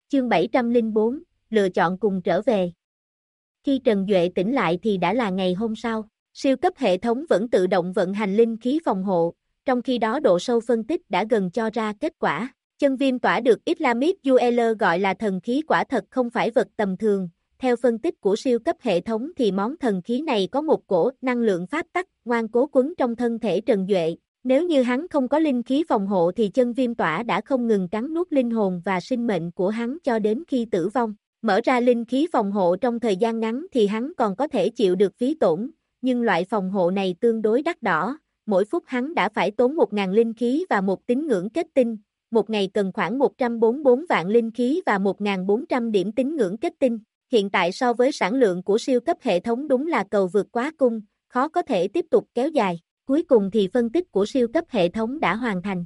Chương 704, lựa chọn cùng trở về. Khi Trần Duệ tỉnh lại thì đã là ngày hôm sau. Siêu cấp hệ thống vẫn tự động vận hành linh khí phòng hộ, trong khi đó độ sâu phân tích đã gần cho ra kết quả. Chân viêm tỏa được Islamic UL gọi là thần khí quả thật không phải vật tầm thường. Theo phân tích của siêu cấp hệ thống thì món thần khí này có một cổ năng lượng pháp tắc ngoan cố quấn trong thân thể Trần Duệ. Nếu như hắn không có linh khí phòng hộ thì chân viêm tỏa đã không ngừng cắn nuốt linh hồn và sinh mệnh của hắn cho đến khi tử vong. Mở ra linh khí phòng hộ trong thời gian ngắn thì hắn còn có thể chịu được phí tổn, nhưng loại phòng hộ này tương đối đắt đỏ. Mỗi phút hắn đã phải tốn 1.000 linh khí và một tín ngưỡng kết tinh. Một ngày cần khoảng 144 vạn linh khí và 1.400 điểm tín ngưỡng kết tinh. Hiện tại so với sản lượng của siêu cấp hệ thống đúng là cầu vượt quá cung, khó có thể tiếp tục kéo dài. Cuối cùng thì phân tích của siêu cấp hệ thống đã hoàn thành.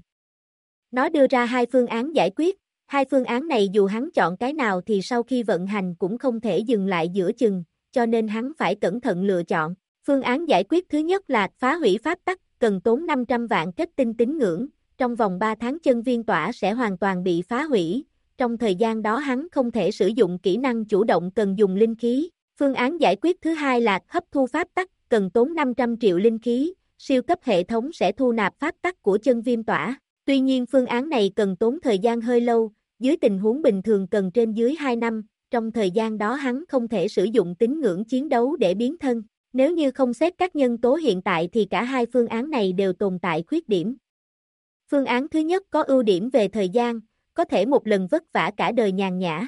Nó đưa ra hai phương án giải quyết. Hai phương án này dù hắn chọn cái nào thì sau khi vận hành cũng không thể dừng lại giữa chừng, cho nên hắn phải cẩn thận lựa chọn. Phương án giải quyết thứ nhất là phá hủy pháp tắc, cần tốn 500 vạn kết tinh tín ngưỡng. Trong vòng 3 tháng chân viên tỏa sẽ hoàn toàn bị phá hủy. Trong thời gian đó hắn không thể sử dụng kỹ năng chủ động cần dùng linh khí. Phương án giải quyết thứ hai là hấp thu pháp tắc, cần tốn 500 triệu linh khí. Siêu cấp hệ thống sẽ thu nạp pháp tắc của chân viêm tỏa. Tuy nhiên phương án này cần tốn thời gian hơi lâu, dưới tình huống bình thường cần trên dưới 2 năm, trong thời gian đó hắn không thể sử dụng tín ngưỡng chiến đấu để biến thân. Nếu như không xét các nhân tố hiện tại thì cả hai phương án này đều tồn tại khuyết điểm. Phương án thứ nhất có ưu điểm về thời gian, có thể một lần vất vả cả đời nhàn nhã.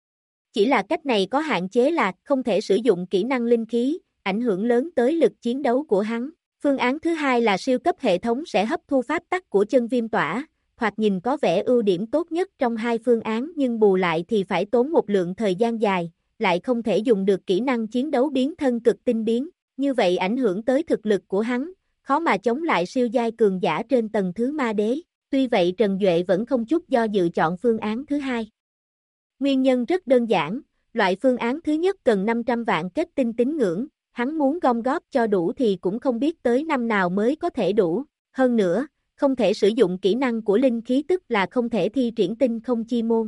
Chỉ là cách này có hạn chế là không thể sử dụng kỹ năng linh khí, ảnh hưởng lớn tới lực chiến đấu của hắn. Phương án thứ hai là siêu cấp hệ thống sẽ hấp thu pháp tắc của chân viêm tỏa, thoạt nhìn có vẻ ưu điểm tốt nhất trong hai phương án nhưng bù lại thì phải tốn một lượng thời gian dài, lại không thể dùng được kỹ năng chiến đấu biến thân cực tinh biến, như vậy ảnh hưởng tới thực lực của hắn, khó mà chống lại siêu giai cường giả trên tầng thứ ma đế. Tuy vậy Trần Duệ vẫn không chút do dự chọn phương án thứ hai. Nguyên nhân rất đơn giản, loại phương án thứ nhất cần 500 vạn kết tinh tín ngưỡng, hắn muốn gom góp cho đủ thì cũng không biết tới năm nào mới có thể đủ. Hơn nữa, không thể sử dụng kỹ năng của linh khí tức là không thể thi triển tinh không chi môn.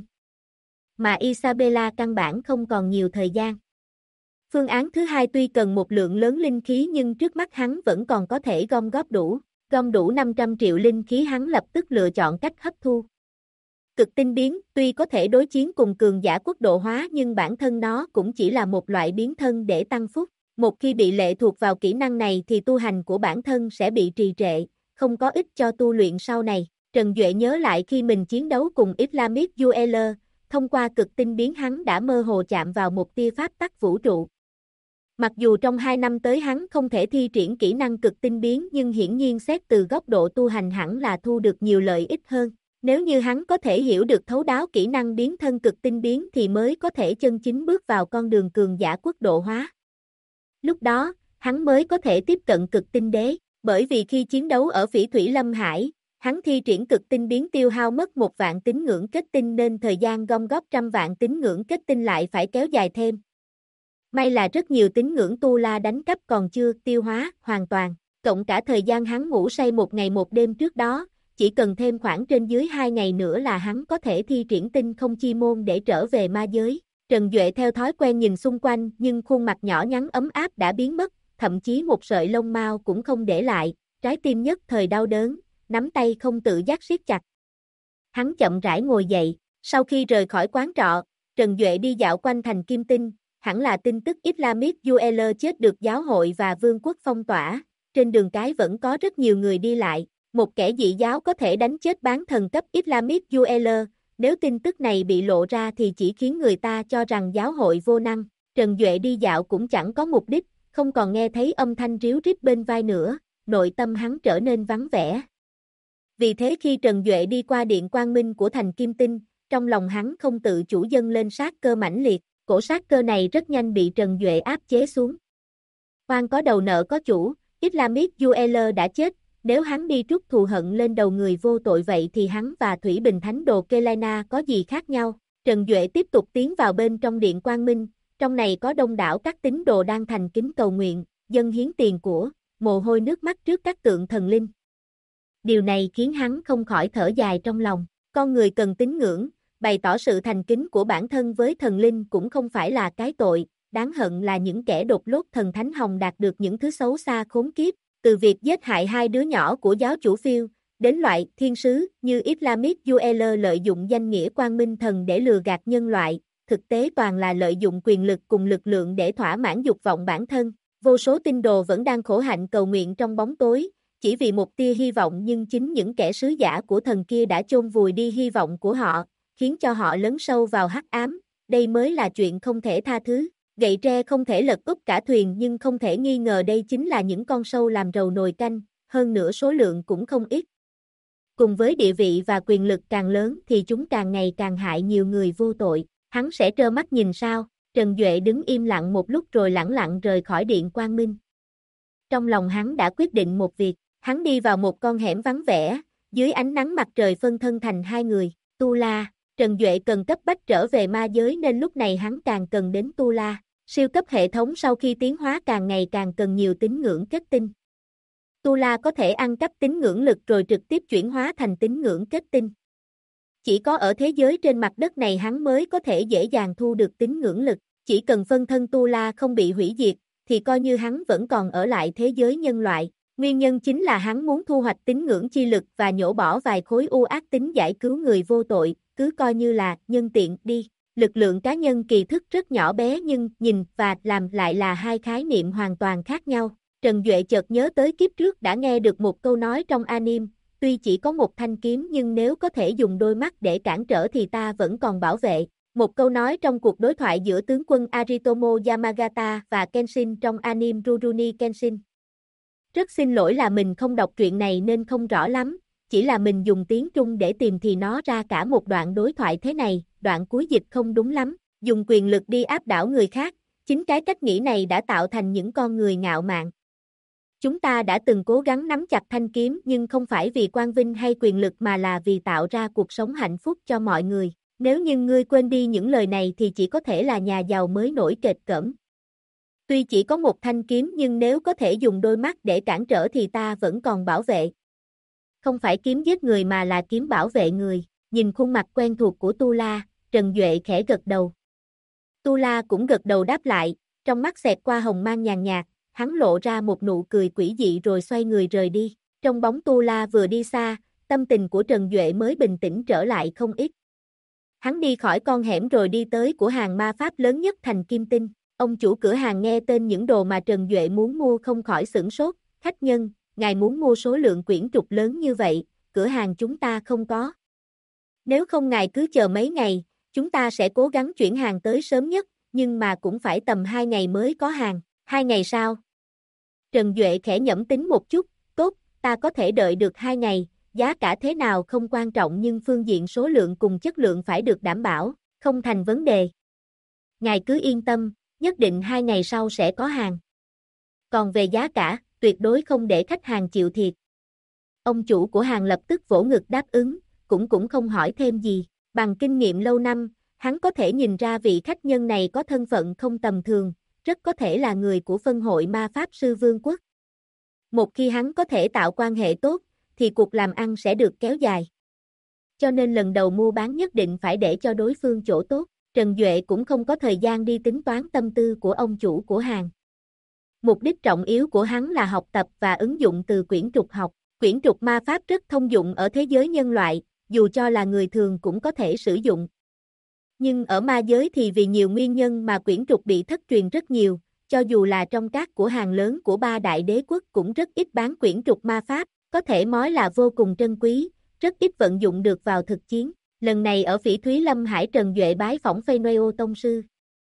Mà Isabella căn bản không còn nhiều thời gian. Phương án thứ hai tuy cần một lượng lớn linh khí nhưng trước mắt hắn vẫn còn có thể gom góp đủ. Gom đủ 500 triệu linh khí hắn lập tức lựa chọn cách hấp thu. Cực tinh biến tuy có thể đối chiến cùng cường giả quốc độ hóa nhưng bản thân nó cũng chỉ là một loại biến thân để tăng phúc. Một khi bị lệ thuộc vào kỹ năng này thì tu hành của bản thân sẽ bị trì trệ, không có ích cho tu luyện sau này. Trần Duệ nhớ lại khi mình chiến đấu cùng Islamic UL, thông qua cực tinh biến hắn đã mơ hồ chạm vào một tia pháp tắc vũ trụ. Mặc dù trong 2 năm tới hắn không thể thi triển kỹ năng cực tinh biến nhưng hiển nhiên xét từ góc độ tu hành hẳn là thu được nhiều lợi ích hơn. Nếu như hắn có thể hiểu được thấu đáo kỹ năng biến thân cực tinh biến thì mới có thể chân chính bước vào con đường cường giả quốc độ hóa. Lúc đó, hắn mới có thể tiếp cận cực tinh đế, bởi vì khi chiến đấu ở Phỉ Thủy Lâm Hải, hắn thi triển cực tinh biến tiêu hao mất 1 vạn tín ngưỡng kết tinh nên thời gian gom góp 100 vạn tín ngưỡng kết tinh lại phải kéo dài thêm. May là rất nhiều tín ngưỡng tu la đánh cắp còn chưa tiêu hóa hoàn toàn, cộng cả thời gian hắn ngủ say 1 ngày 1 đêm trước đó, chỉ cần thêm khoảng trên dưới 2 ngày nữa là hắn có thể thi triển tinh không chi môn để trở về ma giới. Trần Duệ theo thói quen nhìn xung quanh nhưng khuôn mặt nhỏ nhắn ấm áp đã biến mất, thậm chí một sợi lông mao cũng không để lại, trái tim nhất thời đau đớn, nắm tay không tự giác siết chặt. Hắn chậm rãi ngồi dậy, sau khi rời khỏi quán trọ, Trần Duệ đi dạo quanh thành Kim Tinh, hẳn là tin tức Islamic UL chết được giáo hội và vương quốc phong tỏa, trên đường cái vẫn có rất nhiều người đi lại, một kẻ dị giáo có thể đánh chết bán thần cấp Islamic UL. Nếu tin tức này bị lộ ra thì chỉ khiến người ta cho rằng giáo hội vô năng. Trần Duệ đi dạo cũng chẳng có mục đích, không còn nghe thấy âm thanh ríu rít bên vai nữa, nội tâm hắn trở nên vắng vẻ. Vì thế khi Trần Duệ đi qua điện quang minh của thành Kim Tinh, trong lòng hắn không tự chủ dâng lên sát cơ mãnh liệt, cổ sát cơ này rất nhanh bị Trần Duệ áp chế xuống. Oan có đầu nợ có chủ, Islamic UL đã chết. Nếu hắn đi trút thù hận lên đầu người vô tội vậy thì hắn và Thủy Bình Thánh Đồ Kelena có gì khác nhau? Trần Duệ tiếp tục tiến vào bên trong điện quang minh, trong này có đông đảo các tín đồ đang thành kính cầu nguyện, dâng hiến tiền của, mồ hôi nước mắt trước các tượng thần linh. Điều này khiến hắn không khỏi thở dài trong lòng, con người cần tín ngưỡng, bày tỏ sự thành kính của bản thân với thần linh cũng không phải là cái tội, đáng hận là những kẻ đột lốt thần thánh hồng đạt được những thứ xấu xa khốn kiếp, từ việc giết hại hai đứa nhỏ của giáo chủ Phiêu, đến loại thiên sứ như Islamic Jueler lợi dụng danh nghĩa quang minh thần để lừa gạt nhân loại, thực tế toàn là lợi dụng quyền lực cùng lực lượng để thỏa mãn dục vọng bản thân. Vô số tín đồ vẫn đang khổ hạnh cầu nguyện trong bóng tối, chỉ vì một tia hy vọng, nhưng chính những kẻ sứ giả của thần kia đã chôn vùi đi hy vọng của họ, khiến cho họ lấn sâu vào hắc ám, đây mới là chuyện không thể tha thứ. Gậy tre không thể lật úp cả thuyền, nhưng không thể nghi ngờ đây chính là những con sâu làm rầu nồi canh, hơn nữa số lượng cũng không ít. Cùng với địa vị và quyền lực càng lớn thì chúng càng ngày càng hại nhiều người vô tội, hắn sẽ trơ mắt nhìn sao? Trần Duệ đứng im lặng một lúc rồi lẳng lặng rời khỏi điện Quang Minh. Trong lòng hắn đã quyết định một việc, hắn đi vào một con hẻm vắng vẻ, dưới ánh nắng mặt trời phân thân thành hai người, Tu La. Trần Duệ cần cấp bách trở về ma giới nên lúc này hắn càng cần đến Tu La. Siêu cấp hệ thống sau khi tiến hóa càng ngày càng cần nhiều tín ngưỡng kết tinh. Tu La có thể ăn cắp tín ngưỡng lực rồi trực tiếp chuyển hóa thành tín ngưỡng kết tinh. Chỉ có ở thế giới trên mặt đất này hắn mới có thể dễ dàng thu được tín ngưỡng lực, chỉ cần phân thân Tu La không bị hủy diệt, thì coi như hắn vẫn còn ở lại thế giới nhân loại. Nguyên nhân chính là hắn muốn thu hoạch tín ngưỡng chi lực và nhổ bỏ vài khối u ác tính giải cứu người vô tội, cứ coi như là nhân tiện đi. Lực lượng cá nhân kỳ thức rất nhỏ bé nhưng nhìn và làm lại là hai khái niệm hoàn toàn khác nhau. Trần Duệ chợt nhớ tới kiếp trước đã nghe được một câu nói trong anime, tuy chỉ có một thanh kiếm nhưng nếu có thể dùng đôi mắt để cản trở thì ta vẫn còn bảo vệ. Một câu nói trong cuộc đối thoại giữa tướng quân Aritomo Yamagata và Kenshin trong anime Rurouni Kenshin. Rất xin lỗi là mình không đọc truyện này nên không rõ lắm, chỉ là mình dùng tiếng Trung để tìm thì nó ra cả một đoạn đối thoại thế này, đoạn cuối dịch không đúng lắm, dùng quyền lực đi áp đảo người khác, chính cái cách nghĩ này đã tạo thành những con người ngạo mạn. Chúng ta đã từng cố gắng nắm chặt thanh kiếm nhưng không phải vì quan vinh hay quyền lực mà là vì tạo ra cuộc sống hạnh phúc cho mọi người. Nếu như ngươi quên đi những lời này thì chỉ có thể là nhà giàu mới nổi kệt cỡm. Tuy chỉ có một thanh kiếm nhưng nếu có thể dùng đôi mắt để cản trở thì ta vẫn còn bảo vệ. Không phải kiếm giết người mà là kiếm bảo vệ người. Nhìn khuôn mặt quen thuộc của Tu La, Trần Duệ khẽ gật đầu. Tu La cũng gật đầu đáp lại, trong mắt xẹt qua hồng mang nhàn nhạt, hắn lộ ra một nụ cười quỷ dị rồi xoay người rời đi. Trong bóng Tu La vừa đi xa, tâm tình của Trần Duệ mới bình tĩnh trở lại không ít. Hắn đi khỏi con hẻm rồi đi tới cửa hàng ma pháp lớn nhất thành Kim Tinh. Ông chủ cửa hàng nghe tên những đồ mà Trần Duệ muốn mua không khỏi sửng sốt. Khách nhân, ngài muốn mua số lượng quyển trục lớn như vậy, cửa hàng chúng ta không có. Nếu không ngài cứ chờ mấy ngày, chúng ta sẽ cố gắng chuyển hàng tới sớm nhất, nhưng mà cũng phải tầm 2 ngày mới có hàng. 2 ngày sau? Trần Duệ khẽ nhẩm tính một chút, tốt, ta có thể đợi được 2 ngày, giá cả thế nào không quan trọng nhưng phương diện số lượng cùng chất lượng phải được đảm bảo, không thành vấn đề. Ngài cứ yên tâm, nhất định 2 ngày sau sẽ có hàng. Còn về giá cả, tuyệt đối không để khách hàng chịu thiệt. Ông chủ của hàng lập tức vỗ ngực đáp ứng, cũng không hỏi thêm gì, bằng kinh nghiệm lâu năm, hắn có thể nhìn ra vị khách nhân này có thân phận không tầm thường, rất có thể là người của phân hội ma pháp sư vương quốc. Một khi hắn có thể tạo quan hệ tốt, thì cuộc làm ăn sẽ được kéo dài. Cho nên lần đầu mua bán nhất định phải để cho đối phương chỗ tốt, Trần Duệ cũng không có thời gian đi tính toán tâm tư của ông chủ của hàng. Mục đích trọng yếu của hắn là học tập và ứng dụng từ quyển trục học. Quyển trục ma pháp rất thông dụng ở thế giới nhân loại, dù cho là người thường cũng có thể sử dụng. Nhưng ở ma giới thì vì nhiều nguyên nhân mà quyển trục bị thất truyền rất nhiều, cho dù là trong các cửa hàng lớn của 3 đại đế quốc cũng rất ít bán quyển trục ma pháp, có thể nói là vô cùng trân quý, rất ít vận dụng được vào thực chiến. Lần này ở Phỉ Thúy Lâm Hải, Trần Duệ bái phỏng Phênôeo tông sư.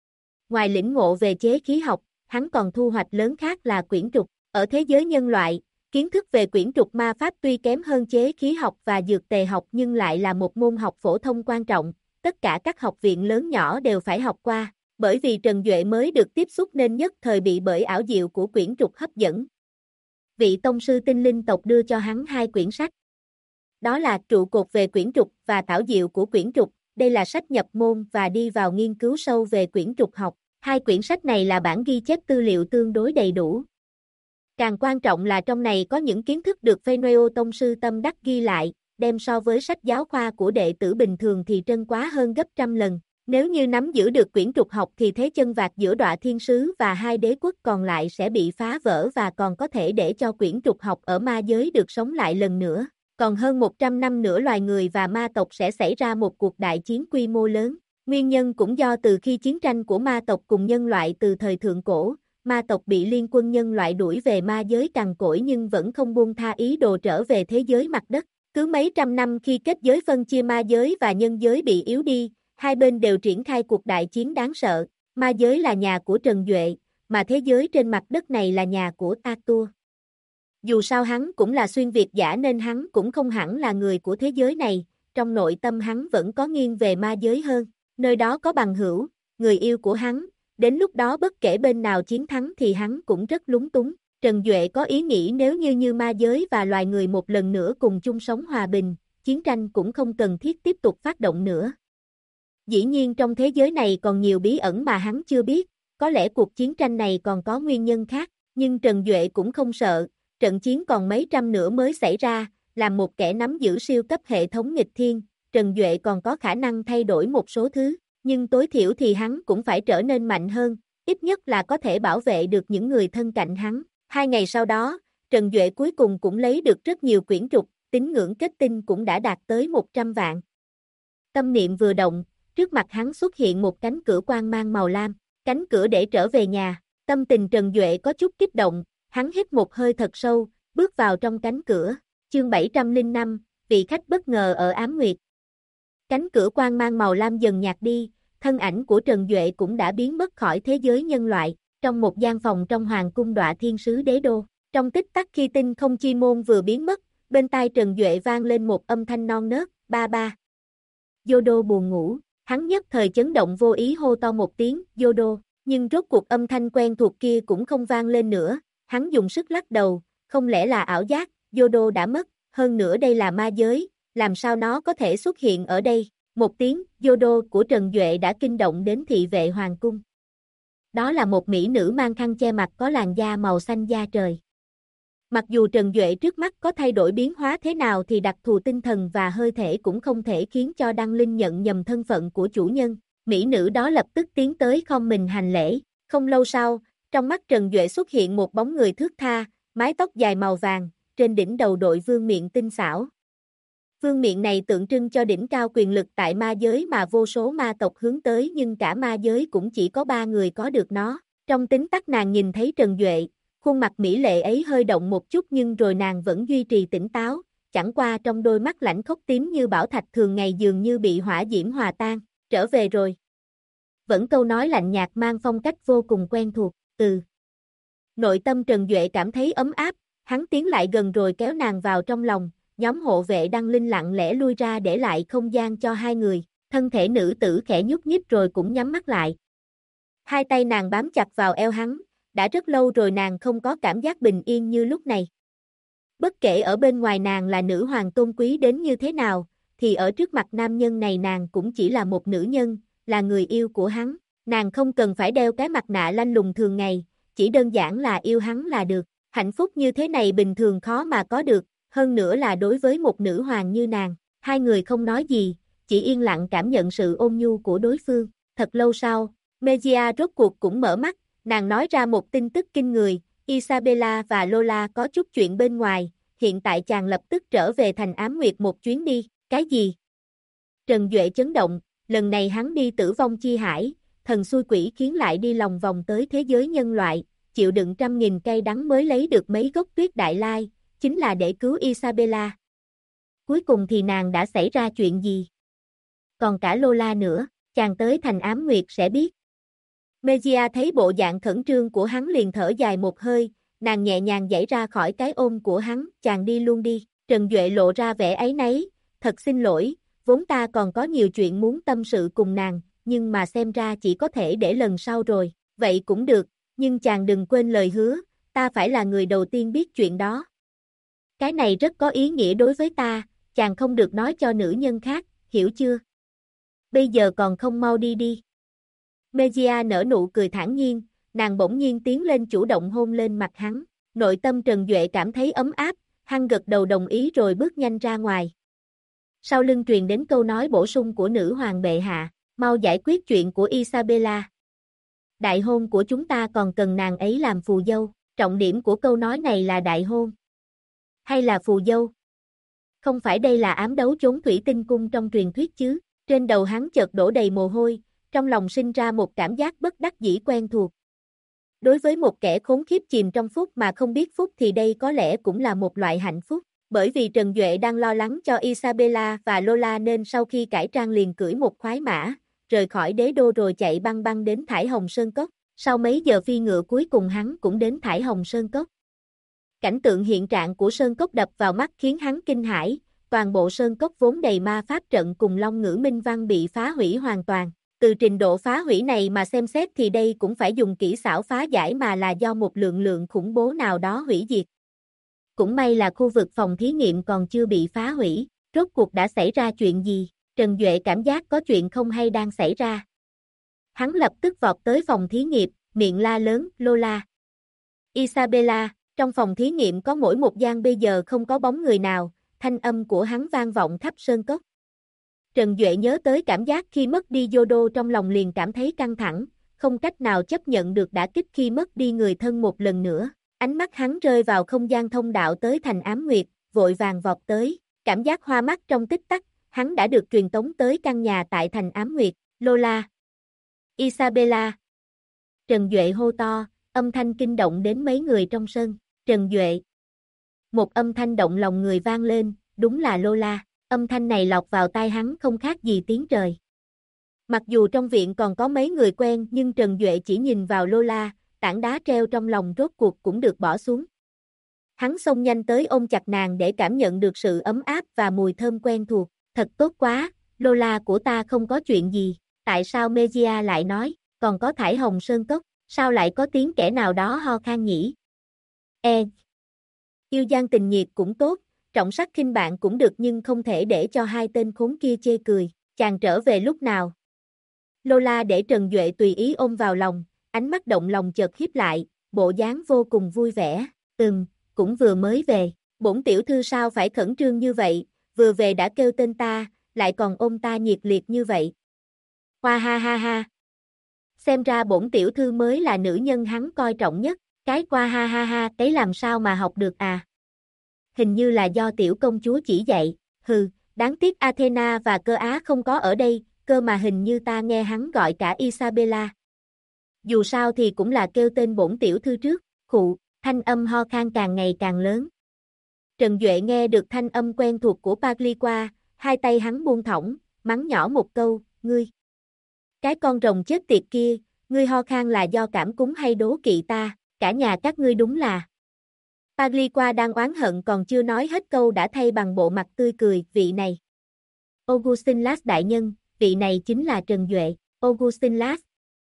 Ngoài lĩnh ngộ về chế khí học, hắn còn thu hoạch lớn khác là quyển trục. Ở thế giới nhân loại, kiến thức về quyển trục ma pháp tuy kém hơn chế khí học và dược tề học nhưng lại là một môn học phổ thông quan trọng, tất cả các học viện lớn nhỏ đều phải học qua, bởi vì Trần Duệ mới được tiếp xúc nên nhất thời bị bởi ảo diệu của quyển trục hấp dẫn. Vị tông sư tinh linh tộc đưa cho hắn 2 quyển sách. Đó là Trụ cột về quyển trục và Thảo diệu của quyển trục, đây là sách nhập môn và đi vào nghiên cứu sâu về quyển trục học. 2 quyển sách này là bản ghi chép tư liệu tương đối đầy đủ. Càng quan trọng là trong này có những kiến thức được Phênôeo tông sư tâm đắc ghi lại, đem so với sách giáo khoa của đệ tử bình thường thì trân quá hơn gấp trăm lần. Nếu như nắm giữ được quyển trục học thì thế chân vạc giữa Đọa Thiên Sứ và hai đế quốc còn lại sẽ bị phá vỡ và còn có thể để cho quyển trục học ở ma giới được sống lại lần nữa. Còn hơn 100 năm nữa loài người và ma tộc sẽ xảy ra một cuộc đại chiến quy mô lớn. Nguyên nhân cũng do từ khi chiến tranh của ma tộc cùng nhân loại từ thời thượng cổ, ma tộc bị liên quân nhân loại đuổi về ma giới cằn cỗi nhưng vẫn không buông tha ý đồ trở về thế giới mặt đất. Cứ mấy trăm năm khi kết giới phân chia ma giới và nhân giới bị yếu đi, hai bên đều triển khai cuộc đại chiến đáng sợ. Ma giới là nhà của Trần Duệ, mà thế giới trên mặt đất này là nhà của Arthur. Dù sao hắn cũng là xuyên việt giả nên hắn cũng không hẳn là người của thế giới này, trong nội tâm hắn vẫn có nghiêng về ma giới hơn. Nơi đó có bằng hữu, người yêu của hắn, đến lúc đó bất kể bên nào chiến thắng thì hắn cũng rất lúng túng. Trần Duệ có ý nghĩ nếu như ma giới và loài người một lần nữa cùng chung sống hòa bình, chiến tranh cũng không cần thiết tiếp tục phát động nữa. Dĩ nhiên trong thế giới này còn nhiều bí ẩn mà hắn chưa biết, có lẽ cuộc chiến tranh này còn có nguyên nhân khác, nhưng Trần Duệ cũng không sợ, trận chiến còn mấy trăm nữa mới xảy ra, làm một kẻ nắm giữ siêu cấp hệ thống nghịch thiên, Trần Duệ còn có khả năng thay đổi một số thứ, nhưng tối thiểu thì hắn cũng phải trở nên mạnh hơn, ít nhất là có thể bảo vệ được những người thân cạnh hắn. 2 ngày sau đó, Trần Duệ cuối cùng cũng lấy được rất nhiều quyển trục, tín ngưỡng kết tinh cũng đã đạt tới 100 vạn. Tâm niệm vừa động, trước mặt hắn xuất hiện một cánh cửa quang mang màu lam, cánh cửa để trở về nhà, tâm tình Trần Duệ có chút kích động, hắn hít một hơi thật sâu, bước vào trong cánh cửa, chương 705, vị khách bất ngờ ở Ám Nguyệt. Cánh cửa quang mang màu lam dần nhạt đi, thân ảnh của Trần Duệ cũng đã biến mất khỏi thế giới nhân loại, trong một gian phòng trong hoàng cung Đọa Thiên Sứ Đế Đô. Trong tích tắc khi tinh không chi môn vừa biến mất, bên tai Trần Duệ vang lên một âm thanh non nớt, ba ba. Yodo buồn ngủ, hắn nhất thời chấn động vô ý hô to một tiếng, Yodo, nhưng rốt cuộc âm thanh quen thuộc kia cũng không vang lên nữa, hắn dùng sức lắc đầu, không lẽ là ảo giác, Yodo đã mất, hơn nữa đây là ma giới, làm sao nó có thể xuất hiện ở đây, một tiếng, Yodo của Trần Duệ đã kinh động đến thị vệ hoàng cung. Đó là một mỹ nữ mang khăn che mặt có làn da màu xanh da trời. Mặc dù Trần Duệ trước mắt có thay đổi biến hóa thế nào thì đặc thù tinh thần và hơi thể cũng không thể khiến cho Đăng Linh nhận nhầm thân phận của chủ nhân. Mỹ nữ đó lập tức tiến tới khom mình hành lễ. Không lâu sau, trong mắt Trần Duệ xuất hiện một bóng người thướt tha, mái tóc dài màu vàng, trên đỉnh đầu đội vương miện tinh xảo. Vương miện này tượng trưng cho đỉnh cao quyền lực tại ma giới mà vô số ma tộc hướng tới nhưng cả ma giới cũng chỉ có 3 người có được nó. Trong tính tắc nàng nhìn thấy Trần Duệ, khuôn mặt mỹ lệ ấy hơi động một chút nhưng rồi nàng vẫn duy trì tỉnh táo, chẳng qua trong đôi mắt lãnh khốc tím như bảo thạch thường ngày dường như bị hỏa diễm hòa tan, trở về rồi. Vẫn câu nói lạnh nhạt mang phong cách vô cùng quen thuộc, Nội tâm Trần Duệ cảm thấy ấm áp, hắn tiến lại gần rồi kéo nàng vào trong lòng, nhóm hộ vệ Đăng Linh lặng lẽ lui ra để lại không gian cho hai người, thân thể nữ tử khẽ nhúc nhích rồi cũng nhắm mắt lại. Hai tay nàng bám chặt vào eo hắn, đã rất lâu rồi nàng không có cảm giác bình yên như lúc này. Bất kể ở bên ngoài nàng là nữ hoàng tôn quý đến như thế nào, thì ở trước mặt nam nhân này nàng cũng chỉ là một nữ nhân, là người yêu của hắn. Nàng không cần phải đeo cái mặt nạ lanh lùng thường ngày, chỉ đơn giản là yêu hắn là được. Hạnh phúc như thế này bình thường khó mà có được, hơn nữa là đối với một nữ hoàng như nàng. Hai người không nói gì, chỉ yên lặng cảm nhận sự ôn nhu của đối phương. Thật lâu sau, Mejia rốt cuộc cũng mở mắt, nàng nói ra một tin tức kinh người, Isabella và Lola có chút chuyện bên ngoài, hiện tại chàng lập tức trở về thành Ám Nguyệt một chuyến đi, cái gì? Trần Duệ chấn động, lần này hắn đi Tử Vong Chi Hải, thần xui quỷ khiến lại đi lòng vòng tới thế giới nhân loại, chịu đựng trăm nghìn cay đắng mới lấy được mấy gốc tuyết đại lai, chính là để cứu Isabella. Cuối cùng thì nàng đã xảy ra chuyện gì? Còn cả Lola nữa, chàng tới thành Ám Nguyệt sẽ biết. Mejia thấy bộ dạng khẩn trương của hắn liền thở dài một hơi, nàng nhẹ nhàng giãy ra khỏi cái ôm của hắn, chàng đi luôn đi. Trần Duệ lộ ra vẻ áy náy, thật xin lỗi, vốn ta còn có nhiều chuyện muốn tâm sự cùng nàng, nhưng mà xem ra chỉ có thể để lần sau rồi. Vậy cũng được, nhưng chàng đừng quên lời hứa, ta phải là người đầu tiên biết chuyện đó. Cái này rất có ý nghĩa đối với ta, chàng không được nói cho nữ nhân khác, hiểu chưa? Bây giờ còn không mau đi đi. Mejia nở nụ cười thản nhiên, nàng bỗng nhiên tiến lên chủ động hôn lên mặt hắn. Nội tâm Trần Duệ cảm thấy ấm áp, hắn gật đầu đồng ý rồi bước nhanh ra ngoài. Sau lưng truyền đến câu nói bổ sung của nữ hoàng bệ hạ, mau giải quyết chuyện của Isabella. Đại hôn của chúng ta còn cần nàng ấy làm phù dâu, trọng điểm của câu nói này là đại hôn. Hay là phù dâu? Không phải đây là ám đấu chốn thủy tinh cung trong truyền thuyết chứ? Trên đầu hắn chợt đổ đầy mồ hôi, trong lòng sinh ra một cảm giác bất đắc dĩ quen thuộc. Đối với một kẻ khốn khiếp chìm trong phúc mà không biết phúc thì đây có lẽ cũng là một loại hạnh phúc. Bởi vì Trần Duệ đang lo lắng cho Isabella và Lola nên sau khi cải trang liền cưỡi một khoái mã, rời khỏi đế đô rồi chạy băng băng đến Thải Hồng Sơn Cốc. Sau mấy giờ phi ngựa cuối cùng hắn cũng đến Thải Hồng Sơn Cốc. Cảnh tượng hiện trạng của Sơn Cốc đập vào mắt khiến hắn kinh hãi, toàn bộ Sơn Cốc vốn đầy ma pháp trận cùng Long Ngữ Minh Văn bị phá hủy hoàn toàn. Từ trình độ phá hủy này mà xem xét thì đây cũng phải dùng kỹ xảo phá giải mà là do một lượng khủng bố nào đó hủy diệt. Cũng may là khu vực phòng thí nghiệm còn chưa bị phá hủy, rốt cuộc đã xảy ra chuyện gì? Trần Duệ cảm giác có chuyện không hay đang xảy ra. Hắn lập tức vọt tới phòng thí nghiệm, miệng la lớn, Lola, Isabella, trong phòng thí nghiệm có mỗi một gian bây giờ không có bóng người nào, thanh âm của hắn vang vọng khắp Sơn Cốc. Trần Duệ nhớ tới cảm giác khi mất đi Yodo trong lòng liền cảm thấy căng thẳng, không cách nào chấp nhận được đả kích khi mất đi người thân một lần nữa. Ánh mắt hắn rơi vào không gian thông đạo tới thành Ám Nguyệt, vội vàng vọt tới, cảm giác hoa mắt trong tích tắc, hắn đã được truyền tống tới căn nhà tại thành Ám Nguyệt. Lola, Isabella. Trần Duệ hô to, âm thanh kinh động đến mấy người trong sân. Trần Duệ. Một âm thanh động lòng người vang lên, đúng là Lola. Âm thanh này lọt vào tai hắn không khác gì tiếng trời. Mặc dù trong viện còn có mấy người quen nhưng Trần Duệ chỉ nhìn vào Lola, tảng đá treo trong lòng rốt cuộc cũng được bỏ xuống. Hắn xông nhanh tới ôm chặt nàng để cảm nhận được sự ấm áp và mùi thơm quen thuộc. Thật tốt quá, Lola của ta không có chuyện gì. Tại sao Mejia lại nói, còn có Thải Hồng Sơn Cốc, sao lại có tiếng kẻ nào đó ho khan nhỉ? Yêu gian tình nhiệt cũng tốt, trọng sắc khinh bạn cũng được nhưng không thể để cho hai tên khốn kia chê cười. Chàng trở về lúc nào? Lola để Trần Duệ tùy ý ôm vào lòng, ánh mắt động lòng chợt híp lại, bộ dáng vô cùng vui vẻ. Cũng vừa mới về. Bổn tiểu thư sao phải khẩn trương như vậy, vừa về đã kêu tên ta, lại còn ôm ta nhiệt liệt như vậy. Hoa ha ha ha. Xem ra bổn tiểu thư mới là nữ nhân hắn coi trọng nhất, cái qua ha ha ha cái làm sao mà học được à? Hình như là do tiểu công chúa chỉ dạy, đáng tiếc Athena và Cơ Á không có ở đây, cơ mà hình như ta nghe hắn gọi cả Isabella. Dù sao thì cũng là kêu tên bổn tiểu thư trước, thanh âm ho khan càng ngày càng lớn. Trần Duệ nghe được thanh âm quen thuộc của Pagliqua, hai tay hắn buông thõng, mắng nhỏ một câu, ngươi. Cái con rồng chết tiệt kia, ngươi ho khan là do cảm cúm hay đố kỵ ta, cả nhà các ngươi đúng là. Pagliqua đang oán hận còn chưa nói hết câu đã thay bằng bộ mặt tươi cười, vị này. Augustin Lass đại nhân, vị này chính là Trần Duệ, Augustin Lass.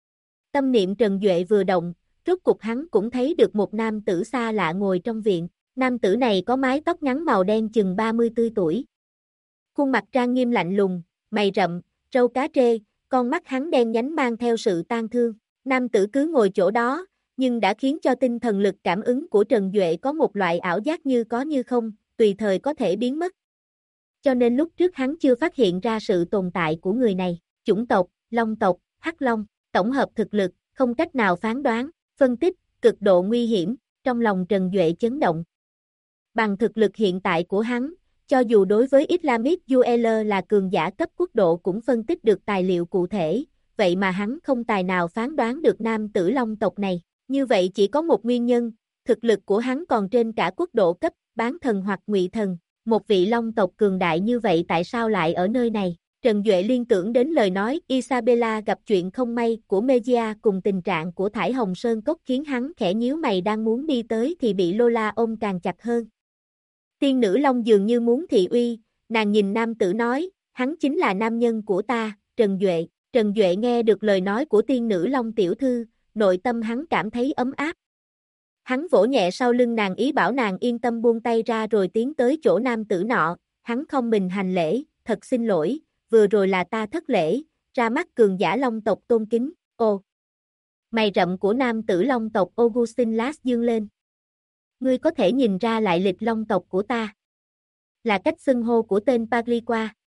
Tâm niệm Trần Duệ vừa động, rốt cục hắn cũng thấy được một nam tử xa lạ ngồi trong viện. Nam tử này có mái tóc ngắn màu đen chừng 30 tuổi. Khuôn mặt trang nghiêm lạnh lùng, mày rậm, râu cá trê, con mắt hắn đen nhánh mang theo sự tang thương. Nam tử cứ ngồi chỗ đó, nhưng đã khiến cho tinh thần lực cảm ứng của Trần Duệ có một loại ảo giác như có như không, tùy thời có thể biến mất. Cho nên lúc trước hắn chưa phát hiện ra sự tồn tại của người này. Chủng tộc, Long tộc, Hắc Long, tổng hợp thực lực, không cách nào phán đoán, phân tích, cực độ nguy hiểm, trong lòng Trần Duệ chấn động. Bằng thực lực hiện tại của hắn, cho dù đối với Islamic UL là cường giả cấp quốc độ cũng phân tích được tài liệu cụ thể, vậy mà hắn không tài nào phán đoán được nam tử Long tộc này. Như vậy chỉ có một nguyên nhân, thực lực của hắn còn trên cả quốc độ cấp, bán thần hoặc ngụy thần. Một vị Long tộc cường đại như vậy tại sao lại ở nơi này? Trần Duệ liên tưởng đến lời nói Isabella gặp chuyện không may của Mejia cùng tình trạng của Thải Hồng Sơn Cốc khiến hắn khẽ nhíu mày đang muốn đi tới thì bị Lola ôm càng chặt hơn. Tiên nữ Long dường như muốn thị uy, nàng nhìn nam tử nói, hắn chính là nam nhân của ta, Trần Duệ. Trần Duệ nghe được lời nói của tiên nữ Long tiểu thư, nội tâm hắn cảm thấy ấm áp. Hắn vỗ nhẹ sau lưng nàng ý bảo nàng yên tâm buông tay ra rồi tiến tới chỗ nam tử nọ, hắn không mình hành lễ, thật xin lỗi, vừa rồi là ta thất lễ, ra mắt cường giả Long tộc tôn kính. Mày rậm của nam tử Long tộc Augustin Lass dương lên. Ngươi có thể nhìn ra lại lịch Long tộc của ta. Là cách xưng hô của tên Pagliqua.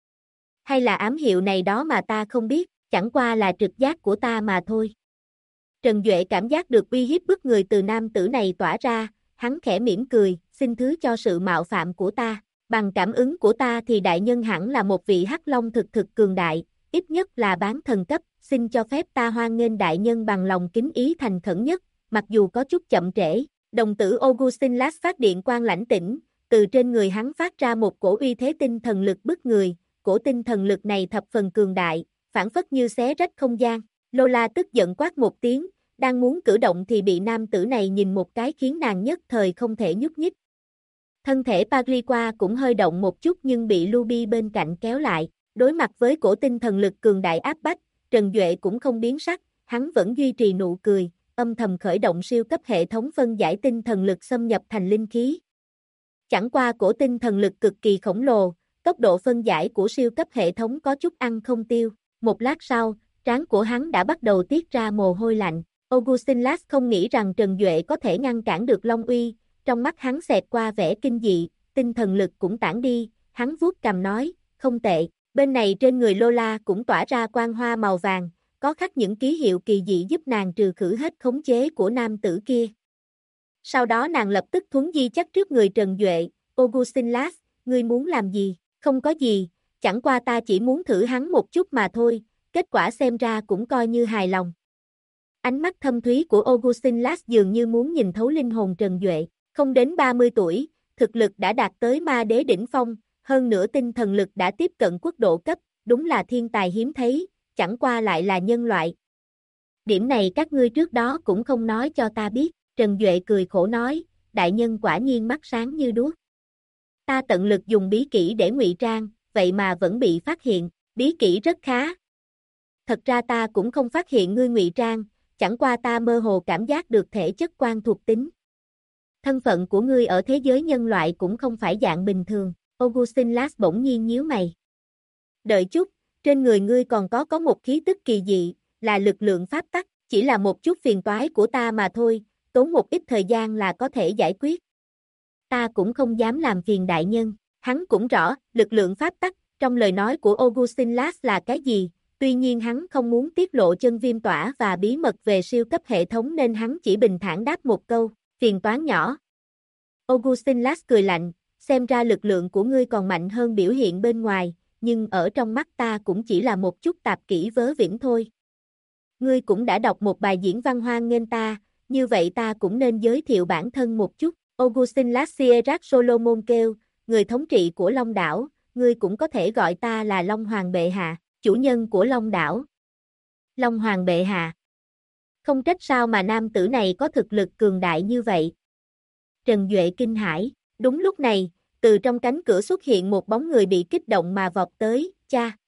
Hay là ám hiệu này đó mà ta không biết, chẳng qua là trực giác của ta mà thôi. Trần Duệ cảm giác được uy hiếp bức người từ nam tử này tỏa ra, hắn khẽ mỉm cười, xin thứ cho sự mạo phạm của ta. Bằng cảm ứng của ta thì đại nhân hẳn là một vị hắc long thực cường đại, ít nhất là bán thần cấp, xin cho phép ta hoan nghênh đại nhân bằng lòng kính ý thành khẩn nhất, mặc dù có chút chậm trễ. Đồng tử Augustin Lass phát điện quang lãnh tĩnh, từ trên người hắn phát ra một cổ uy thế tinh thần lực bức người, cổ tinh thần lực này thập phần cường đại, phản phất như xé rách không gian. Lola tức giận quát một tiếng, đang muốn cử động thì bị nam tử này nhìn một cái khiến nàng nhất thời không thể nhúc nhích. Thân thể Pagriqua cũng hơi động một chút nhưng bị Luby bên cạnh kéo lại, đối mặt với cổ tinh thần lực cường đại áp bách, Trần Duệ cũng không biến sắc, hắn vẫn duy trì nụ cười, âm thầm khởi động siêu cấp hệ thống phân giải tinh thần lực xâm nhập thành linh khí. Chẳng qua cổ tinh thần lực cực kỳ khổng lồ, tốc độ phân giải của siêu cấp hệ thống có chút ăn không tiêu, một lát sau, trán của hắn đã bắt đầu tiết ra mồ hôi lạnh. Augustin Lass không nghĩ rằng Trần Duệ có thể ngăn cản được Long Uy, trong mắt hắn xẹt qua vẻ kinh dị, tinh thần lực cũng tản đi, hắn vuốt cằm nói, không tệ, bên này trên người Lola cũng tỏa ra quang hoa màu vàng, có khắc những ký hiệu kỳ dị giúp nàng trừ khử hết khống chế của nam tử kia. Sau đó nàng lập tức thuấn di chắc trước người Trần Duệ, Augustin Lass, ngươi muốn làm gì, không có gì, chẳng qua ta chỉ muốn thử hắn một chút mà thôi, kết quả xem ra cũng coi như hài lòng. Ánh mắt thâm thúy của Augustin Lass dường như muốn nhìn thấu linh hồn Trần Duệ, không đến 30 tuổi, thực lực đã đạt tới ma đế đỉnh phong, hơn nữa tinh thần lực đã tiếp cận quốc độ cấp, đúng là thiên tài hiếm thấy, chẳng qua lại là nhân loại. Điểm này các ngươi trước đó cũng không nói cho ta biết, Trần Duệ cười khổ nói, đại nhân quả nhiên mắt sáng như đuốc. Ta tận lực dùng bí kỹ để ngụy trang, vậy mà vẫn bị phát hiện, bí kỹ rất khá. Thật ra ta cũng không phát hiện ngươi ngụy trang, chẳng qua ta mơ hồ cảm giác được thể chất quan thuộc tính. Thân phận của ngươi ở thế giới nhân loại cũng không phải dạng bình thường, Augustin Lass bỗng nhiên nhíu mày. Đợi chút, trên người ngươi còn có một khí tức kỳ dị, là lực lượng pháp tắc, chỉ là một chút phiền toái của ta mà thôi, tốn một ít thời gian là có thể giải quyết. Ta cũng không dám làm phiền đại nhân, hắn cũng rõ, lực lượng pháp tắc, trong lời nói của Augustin Lass là cái gì, tuy nhiên hắn không muốn tiết lộ chân viêm tỏa và bí mật về siêu cấp hệ thống nên hắn chỉ bình thản đáp một câu, phiền toán nhỏ. Augustin Lass cười lạnh, xem ra lực lượng của ngươi còn mạnh hơn biểu hiện bên ngoài, nhưng ở trong mắt ta cũng chỉ là một chút tạp kỹ vớ vẩn thôi. Ngươi cũng đã đọc một bài diễn văn hoan nghênh ta, như vậy ta cũng nên giới thiệu bản thân một chút. Augustin Lass Sierra Solomon kêu, người thống trị của Long đảo, ngươi cũng có thể gọi ta là Long Hoàng bệ hạ, chủ nhân của Long đảo. Long Hoàng bệ hạ. Không trách sao mà nam tử này có thực lực cường đại như vậy. Trần Duệ kinh hãi, đúng lúc này, từ trong cánh cửa xuất hiện một bóng người bị kích động mà vọt tới, cha.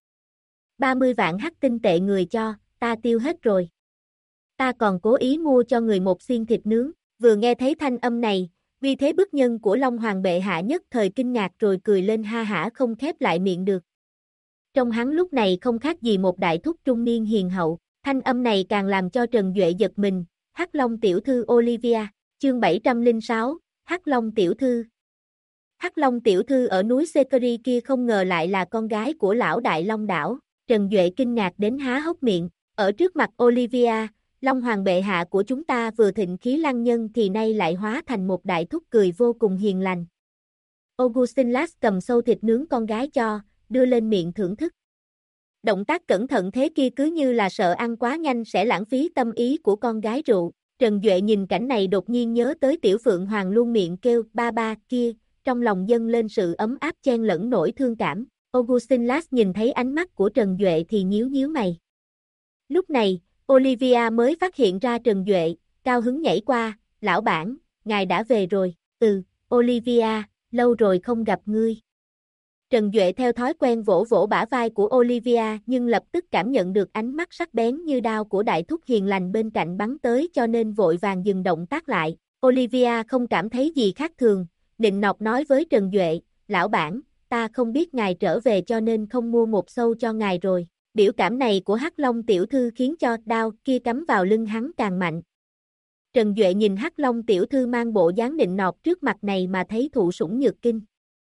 30 vạn hắc tinh tệ người cho, ta tiêu hết rồi. Ta còn cố ý mua cho người một xiên thịt nướng, vừa nghe thấy thanh âm này, vì thế bức nhân của Long Hoàng bệ hạ nhất thời kinh ngạc rồi cười lên ha hả không khép lại miệng được. Trong hắn lúc này không khác gì một đại thúc trung niên hiền hậu, thanh âm này càng làm cho Trần Duệ giật mình, Hắc Long tiểu thư Olivia, chương 706, Hắc Long tiểu thư. Hắc Long tiểu thư ở núi Sekeri kia không ngờ lại là con gái của lão đại Long đảo, Trần Duệ kinh ngạc đến há hốc miệng, ở trước mặt Olivia, Long Hoàng bệ hạ của chúng ta vừa thịnh khí lăng nhân thì nay lại hóa thành một đại thúc cười vô cùng hiền lành. Augustin Lass cầm sâu thịt nướng con gái cho, đưa lên miệng thưởng thức. Động tác cẩn thận thế kia cứ như là sợ ăn quá nhanh sẽ lãng phí tâm ý của con gái rượu. Trần Duệ nhìn cảnh này đột nhiên nhớ tới Tiểu Phượng Hoàng luôn miệng kêu ba ba kia, trong lòng dâng lên sự ấm áp chen lẫn nỗi thương cảm. Augustin Lass nhìn thấy ánh mắt của Trần Duệ thì nhíu nhíu mày. Lúc này, Olivia mới phát hiện ra Trần Duệ, cao hứng nhảy qua, lão bản, ngài đã về rồi, Olivia, lâu rồi không gặp ngươi. Trần Duệ theo thói quen vỗ vỗ bả vai của Olivia nhưng lập tức cảm nhận được ánh mắt sắc bén như đao của đại thúc hiền lành bên cạnh bắn tới cho nên vội vàng dừng động tác lại. Olivia không cảm thấy gì khác thường, nịnh nọt nói với Trần Duệ, lão bản, ta không biết ngài trở về cho nên không mua một xâu cho ngài rồi. Biểu cảm này của Hắc Long tiểu thư khiến cho đao kia cắm vào lưng hắn càng mạnh. Trần Duệ nhìn Hắc Long tiểu thư mang bộ dáng nịnh nọt trước mặt này mà thấy thụ sủng nhược kinh.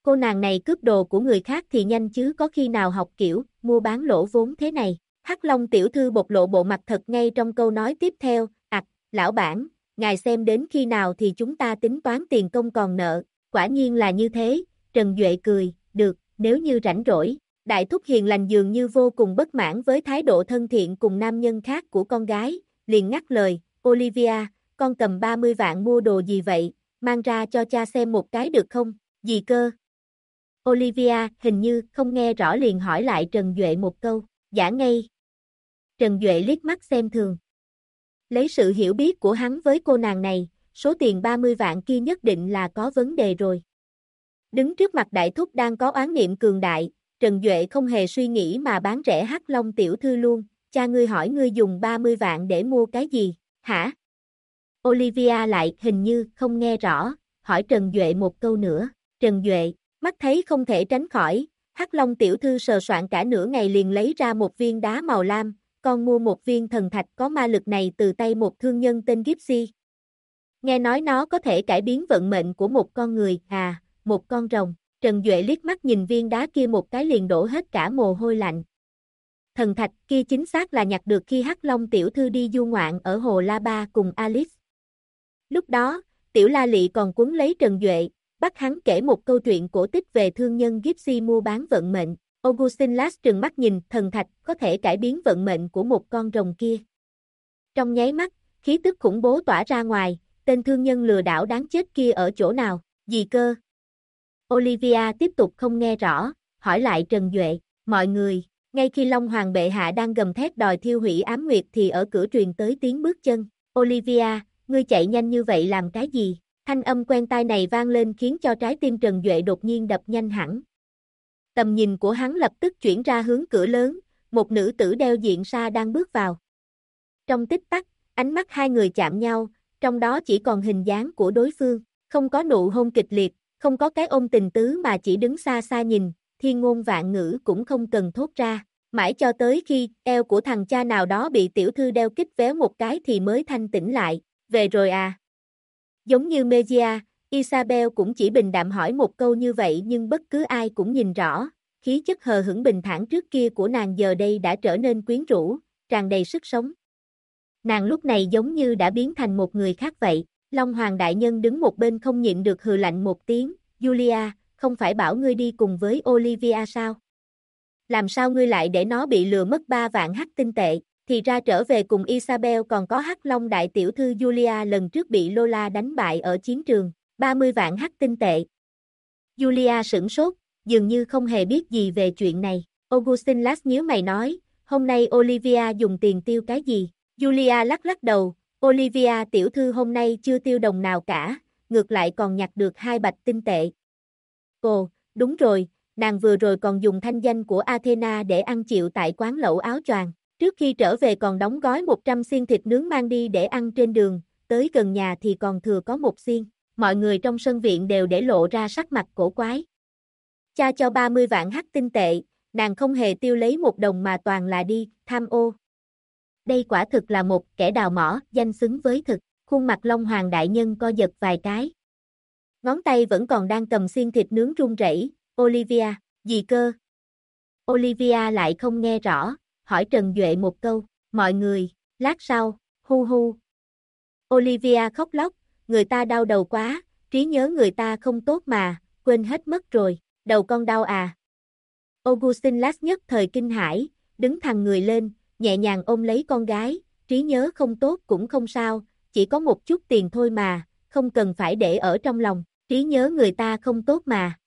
cô nàng này cướp đồ của người khác thì nhanh chứ có khi nào học kiểu mua bán lỗ vốn thế này. Hắc Long tiểu thư bộc lộ bộ mặt thật ngay trong câu nói tiếp theo, lão bản, ngài xem đến khi nào thì chúng ta tính toán tiền công còn nợ, quả nhiên là như thế, Trần Duệ cười, được, nếu như rảnh rỗi. Đại thúc hiền lành dường như vô cùng bất mãn với thái độ thân thiện cùng nam nhân khác của con gái, liền ngắt lời, Olivia, con cầm 30 vạn mua đồ gì vậy, mang ra cho cha xem một cái được không, gì cơ? Olivia hình như không nghe rõ liền hỏi lại Trần Duệ một câu, giả ngây. Trần Duệ liếc mắt xem thường. Lấy sự hiểu biết của hắn với cô nàng này, số tiền 30 vạn kia nhất định là có vấn đề rồi. Đứng trước mặt đại thúc đang có oán niệm cường đại, Trần Duệ không hề suy nghĩ mà bán rẻ Hắc Long tiểu thư luôn, cha ngươi hỏi ngươi dùng 30 vạn để mua cái gì, hả? Olivia lại hình như không nghe rõ, hỏi Trần Duệ một câu nữa, Trần Duệ, mắt thấy không thể tránh khỏi, Hắc Long tiểu thư sờ soạn cả nửa ngày liền lấy ra một viên đá màu lam, con mua một viên thần thạch có ma lực này từ tay một thương nhân tên Gypsy. Nghe nói nó có thể cải biến vận mệnh của một con người, một con rồng. Trần Duệ liếc mắt nhìn viên đá kia một cái liền đổ hết cả mồ hôi lạnh. Thần thạch kia chính xác là nhặt được khi Hắc Long tiểu thư đi du ngoạn ở hồ La Ba cùng Alice. Lúc đó, tiểu La Lị còn quấn lấy Trần Duệ, bắt hắn kể một câu chuyện cổ tích về thương nhân Gypsy mua bán vận mệnh. Augustin Lass trừng mắt nhìn thần thạch có thể cải biến vận mệnh của một con rồng kia. Trong nháy mắt, khí tức khủng bố tỏa ra ngoài, tên thương nhân lừa đảo đáng chết kia ở chỗ nào, gì cơ? Olivia tiếp tục không nghe rõ, hỏi lại Trần Duệ, mọi người, ngay khi Long Hoàng bệ hạ đang gầm thét đòi thiêu hủy ám nguyệt thì ở cửa truyền tới tiếng bước chân, Olivia, ngươi chạy nhanh như vậy làm cái gì? Thanh âm quen tai này vang lên khiến cho trái tim Trần Duệ đột nhiên đập nhanh hẳn. Tầm nhìn của hắn lập tức chuyển ra hướng cửa lớn, một nữ tử đeo diện sa đang bước vào. Trong tích tắc, ánh mắt hai người chạm nhau, trong đó chỉ còn hình dáng của đối phương, không có nụ hôn kịch liệt, không có cái ôm tình tứ mà chỉ đứng xa xa nhìn, thiên ngôn vạn ngữ cũng không cần thốt ra, mãi cho tới khi eo của thằng cha nào đó bị tiểu thư đeo kích véo một cái thì mới thanh tỉnh lại, về rồi à? Giống như Mejia, Isabel cũng chỉ bình đạm hỏi một câu như vậy nhưng bất cứ ai cũng nhìn rõ, khí chất hờ hững bình thản trước kia của nàng giờ đây đã trở nên quyến rũ, tràn đầy sức sống. Nàng lúc này giống như đã biến thành một người khác vậy. Long Hoàng đại nhân đứng một bên không nhịn được hừ lạnh một tiếng, Julia, không phải bảo ngươi đi cùng với Olivia sao? Làm sao ngươi lại để nó bị lừa mất 3 vạn hắc tinh tệ, thì ra trở về cùng Isabel còn có Hắc Long đại tiểu thư Julia lần trước bị Lola đánh bại ở chiến trường, 30 vạn hắc tinh tệ. Julia sửng sốt, dường như không hề biết gì về chuyện này, Augustin Lass nhíu mày nói, hôm nay Olivia dùng tiền tiêu cái gì? Julia lắc lắc đầu, Olivia tiểu thư hôm nay chưa tiêu đồng nào cả, ngược lại còn nhặt được 2 bạch tinh tệ. Ồ, đúng rồi, nàng vừa rồi còn dùng thanh danh của Athena để ăn chịu tại quán lẩu áo choàng. Trước khi trở về còn đóng gói 100 xiên thịt nướng mang đi để ăn trên đường, tới gần nhà thì còn thừa có 1 xiên. Mọi người trong sân viện đều để lộ ra sắc mặt cổ quái. Cha cho 30 vạn hắc tinh tệ, nàng không hề tiêu lấy 1 đồng mà toàn là đi, tham ô. Đây quả thực là một kẻ đào mỏ, danh xứng với thực, khuôn mặt Long Hoàng đại nhân co giật vài cái. Ngón tay vẫn còn đang cầm xiên thịt nướng run rẩy, Olivia, gì cơ? Olivia lại không nghe rõ, hỏi Trần Duệ một câu, mọi người, lát sau, hu hu. Olivia khóc lóc, người ta đau đầu quá, trí nhớ người ta không tốt mà, quên hết mất rồi, đầu con đau à. Augustin Lass nhất thời kinh hãi, đứng thẳng người lên, nhẹ nhàng ôm lấy con gái, trí nhớ không tốt cũng không sao, chỉ có một chút tiền thôi mà, không cần phải để ở trong lòng, trí nhớ người ta không tốt mà.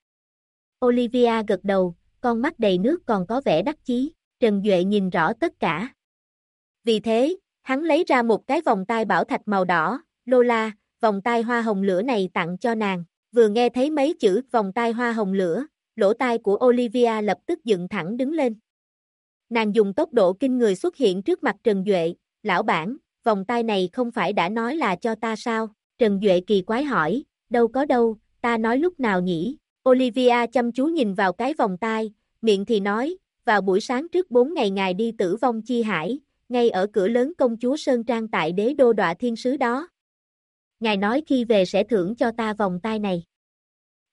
Olivia gật đầu, con mắt đầy nước còn có vẻ đắc chí, Trần Duệ nhìn rõ tất cả. Vì thế, hắn lấy ra một cái vòng tai bảo thạch màu đỏ, Lola, vòng tai hoa hồng lửa này tặng cho nàng, vừa nghe thấy mấy chữ vòng tai hoa hồng lửa, lỗ tai của Olivia lập tức dựng thẳng đứng lên. Nàng dùng tốc độ kinh người xuất hiện trước mặt Trần Duệ, lão bản, vòng tai này không phải đã nói là cho ta sao? Trần Duệ kỳ quái hỏi, đâu có đâu, ta nói lúc nào nhỉ? Olivia chăm chú nhìn vào cái vòng tai, miệng thì nói, vào buổi sáng trước 4 ngày ngài đi Tử Vong Chi Hải, ngay ở cửa lớn công chúa Sơn Trang tại đế đô Đọa Thiên Sứ đó. Ngài nói khi về sẽ thưởng cho ta vòng tai này.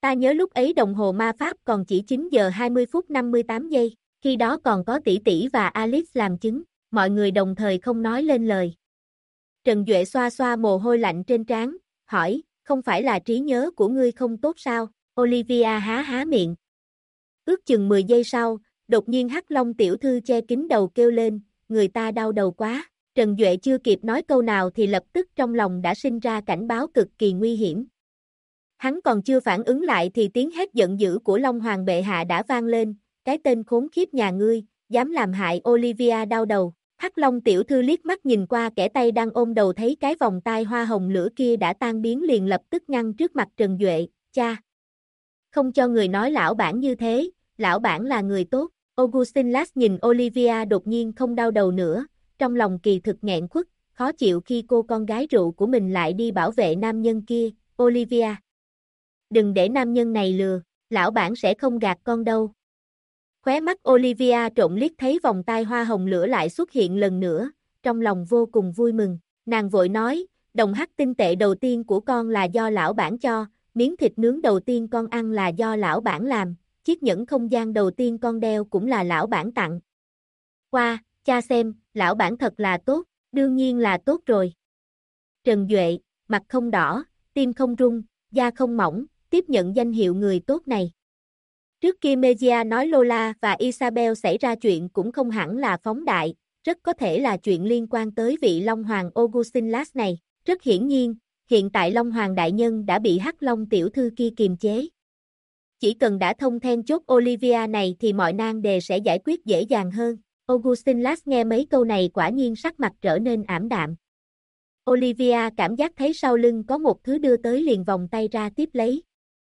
Ta nhớ lúc ấy đồng hồ ma pháp còn chỉ 9 giờ 20 phút 58 giây, khi đó còn có tỷ tỷ và Alice làm chứng, mọi người đồng thời không nói lên lời. Trần Duệ xoa xoa mồ hôi lạnh trên trán, hỏi, không phải là trí nhớ của ngươi không tốt sao? Olivia há há miệng. Ước chừng 10 giây sau, đột nhiên Hắc Long tiểu thư che kín đầu kêu lên, người ta đau đầu quá. Trần Duệ chưa kịp nói câu nào thì lập tức trong lòng đã sinh ra cảnh báo cực kỳ nguy hiểm. Hắn còn chưa phản ứng lại thì tiếng hét giận dữ của Long Hoàng bệ hạ đã vang lên, cái tên khốn khiếp nhà ngươi, dám làm hại Olivia đau đầu. Hắc Long tiểu thư liếc mắt nhìn qua kẻ tay đang ôm đầu thấy cái vòng tai hoa hồng lửa kia đã tan biến liền lập tức ngăn trước mặt Trần Duệ, cha. Không cho người nói lão bản như thế, lão bản là người tốt. Augustin Lass nhìn Olivia đột nhiên không đau đầu nữa, trong lòng kỳ thực nghẹn khuất, khó chịu khi cô con gái rượu của mình lại đi bảo vệ nam nhân kia, Olivia. Đừng để nam nhân này lừa, lão bản sẽ không gạt con đâu. Khóe mắt Olivia trộn liếc thấy vòng tai hoa hồng lửa lại xuất hiện lần nữa, trong lòng vô cùng vui mừng, nàng vội nói, đồng hắc tinh tệ đầu tiên của con là do lão bản cho, miếng thịt nướng đầu tiên con ăn là do lão bản làm, chiếc nhẫn không gian đầu tiên con đeo cũng là lão bản tặng. Qua, cha xem, lão bản thật là tốt, đương nhiên là tốt rồi. Trần Duệ, mặt không đỏ, tim không rung, da không mỏng, tiếp nhận danh hiệu người tốt này. Trước kia Megia nói Lola và Isabel xảy ra chuyện cũng không hẳn là phóng đại, rất có thể là chuyện liên quan tới vị Long Hoàng Augustin Lass này. Rất hiển nhiên, hiện tại Long Hoàng đại nhân đã bị Hắc Long tiểu thư kia kiềm chế. Chỉ cần đã thông then chốt Olivia này thì mọi nan đề sẽ giải quyết dễ dàng hơn. Augustin Lass nghe mấy câu này quả nhiên sắc mặt trở nên ảm đạm. Olivia cảm giác thấy sau lưng có một thứ đưa tới liền vòng tay ra tiếp lấy.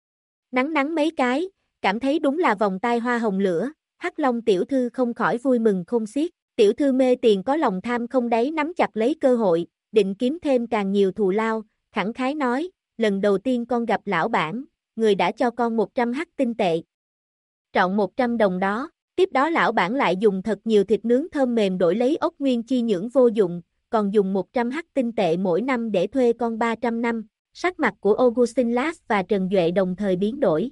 Nắng mấy cái, cảm thấy đúng là vòng tai hoa hồng lửa, Hắc Long tiểu thư không khỏi vui mừng khôn xiết. Tiểu thư mê tiền có lòng tham không đáy nắm chặt lấy cơ hội, định kiếm thêm càng nhiều thù lao, khẳng khái nói, lần đầu tiên con gặp lão bản, người đã cho con 100 hắc tinh tệ. Trọn 100 đồng đó, tiếp đó lão bản lại dùng thật nhiều thịt nướng thơm mềm đổi lấy ốc nguyên chi nhưỡng vô dụng, còn dùng 100 hắc tinh tệ mỗi năm để thuê con 300 năm. Sắc mặt của Augustin Lass và Trần Duệ đồng thời biến đổi.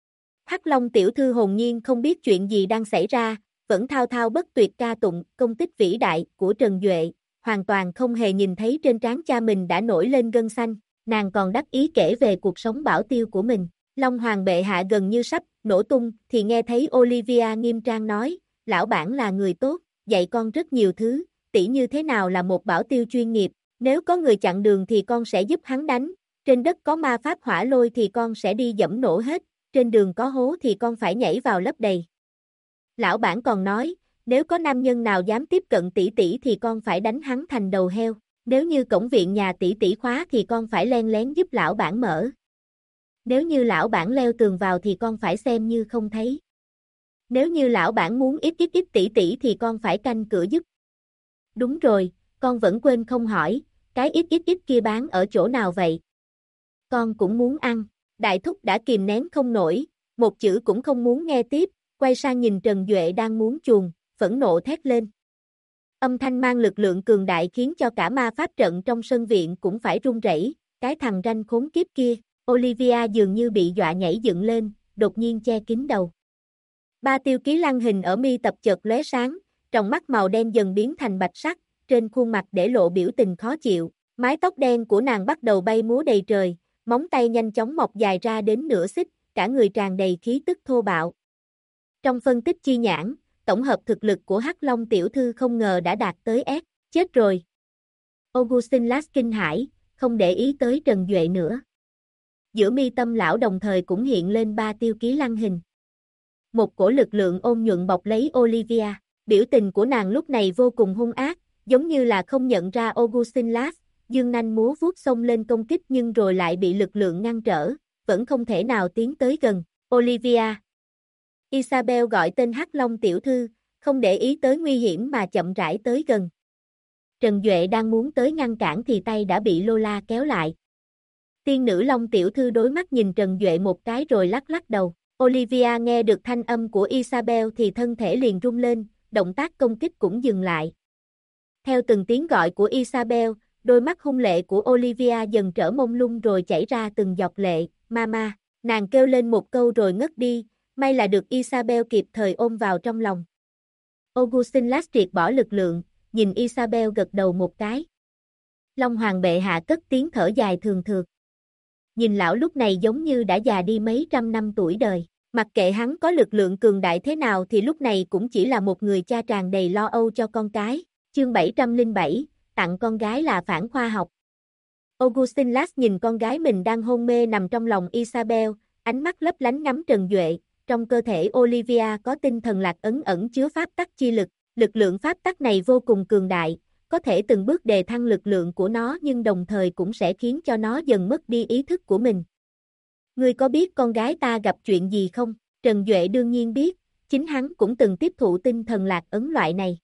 Hắc Long tiểu thư hồn nhiên không biết chuyện gì đang xảy ra, vẫn thao thao bất tuyệt ca tụng công tích vĩ đại của Trần Duệ, hoàn toàn không hề nhìn thấy trên trán cha mình đã nổi lên gân xanh, nàng còn đắc ý kể về cuộc sống bảo tiêu của mình. Long Hoàng bệ hạ gần như sắp nổ tung thì nghe thấy Olivia nghiêm trang nói, lão bản là người tốt, dạy con rất nhiều thứ, tỉ như thế nào là một bảo tiêu chuyên nghiệp, nếu có người chặn đường thì con sẽ giúp hắn đánh, trên đất có ma pháp hỏa lôi thì con sẽ đi dẫm nổ hết, trên đường có hố thì con phải nhảy vào lấp đầy. Lão bản còn nói, nếu có nam nhân nào dám tiếp cận tỷ tỷ thì con phải đánh hắn thành đầu heo, nếu như cổng viện nhà tỷ tỷ khóa thì con phải len lén giúp lão bản mở. Nếu như lão bản leo tường vào thì con phải xem như không thấy. Nếu như lão bản muốn ít tỷ tỷ thì con phải canh cửa giúp. Đúng rồi, con vẫn quên không hỏi, cái ít kia bán ở chỗ nào vậy? Con cũng muốn ăn. Đại thúc đã kìm nén không nổi, một chữ cũng không muốn nghe tiếp, quay sang nhìn Trần Duệ đang muốn chuồn, phẫn nộ thét lên. Âm thanh mang lực lượng cường đại khiến cho cả ma pháp trận trong sân viện cũng phải run rẩy, cái thằng ranh khốn kiếp kia, Olivia dường như bị dọa nhảy dựng lên, đột nhiên che kín đầu. Ba tiêu ký lăng hình ở mi tập chợt lóe sáng, trong mắt màu đen dần biến thành bạch sắc, trên khuôn mặt để lộ biểu tình khó chịu, mái tóc đen của nàng bắt đầu bay múa đầy trời. Móng tay nhanh chóng mọc dài ra đến nửa xích, cả người tràn đầy khí tức thô bạo. Trong phân tích chi nhãn, tổng hợp thực lực của Hắc Long tiểu thư không ngờ đã đạt tới S, chết rồi. Augustin Lass kinh hãi, không để ý tới Trần Duệ nữa. Giữa mi tâm lão đồng thời cũng hiện lên ba tiêu ký lăng hình. Một cổ lực lượng ôn nhuận bọc lấy Olivia, biểu tình của nàng lúc này vô cùng hung ác, giống như là không nhận ra Augustin Lass. Dương nanh múa vuốt xông lên công kích nhưng rồi lại bị lực lượng ngăn trở, vẫn không thể nào tiến tới gần. Olivia. Isabel gọi tên Hắc Long tiểu thư, không để ý tới nguy hiểm mà chậm rãi tới gần. Trần Duệ đang muốn tới ngăn cản thì tay đã bị Lola kéo lại. Tiên nữ Long tiểu thư đối mắt nhìn Trần Duệ một cái rồi lắc lắc đầu. Olivia nghe được thanh âm của Isabel thì thân thể liền rung lên, động tác công kích cũng dừng lại. Theo từng tiếng gọi của Isabel, đôi mắt hung lệ của Olivia dần trở mông lung rồi chảy ra từng giọt lệ, Mama, Nàng kêu lên một câu rồi ngất đi, may là được Isabel kịp thời ôm vào trong lòng. Augustin Lass triệt bỏ lực lượng, nhìn Isabel gật đầu một cái. Long Hoàng bệ hạ cất tiếng thở dài thường thượt. Nhìn lão lúc này giống như đã già đi mấy trăm năm tuổi đời. Mặc kệ hắn có lực lượng cường đại thế nào thì lúc này cũng chỉ là một người cha tràn đầy lo âu cho con cái. Chương 707, tặng con gái là phản khoa học. Augustin Lass nhìn con gái mình đang hôn mê nằm trong lòng Isabel, ánh mắt lấp lánh ngắm Trần Duệ. Trong cơ thể Olivia có tinh thần lạc ấn ẩn chứa pháp tắc chi lực. Lực lượng pháp tắc này vô cùng cường đại, có thể từng bước đề thăng lực lượng của nó nhưng đồng thời cũng sẽ khiến cho nó dần mất đi ý thức của mình. Ngươi có biết con gái ta gặp chuyện gì không? Trần Duệ đương nhiên biết, chính hắn cũng từng tiếp thụ tinh thần lạc ấn loại này.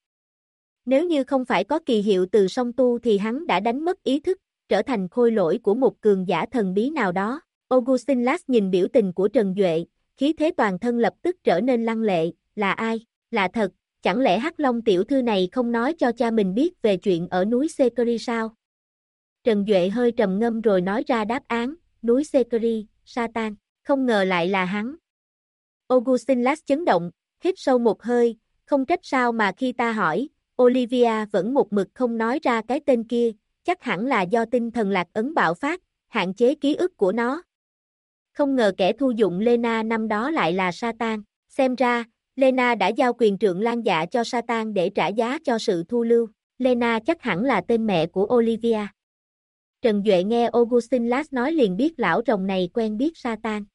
Nếu như không phải có kỳ hiệu từ song tu thì hắn đã đánh mất ý thức, trở thành khôi lỗi của một cường giả thần bí nào đó. Augustin Lass nhìn biểu tình của Trần Duệ, khí thế toàn thân lập tức trở nên lăng lệ. Là ai? Là thật, chẳng lẽ Hắc Long tiểu thư này không nói cho cha mình biết về chuyện ở núi Sekiri sao? Trần Duệ hơi trầm ngâm rồi nói ra đáp án, núi Sekiri, Satan, không ngờ lại là hắn. Augustin Lass chấn động, hít sâu một hơi, không trách sao mà khi ta hỏi, Olivia vẫn một mực không nói ra cái tên kia, chắc hẳn là do tinh thần lạc ấn bạo phát, hạn chế ký ức của nó. Không ngờ kẻ thu dụng Lena năm đó lại là Satan, xem ra, Lena đã giao quyền trượng lan dạ cho Satan để trả giá cho sự thu lưu. Lena chắc hẳn là tên mẹ của Olivia. Trần Duệ nghe Augustin Lass nói liền biết lão rồng này quen biết Satan.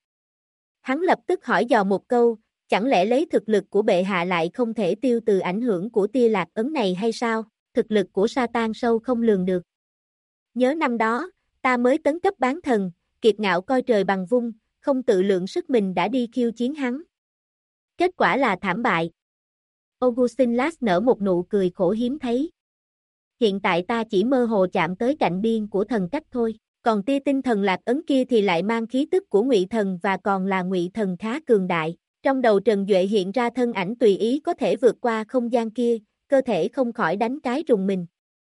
Hắn lập tức hỏi dò một câu, chẳng lẽ lấy thực lực của bệ hạ lại không thể tiêu từ ảnh hưởng của tia lạc ấn này hay sao? Thực lực của Satan sâu không lường được. Nhớ năm đó, ta mới tấn cấp bán thần, kiệt ngạo coi trời bằng vung, không tự lượng sức mình đã đi khiêu chiến hắn. Kết quả là thảm bại. Augustin Lass nở một nụ cười khổ hiếm thấy. Hiện tại ta chỉ mơ hồ chạm tới cạnh biên của thần cách thôi, còn tia tinh thần lạc ấn kia thì lại mang khí tức của Ngụy Thần và còn là Ngụy Thần khá cường đại. Trong đầu Trần Duệ hiện ra thân ảnh tùy ý có thể vượt qua không gian kia, cơ thể không khỏi đánh cái rùng mình.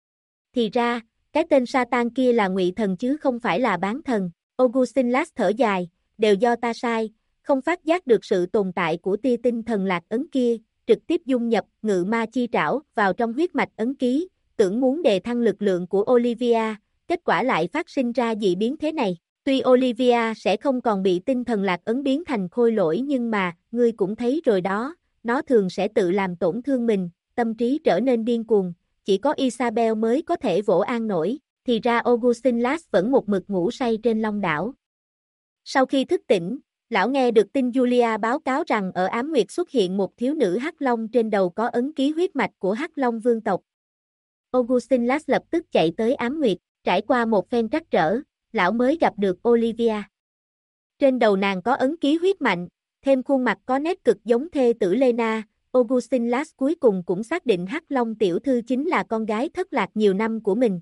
Thì ra, cái tên Satan kia là Ngụy Thần chứ không phải là bán thần. Augustin Lass thở dài, đều do ta sai, không phát giác được sự tồn tại của tia tinh thần lạc ấn kia, trực tiếp dung nhập ngự ma chi trảo vào trong huyết mạch ấn ký, tưởng muốn đề thăng lực lượng của Olivia, kết quả lại phát sinh ra dị biến thế này. Tuy Olivia sẽ không còn bị tinh thần lạc ấn biến thành khôi lỗi nhưng mà, ngươi cũng thấy rồi đó, nó thường sẽ tự làm tổn thương mình, tâm trí trở nên điên cuồng, chỉ có Isabel mới có thể vỗ an nổi, thì ra Augustin Lass vẫn một mực ngủ say trên Long đảo. Sau khi thức tỉnh, lão nghe được tin Julia báo cáo rằng ở Ám Nguyệt xuất hiện một thiếu nữ Hắc Long trên đầu có ấn ký huyết mạch của Hắc Long vương tộc. Augustin Lass lập tức chạy tới Ám Nguyệt, trải qua một phen trắc trở, lão mới gặp được Olivia. Trên đầu nàng có ấn ký huyết mạnh, thêm khuôn mặt có nét cực giống thê tử Lena, Augustin Lass cuối cùng cũng xác định Hắc Long tiểu thư chính là con gái thất lạc nhiều năm của mình.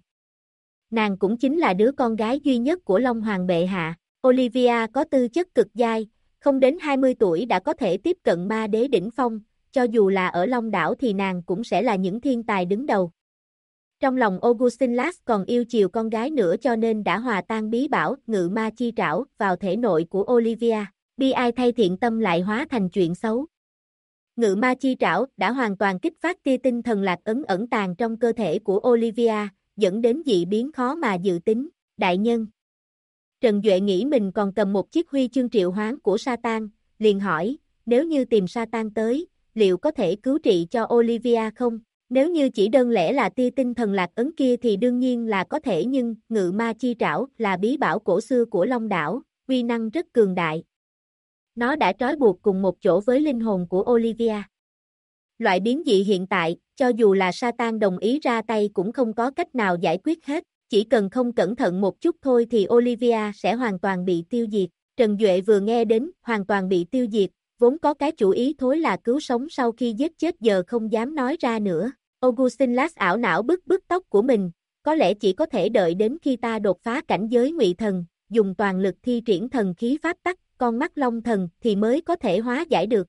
Nàng cũng chính là đứa con gái duy nhất của Long Hoàng bệ hạ. Olivia có tư chất cực giai, không đến 20 tuổi đã có thể tiếp cận ma đế đỉnh phong, cho dù là ở Long đảo thì nàng cũng sẽ là những thiên tài đứng đầu. Trong lòng Augustin Lass còn yêu chiều con gái nữa cho nên đã hòa tan bí bảo ngự ma chi trảo vào thể nội của Olivia. Bi ai thay thiện tâm lại hóa thành chuyện xấu. Ngự ma chi trảo đã hoàn toàn kích phát tia tinh thần lạc ấn ẩn tàng trong cơ thể của Olivia, dẫn đến dị biến khó mà dự tính. Đại nhân. Trần Duệ nghĩ mình còn cầm một chiếc huy chương triệu hoán của Satan, liền hỏi, nếu như tìm Satan tới, liệu có thể cứu trị cho Olivia không? Nếu như chỉ đơn lẻ là tia tinh thần lạc ấn kia thì đương nhiên là có thể nhưng ngự ma chi trảo là bí bảo cổ xưa của Long đảo, uy năng rất cường đại. Nó đã trói buộc cùng một chỗ với linh hồn của Olivia. Loại biến dị hiện tại, cho dù là Satan đồng ý ra tay cũng không có cách nào giải quyết hết, chỉ cần không cẩn thận một chút thôi thì Olivia sẽ hoàn toàn bị tiêu diệt. Trần Duệ vừa nghe đến hoàn toàn bị tiêu diệt, vốn có cái chủ ý thối là cứu sống sau khi giết chết giờ không dám nói ra nữa. Augustin Lass ảo não bứt bứt tóc của mình, có lẽ chỉ có thể đợi đến khi ta đột phá cảnh giới Ngụy Thần, dùng toàn lực thi triển thần khí pháp tắc, con mắt Long Thần thì mới có thể hóa giải được.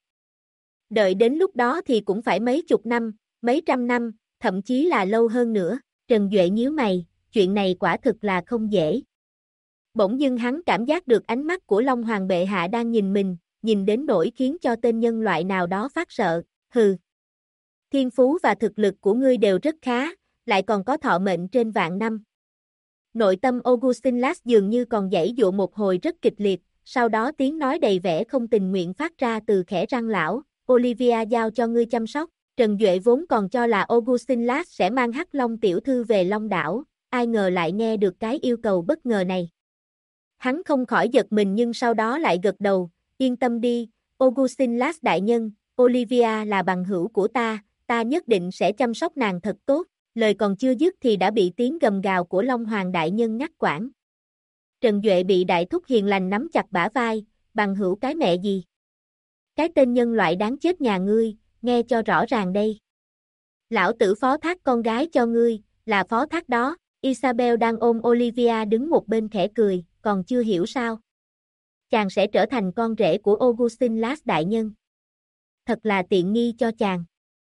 Đợi đến lúc đó thì cũng phải mấy chục năm, mấy trăm năm, thậm chí là lâu hơn nữa. Trần Duệ nhíu mày, chuyện này quả thực là không dễ. Bỗng dưng hắn cảm giác được ánh mắt của Long Hoàng bệ hạ đang nhìn mình, nhìn đến nỗi khiến cho tên nhân loại nào đó phát sợ, hừ. Thiên phú và thực lực của ngươi đều rất khá, lại còn có thọ mệnh trên vạn năm. Nội tâm Augustin Lass dường như còn giãy giụa một hồi rất kịch liệt, sau đó tiếng nói đầy vẻ không tình nguyện phát ra từ khẽ răng lão, Olivia giao cho ngươi chăm sóc. Trần Duệ vốn còn cho là Augustin Lass sẽ mang Hắc Long tiểu thư về Long đảo, ai ngờ lại nghe được cái yêu cầu bất ngờ này. Hắn không khỏi giật mình nhưng sau đó lại gật đầu, yên tâm đi, Augustin Lass đại nhân, Olivia là bằng hữu của ta nhất định sẽ chăm sóc nàng thật tốt. Lời còn chưa dứt thì đã bị tiếng gầm gào của Long Hoàng đại nhân ngắt quãng. Trần Duệ bị đại thúc hiền lành nắm chặt bả vai, bằng hữu cái mẹ gì? Cái tên nhân loại đáng chết nhà ngươi, nghe cho rõ ràng đây. Lão tử phó thác con gái cho ngươi, là phó thác đó. Isabel đang ôm Olivia đứng một bên khẽ cười, còn chưa hiểu sao? Chàng sẽ trở thành con rể của Augustin Lass đại nhân. Thật là tiện nghi cho chàng.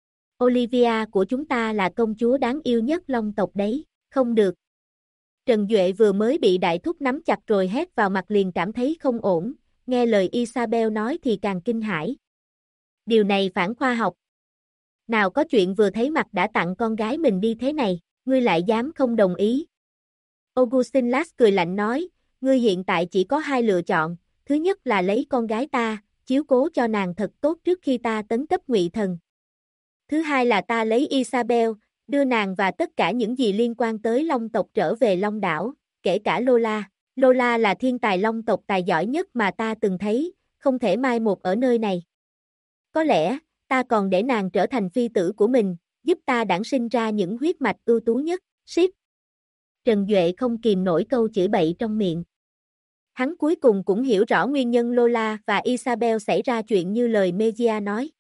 Olivia của chúng ta là công chúa đáng yêu nhất Long tộc đấy, không được. Trần Duệ vừa mới bị đại thúc nắm chặt rồi hét vào mặt liền cảm thấy không ổn, nghe lời Isabel nói thì càng kinh hãi. Điều này phản khoa học. Nào có chuyện vừa thấy mặt đã tặng con gái mình đi thế này, ngươi lại dám không đồng ý. Augustin Lass cười lạnh nói, ngươi hiện tại chỉ có hai lựa chọn, thứ nhất là lấy con gái ta, chiếu cố cho nàng thật tốt trước khi ta tấn cấp ngụy thần. Thứ hai là ta lấy Isabel, đưa nàng và tất cả những gì liên quan tới Long tộc trở về Long đảo, kể cả Lola. Lola là thiên tài Long tộc tài giỏi nhất mà ta từng thấy, không thể mai một ở nơi này. Có lẽ, ta còn để nàng trở thành phi tử của mình, giúp ta đản sinh ra những huyết mạch ưu tú nhất, ship. Trần Duệ không kìm nổi câu chửi bậy trong miệng. Hắn cuối cùng cũng hiểu rõ nguyên nhân Lola và Isabel xảy ra chuyện như lời Mejia nói.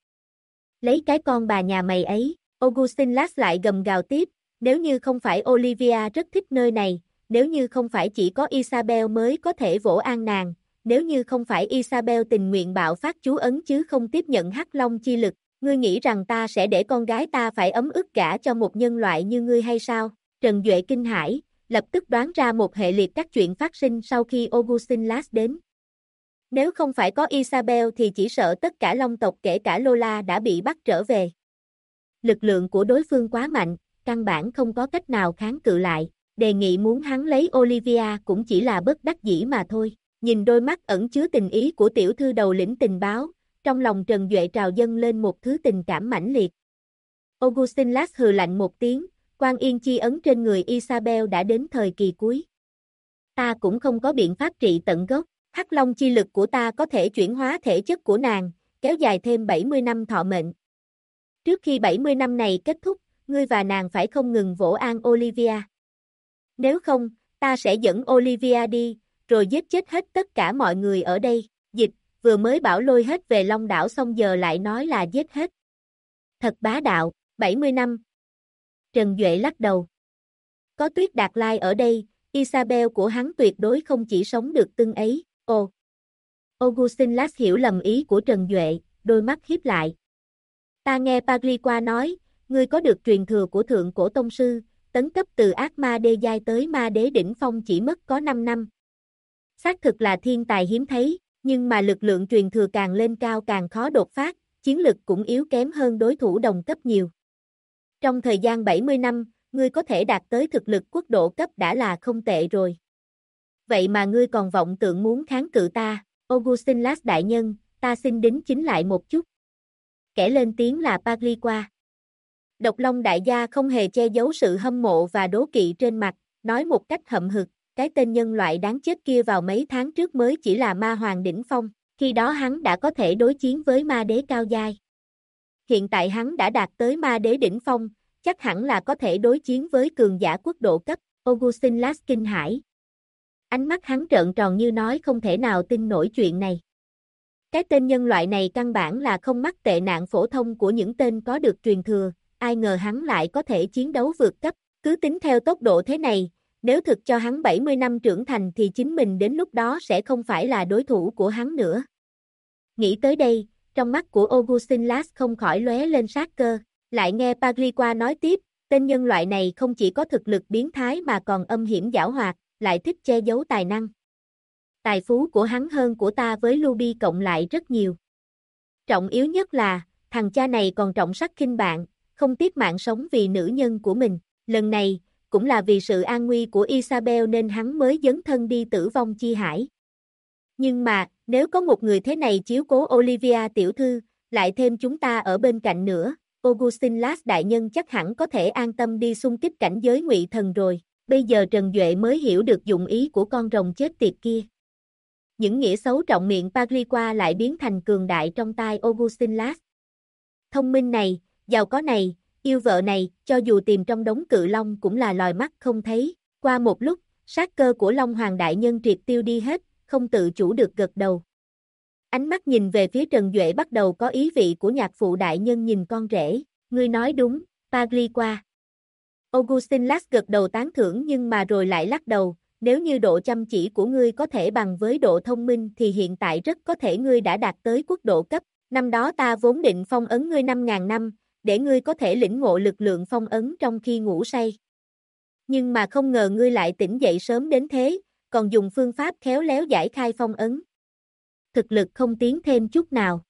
Lấy cái con bà nhà mày ấy, Augustin Lass lại gầm gào tiếp, nếu như không phải Olivia rất thích nơi này, nếu như không phải chỉ có Isabel mới có thể vỗ an nàng, nếu như không phải Isabel tình nguyện bạo phát chú ấn chứ không tiếp nhận Hắc Long chi lực, ngươi nghĩ rằng ta sẽ để con gái ta phải ấm ức gả cho một nhân loại như ngươi hay sao? Trần Duệ kinh hãi, lập tức đoán ra một hệ liệt các chuyện phát sinh sau khi Augustin Lass đến. Nếu không phải có Isabel thì chỉ sợ tất cả Long tộc kể cả Lola đã bị bắt trở về. Lực lượng của đối phương quá mạnh, căn bản không có cách nào kháng cự lại, đề nghị muốn hắn lấy Olivia cũng chỉ là bất đắc dĩ mà thôi. Nhìn đôi mắt ẩn chứa tình ý của tiểu thư đầu lĩnh tình báo, trong lòng Trần Duệ trào dâng lên một thứ tình cảm mãnh liệt. Augustin Lass hừ lạnh một tiếng, Quan Yên chi ấn trên người Isabel đã đến thời kỳ cuối. Ta cũng không có biện pháp trị tận gốc. Hắc Long chi lực của ta có thể chuyển hóa thể chất của nàng, kéo dài thêm 70 năm thọ mệnh. Trước khi 70 năm này kết thúc, ngươi và nàng phải không ngừng vỗ an Olivia. Nếu không, ta sẽ dẫn Olivia đi, rồi giết chết hết tất cả mọi người ở đây. Dịch, vừa mới bảo lôi hết về Long đảo xong giờ lại nói là giết hết. Thật bá đạo, 70 năm. Trần Duệ lắc đầu. Có Tuyết Đạt Lai ở đây, Isabel của hắn tuyệt đối không chỉ sống được từng ấy. Ồ! Augustin Lass hiểu lầm ý của Trần Duệ, đôi mắt híp lại. Ta nghe Pagliqua nói, ngươi có được truyền thừa của thượng cổ tông sư, tấn cấp từ ác ma đê giai tới ma đế đỉnh phong chỉ mất có 5 năm. Xác thực là thiên tài hiếm thấy, nhưng mà lực lượng truyền thừa càng lên cao càng khó đột phát, chiến lực cũng yếu kém hơn đối thủ đồng cấp nhiều. Trong thời gian 70 năm, ngươi có thể đạt tới thực lực quốc độ cấp đã là không tệ rồi. Vậy mà ngươi còn vọng tưởng muốn kháng cự ta, Augustin Lass đại nhân, ta xin đính chính lại một chút. Kẻ lên tiếng là Pagliqua. Độc Long đại gia không hề che giấu sự hâm mộ và đố kỵ trên mặt, nói một cách hậm hực, cái tên nhân loại đáng chết kia vào mấy tháng trước mới chỉ là ma hoàng đỉnh phong, khi đó hắn đã có thể đối chiến với ma đế cao giai. Hiện tại hắn đã đạt tới ma đế đỉnh phong, chắc hẳn là có thể đối chiến với cường giả quốc độ cấp, Augustin Lass kinh hãi. Ánh mắt hắn trợn tròn như nói không thể nào tin nổi chuyện này. Cái tên nhân loại này căn bản là không mắc tệ nạn phổ thông của những tên có được truyền thừa, ai ngờ hắn lại có thể chiến đấu vượt cấp, cứ tính theo tốc độ thế này, nếu thực cho hắn 70 năm trưởng thành thì chính mình đến lúc đó sẽ không phải là đối thủ của hắn nữa. Nghĩ tới đây, trong mắt của Augustin Lass không khỏi lóe lên sát cơ, lại nghe Pagliqua nói tiếp, tên nhân loại này không chỉ có thực lực biến thái mà còn âm hiểm giảo hoạt, lại thích che giấu tài năng. Tài phú của hắn hơn của ta với Ruby cộng lại rất nhiều. Trọng yếu nhất là, thằng cha này còn trọng sắc khinh bạn, không tiếc mạng sống vì nữ nhân của mình. Lần này, cũng là vì sự an nguy của Isabel nên hắn mới dấn thân đi tử vong chi hải. Nhưng mà, nếu có một người thế này chiếu cố Olivia tiểu thư, lại thêm chúng ta ở bên cạnh nữa, Augustin Lass đại nhân chắc hẳn có thể an tâm đi xung kích cảnh giới ngụy thần rồi. Bây giờ Trần Duệ mới hiểu được dụng ý của con rồng chết tiệt kia. Những nghĩa xấu trọng miệng Pagliqua lại biến thành cường đại trong tai Augustin Lass. Thông minh này, giàu có này, yêu vợ này, cho dù tìm trong đống cự long cũng là lòi mắt không thấy. Qua một lúc, sát cơ của Long Hoàng đại nhân triệt tiêu đi hết, không tự chủ được gật đầu. Ánh mắt nhìn về phía Trần Duệ bắt đầu có ý vị của nhạc phụ đại nhân nhìn con rể. Ngươi nói đúng, Pagliqua. Augustin Lass gật đầu tán thưởng nhưng mà rồi lại lắc đầu. Nếu như độ chăm chỉ của ngươi có thể bằng với độ thông minh thì hiện tại rất có thể ngươi đã đạt tới quốc độ cấp. Năm đó ta vốn định phong ấn ngươi 5.000 năm, để ngươi có thể lĩnh ngộ lực lượng phong ấn trong khi ngủ say. Nhưng mà không ngờ ngươi lại tỉnh dậy sớm đến thế, còn dùng phương pháp khéo léo giải khai phong ấn. Thực lực không tiến thêm chút nào.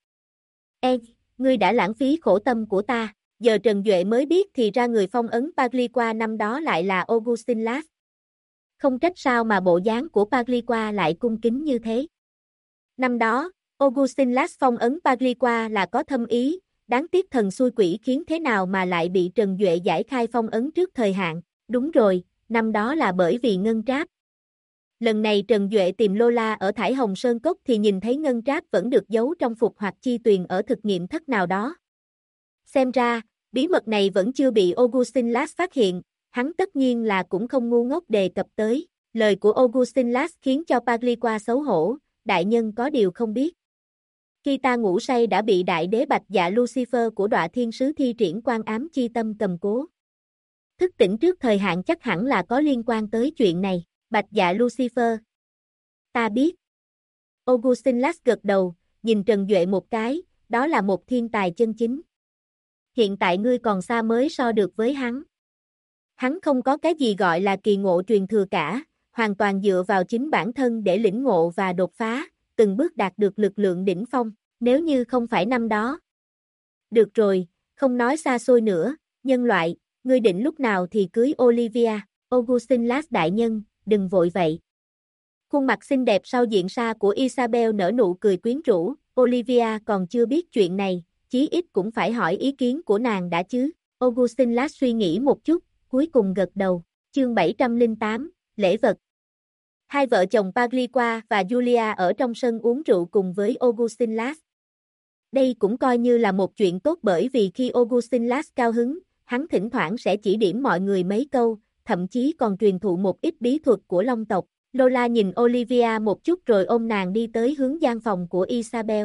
Ngươi đã lãng phí khổ tâm của ta. Giờ Trần Duệ mới biết thì ra người phong ấn Pagliqua năm đó lại là Augustin Lass. Không trách sao mà bộ dáng của Pagliqua lại cung kính như thế. Năm đó, Augustin Lass phong ấn Pagliqua là có thâm ý, đáng tiếc thần xui quỷ khiến thế nào mà lại bị Trần Duệ giải khai phong ấn trước thời hạn. Đúng rồi, năm đó là bởi vì ngân tráp. Lần này Trần Duệ tìm Lola ở Thải Hồng Sơn Cốc thì nhìn thấy ngân tráp vẫn được giấu trong phục hoặc chi tuyền ở thực nghiệm thất nào đó. Xem ra, bí mật này vẫn chưa bị Augustin Lass phát hiện, hắn tất nhiên là cũng không ngu ngốc đề cập tới. Lời của Augustin Lass khiến cho Pagliqua xấu hổ, đại nhân có điều không biết. Khi ta ngủ say đã bị đại đế bạch dạ Lucifer của Đọa Thiên Sứ thi triển quan ám chi tâm cầm cố. Thức tỉnh trước thời hạn chắc hẳn là có liên quan tới chuyện này. Bạch dạ Lucifer. Ta biết. Augustin Lass gật đầu, nhìn Trần Duệ một cái, đó là một thiên tài chân chính. Hiện tại ngươi còn xa mới so được với hắn. Hắn không có cái gì gọi là kỳ ngộ truyền thừa cả, hoàn toàn dựa vào chính bản thân để lĩnh ngộ và đột phá, từng bước đạt được lực lượng đỉnh phong, nếu như không phải năm đó. Được rồi, không nói xa xôi nữa, nhân loại, ngươi định lúc nào thì cưới Olivia, Augustin Lass đại nhân, đừng vội vậy. Khuôn mặt xinh đẹp sau diện sa của Isabel nở nụ cười quyến rũ, Olivia còn chưa biết chuyện này, chí ít cũng phải hỏi ý kiến của nàng đã chứ. Augustin Lass suy nghĩ một chút, cuối cùng gật đầu. Chương 708, lễ vật. Hai vợ chồng Pagliqua và Julia ở trong sân uống rượu cùng với Augustin Lass. Đây cũng coi như là một chuyện tốt bởi vì khi Augustin Lass cao hứng, hắn thỉnh thoảng sẽ chỉ điểm mọi người mấy câu, thậm chí còn truyền thụ một ít bí thuật của Long tộc. Lola nhìn Olivia một chút rồi ôm nàng đi tới hướng gian phòng của Isabel.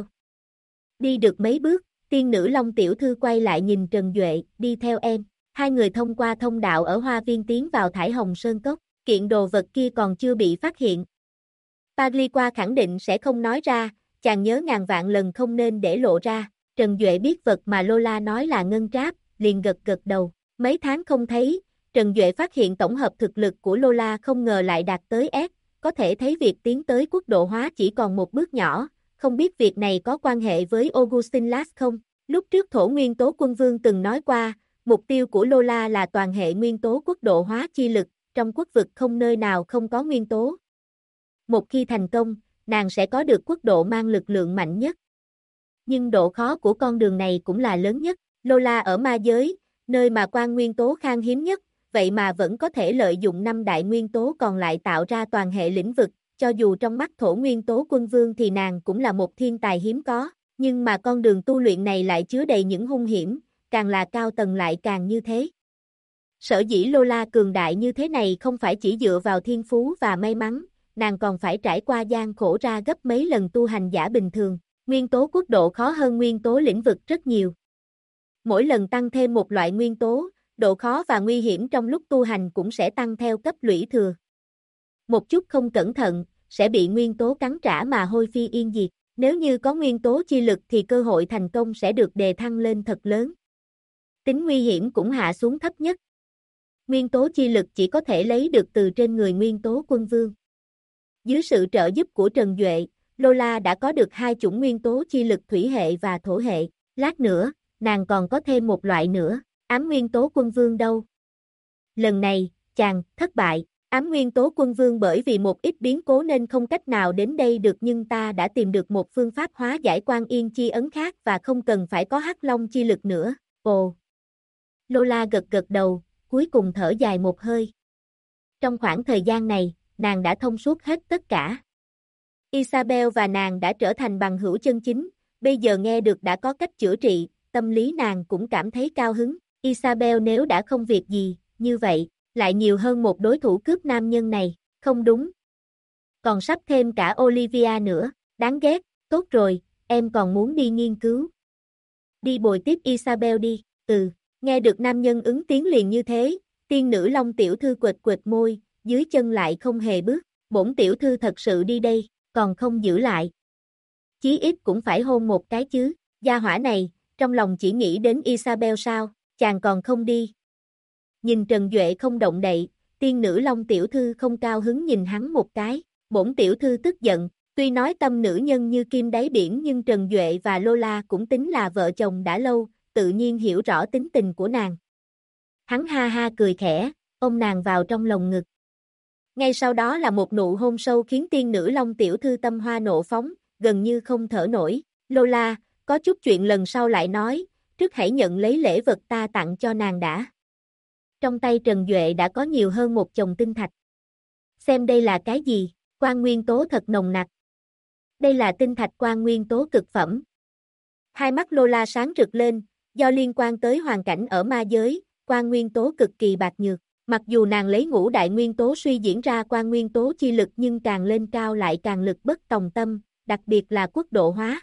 Đi được mấy bước, tiên nữ Long tiểu thư quay lại nhìn Trần Duệ, đi theo em. Hai người thông qua thông đạo ở hoa viên tiến vào Thải Hồng Sơn Cốc, kiện đồ vật kia còn chưa bị phát hiện. Pagliqua khẳng định sẽ không nói ra, chàng nhớ ngàn vạn lần không nên để lộ ra. Trần Duệ biết vật mà Lola nói là ngân tráp, liền gật gật đầu. Mấy tháng không thấy, Trần Duệ phát hiện tổng hợp thực lực của Lola không ngờ lại đạt tới S, có thể thấy việc tiến tới quốc độ hóa chỉ còn một bước nhỏ, không biết việc này có quan hệ với Augustin Lass không? Lúc trước Thổ Nguyên Tố Quân Vương từng nói qua, mục tiêu của Lola là toàn hệ nguyên tố quốc độ hóa chi lực, trong quốc vực không nơi nào không có nguyên tố. Một khi thành công, nàng sẽ có được quốc độ mang lực lượng mạnh nhất. Nhưng độ khó của con đường này cũng là lớn nhất. Lola ở ma giới, nơi mà quan nguyên tố khan hiếm nhất, vậy mà vẫn có thể lợi dụng 5 đại nguyên tố còn lại tạo ra toàn hệ lĩnh vực, cho dù trong mắt Thổ Nguyên Tố Quân Vương thì nàng cũng là một thiên tài hiếm có, nhưng mà con đường tu luyện này lại chứa đầy những hung hiểm, càng là cao tầng lại càng như thế. Sở dĩ Lola cường đại như thế này không phải chỉ dựa vào thiên phú và may mắn, nàng còn phải trải qua gian khổ ra gấp mấy lần tu hành giả bình thường. Nguyên tố quốc độ khó hơn nguyên tố lĩnh vực rất nhiều. Mỗi lần tăng thêm một loại nguyên tố, độ khó và nguy hiểm trong lúc tu hành cũng sẽ tăng theo cấp lũy thừa. Một chút không cẩn thận, sẽ bị nguyên tố cắn trả mà hôi phi yên diệt. Nếu như có nguyên tố chi lực thì cơ hội thành công sẽ được đề thăng lên thật lớn. Tính nguy hiểm cũng hạ xuống thấp nhất. Nguyên tố chi lực chỉ có thể lấy được từ trên người nguyên tố quân vương. Dưới sự trợ giúp của Trần Duệ, Lola đã có được hai chủng nguyên tố chi lực thủy hệ và thổ hệ. Lát nữa, nàng còn có thêm một loại nữa, ám nguyên tố quân vương đâu. Lần này, chàng thất bại. Ám nguyên tố quân vương bởi vì một ít biến cố nên không cách nào đến đây được, nhưng ta đã tìm được một phương pháp hóa giải quan yên chi ấn khác và không cần phải có hắc long chi lực nữa. Ồ! Lola gật gật đầu, cuối cùng thở dài một hơi. Trong khoảng thời gian này, nàng đã thông suốt hết tất cả. Isabel và nàng đã trở thành bằng hữu chân chính, bây giờ nghe được đã có cách chữa trị, tâm lý nàng cũng cảm thấy cao hứng. Isabel nếu đã không việc gì, như vậy, lại nhiều hơn một đối thủ cướp nam nhân này, không đúng. Còn sắp thêm cả Olivia nữa, đáng ghét, tốt rồi, em còn muốn đi nghiên cứu. Đi bồi tiếp Isabel đi, nghe được nam nhân ứng tiếng liền như thế, tiên nữ Long tiểu thư quệt quệt môi, dưới chân lại không hề bước, bổn tiểu thư thật sự đi đây, còn không giữ lại. Chí ít cũng phải hôn một cái chứ, gia hỏa này, trong lòng chỉ nghĩ đến Isabel sao, chàng còn không đi. Nhìn Trần Duệ không động đậy, tiên nữ Long tiểu thư không cao hứng nhìn hắn một cái, bổn tiểu thư tức giận, tuy nói tâm nữ nhân như kim đáy biển nhưng Trần Duệ và Lola cũng tính là vợ chồng đã lâu, tự nhiên hiểu rõ tính tình của nàng. Hắn ha ha cười khẽ, ôm nàng vào trong lồng ngực. Ngay sau đó là một nụ hôn sâu khiến tiên nữ Long tiểu thư tâm hoa nộ phóng, gần như không thở nổi. Lola, có chút chuyện lần sau lại nói, trước hãy nhận lấy lễ vật ta tặng cho nàng đã. Trong tay Trần Duệ đã có nhiều hơn một chồng tinh thạch. Xem đây là cái gì, quan nguyên tố thật nồng nặc. Đây là tinh thạch quan nguyên tố cực phẩm. Hai mắt Lola sáng rực lên, do liên quan tới hoàn cảnh ở ma giới, quan nguyên tố cực kỳ bạc nhược. Mặc dù nàng lấy ngũ đại nguyên tố suy diễn ra quan nguyên tố chi lực nhưng càng lên cao lại càng lực bất tòng tâm, đặc biệt là quốc độ hóa.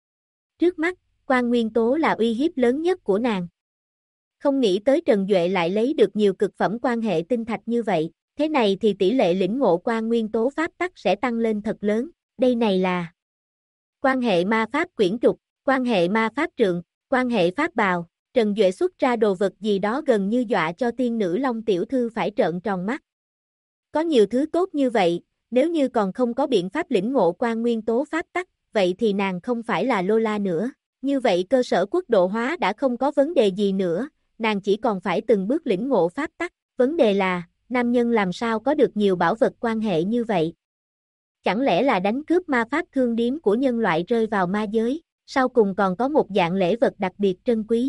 Trước mắt, quan nguyên tố là uy hiếp lớn nhất của nàng. Không nghĩ tới Trần Duệ lại lấy được nhiều cực phẩm quan hệ tinh thạch như vậy, thế này thì tỷ lệ lĩnh ngộ quan nguyên tố pháp tắc sẽ tăng lên thật lớn. Đây này là quan hệ ma pháp quyển trục, quan hệ ma pháp trượng, quan hệ pháp bào. Trần Duệ xuất ra đồ vật gì đó gần như dọa cho tiên nữ Long tiểu thư phải trợn tròn mắt. Có nhiều thứ tốt như vậy, nếu như còn không có biện pháp lĩnh ngộ quan nguyên tố pháp tắc, vậy thì nàng không phải là Lola nữa. Như vậy cơ sở quốc độ hóa đã không có vấn đề gì nữa, nàng chỉ còn phải từng bước lĩnh ngộ pháp tắc. Vấn đề là, nam nhân làm sao có được nhiều bảo vật quan hệ như vậy? Chẳng lẽ là đánh cướp ma pháp thương điếm của nhân loại rơi vào ma giới, sau cùng còn có một dạng lễ vật đặc biệt trân quý?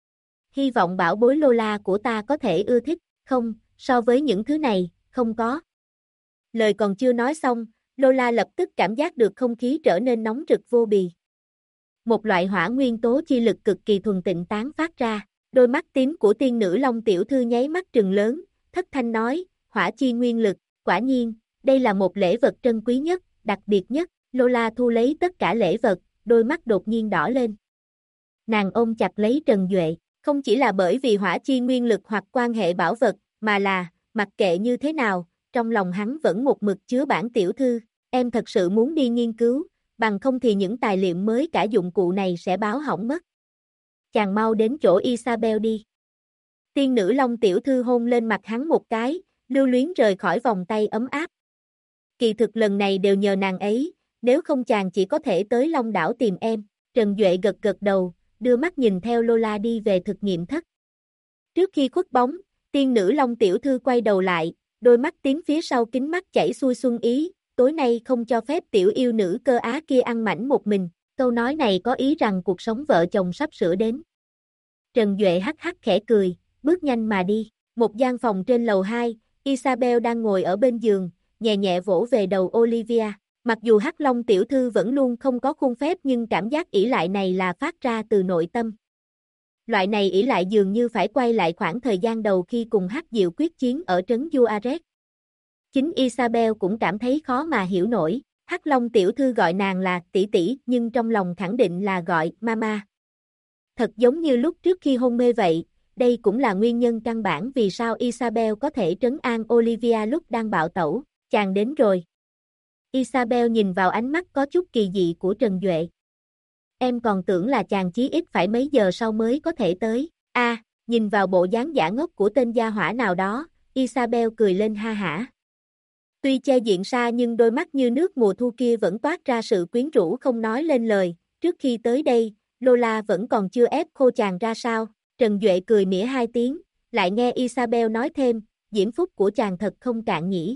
Hy vọng bảo bối Lola của ta có thể ưa thích, không, so với những thứ này, không có. Lời còn chưa nói xong, Lola lập tức cảm giác được không khí trở nên nóng rực vô bì. Một loại hỏa nguyên tố chi lực cực kỳ thuần tịnh tán phát ra, đôi mắt tím của tiên nữ Long tiểu thư nháy mắt trừng lớn, thất thanh nói, hỏa chi nguyên lực, quả nhiên, đây là một lễ vật trân quý nhất, đặc biệt nhất. Lola thu lấy tất cả lễ vật, đôi mắt đột nhiên đỏ lên. Nàng ôm chặt lấy Trần Duệ. Không chỉ là bởi vì hỏa chi nguyên lực hoặc quan hệ bảo vật, mà là, mặc kệ như thế nào, trong lòng hắn vẫn một mực chứa bản tiểu thư, em thật sự muốn đi nghiên cứu, bằng không thì những tài liệu mới cả dụng cụ này sẽ báo hỏng mất. Chàng mau đến chỗ Isabel đi. Tiên nữ Long tiểu thư hôn lên mặt hắn một cái, lưu luyến rời khỏi vòng tay ấm áp. Kỳ thực lần này đều nhờ nàng ấy, nếu không chàng chỉ có thể tới Long đảo tìm em. Trần Duệ gật gật đầu, đưa mắt nhìn theo Lola đi về thực nghiệm thất. Trước khi khuất bóng, tiên nữ Long tiểu thư quay đầu lại, đôi mắt tím phía sau kính mắt chảy xuôi xuân ý, tối nay không cho phép tiểu yêu nữ cơ á kia ăn mảnh một mình. Câu nói này có ý rằng cuộc sống vợ chồng sắp sửa đến. Trần Duệ hắc hắc khẽ cười, bước nhanh mà đi. Một gian phòng trên lầu 2, Isabel đang ngồi ở bên giường, nhẹ nhẹ vỗ về đầu Olivia. Mặc dù Hắc Long tiểu thư vẫn luôn không có khuôn phép nhưng cảm giác ỷ lại này là phát ra từ nội tâm. Loại này ỷ lại dường như phải quay lại khoảng thời gian đầu khi cùng Hắc Diệu quyết chiến ở trấn Juarez. Chính Isabel cũng cảm thấy khó mà hiểu nổi, Hắc Long tiểu thư gọi nàng là tỷ tỷ nhưng trong lòng khẳng định là gọi mama. Thật giống như lúc trước khi hôn mê vậy, đây cũng là nguyên nhân căn bản vì sao Isabel có thể trấn an Olivia lúc đang bạo tẩu. Chàng đến rồi. Isabel nhìn vào ánh mắt có chút kỳ dị của Trần Duệ. Em còn tưởng là chàng chí ít phải mấy giờ sau mới có thể tới. Nhìn vào bộ dáng giả ngốc của tên gia hỏa nào đó, Isabel cười lên ha hả. Tuy che diện sa nhưng đôi mắt như nước mùa thu kia vẫn toát ra sự quyến rũ không nói lên lời, trước khi tới đây, Lola vẫn còn chưa ép khô chàng ra sao, Trần Duệ cười mỉa hai tiếng, lại nghe Isabel nói thêm, diễm phúc của chàng thật không cạn nhỉ.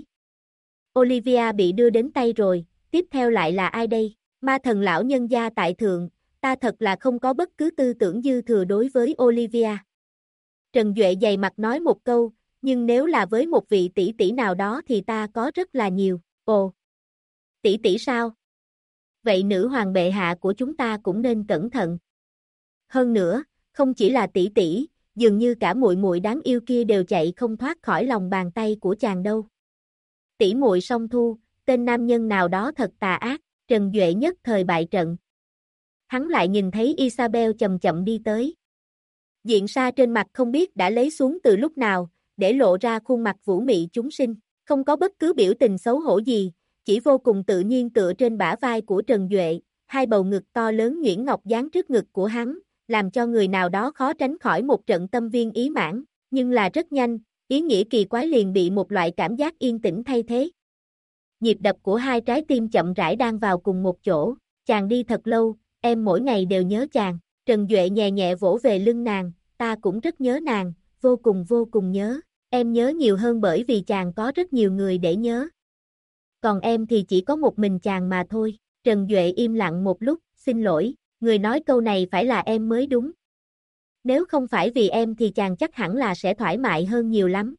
Olivia bị đưa đến tay rồi, tiếp theo lại là ai đây? Ma thần lão nhân gia tại thượng, ta thật là không có bất cứ tư tưởng dư thừa đối với Olivia. Trần Duệ dày mặt nói một câu, nhưng nếu là với một vị tỷ tỷ nào đó thì ta có rất là nhiều. Ồ, tỷ tỷ sao? Vậy nữ hoàng bệ hạ của chúng ta cũng nên cẩn thận. Hơn nữa, không chỉ là tỷ tỷ, dường như cả muội muội đáng yêu kia đều chạy không thoát khỏi lòng bàn tay của chàng đâu. Tỷ muội Song Thu, tên nam nhân nào đó thật tà ác, Trần Duệ nhất thời bại trận. Hắn lại nhìn thấy Isabel chậm chậm đi tới. Diện sa trên mặt không biết đã lấy xuống từ lúc nào, để lộ ra khuôn mặt vũ mị chúng sinh, không có bất cứ biểu tình xấu hổ gì, chỉ vô cùng tự nhiên tựa trên bả vai của Trần Duệ, hai bầu ngực to lớn nhuyễn ngọc dán trước ngực của hắn, làm cho người nào đó khó tránh khỏi một trận tâm viên ý mãn, nhưng là rất nhanh, ý nghĩa kỳ quái liền bị một loại cảm giác yên tĩnh thay thế. Nhịp đập của hai trái tim chậm rãi đang vào cùng một chỗ, chàng đi thật lâu, em mỗi ngày đều nhớ chàng, Trần Duệ nhẹ nhẹ vỗ về lưng nàng, ta cũng rất nhớ nàng, vô cùng nhớ, em nhớ nhiều hơn bởi vì chàng có rất nhiều người để nhớ. Còn em thì chỉ có một mình chàng mà thôi, Trần Duệ im lặng một lúc, xin lỗi, người nói câu này phải là em mới đúng. Nếu không phải vì em thì chàng chắc hẳn là sẽ thoải mái hơn nhiều lắm.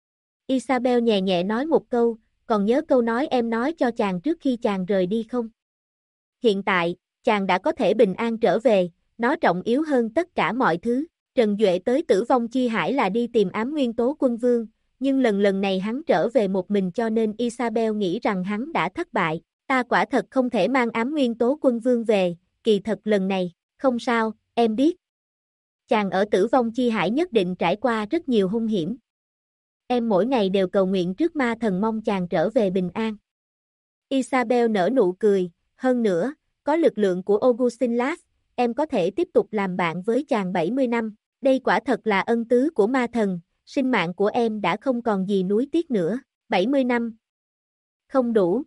Isabel nhẹ nhẹ nói một câu, còn nhớ câu nói em nói cho chàng trước khi chàng rời đi không? Hiện tại, chàng đã có thể bình an trở về, nó trọng yếu hơn tất cả mọi thứ. Trần Duệ tới Tử Vong Chi Hải là đi tìm ám nguyên tố quân vương, nhưng lần này hắn trở về một mình cho nên Isabel nghĩ rằng hắn đã thất bại. Ta quả thật không thể mang ám nguyên tố quân vương về, kỳ thật lần này, không sao, em biết. Chàng ở Tử Vong Chi Hải nhất định trải qua rất nhiều hung hiểm. Em mỗi ngày đều cầu nguyện trước ma thần mong chàng trở về bình an. Isabel nở nụ cười, hơn nữa, có lực lượng của Augustin Lass, em có thể tiếp tục làm bạn với chàng 70 năm. Đây quả thật là ân tứ của ma thần, sinh mạng của em đã không còn gì nuối tiếc nữa. 70 năm. Không đủ.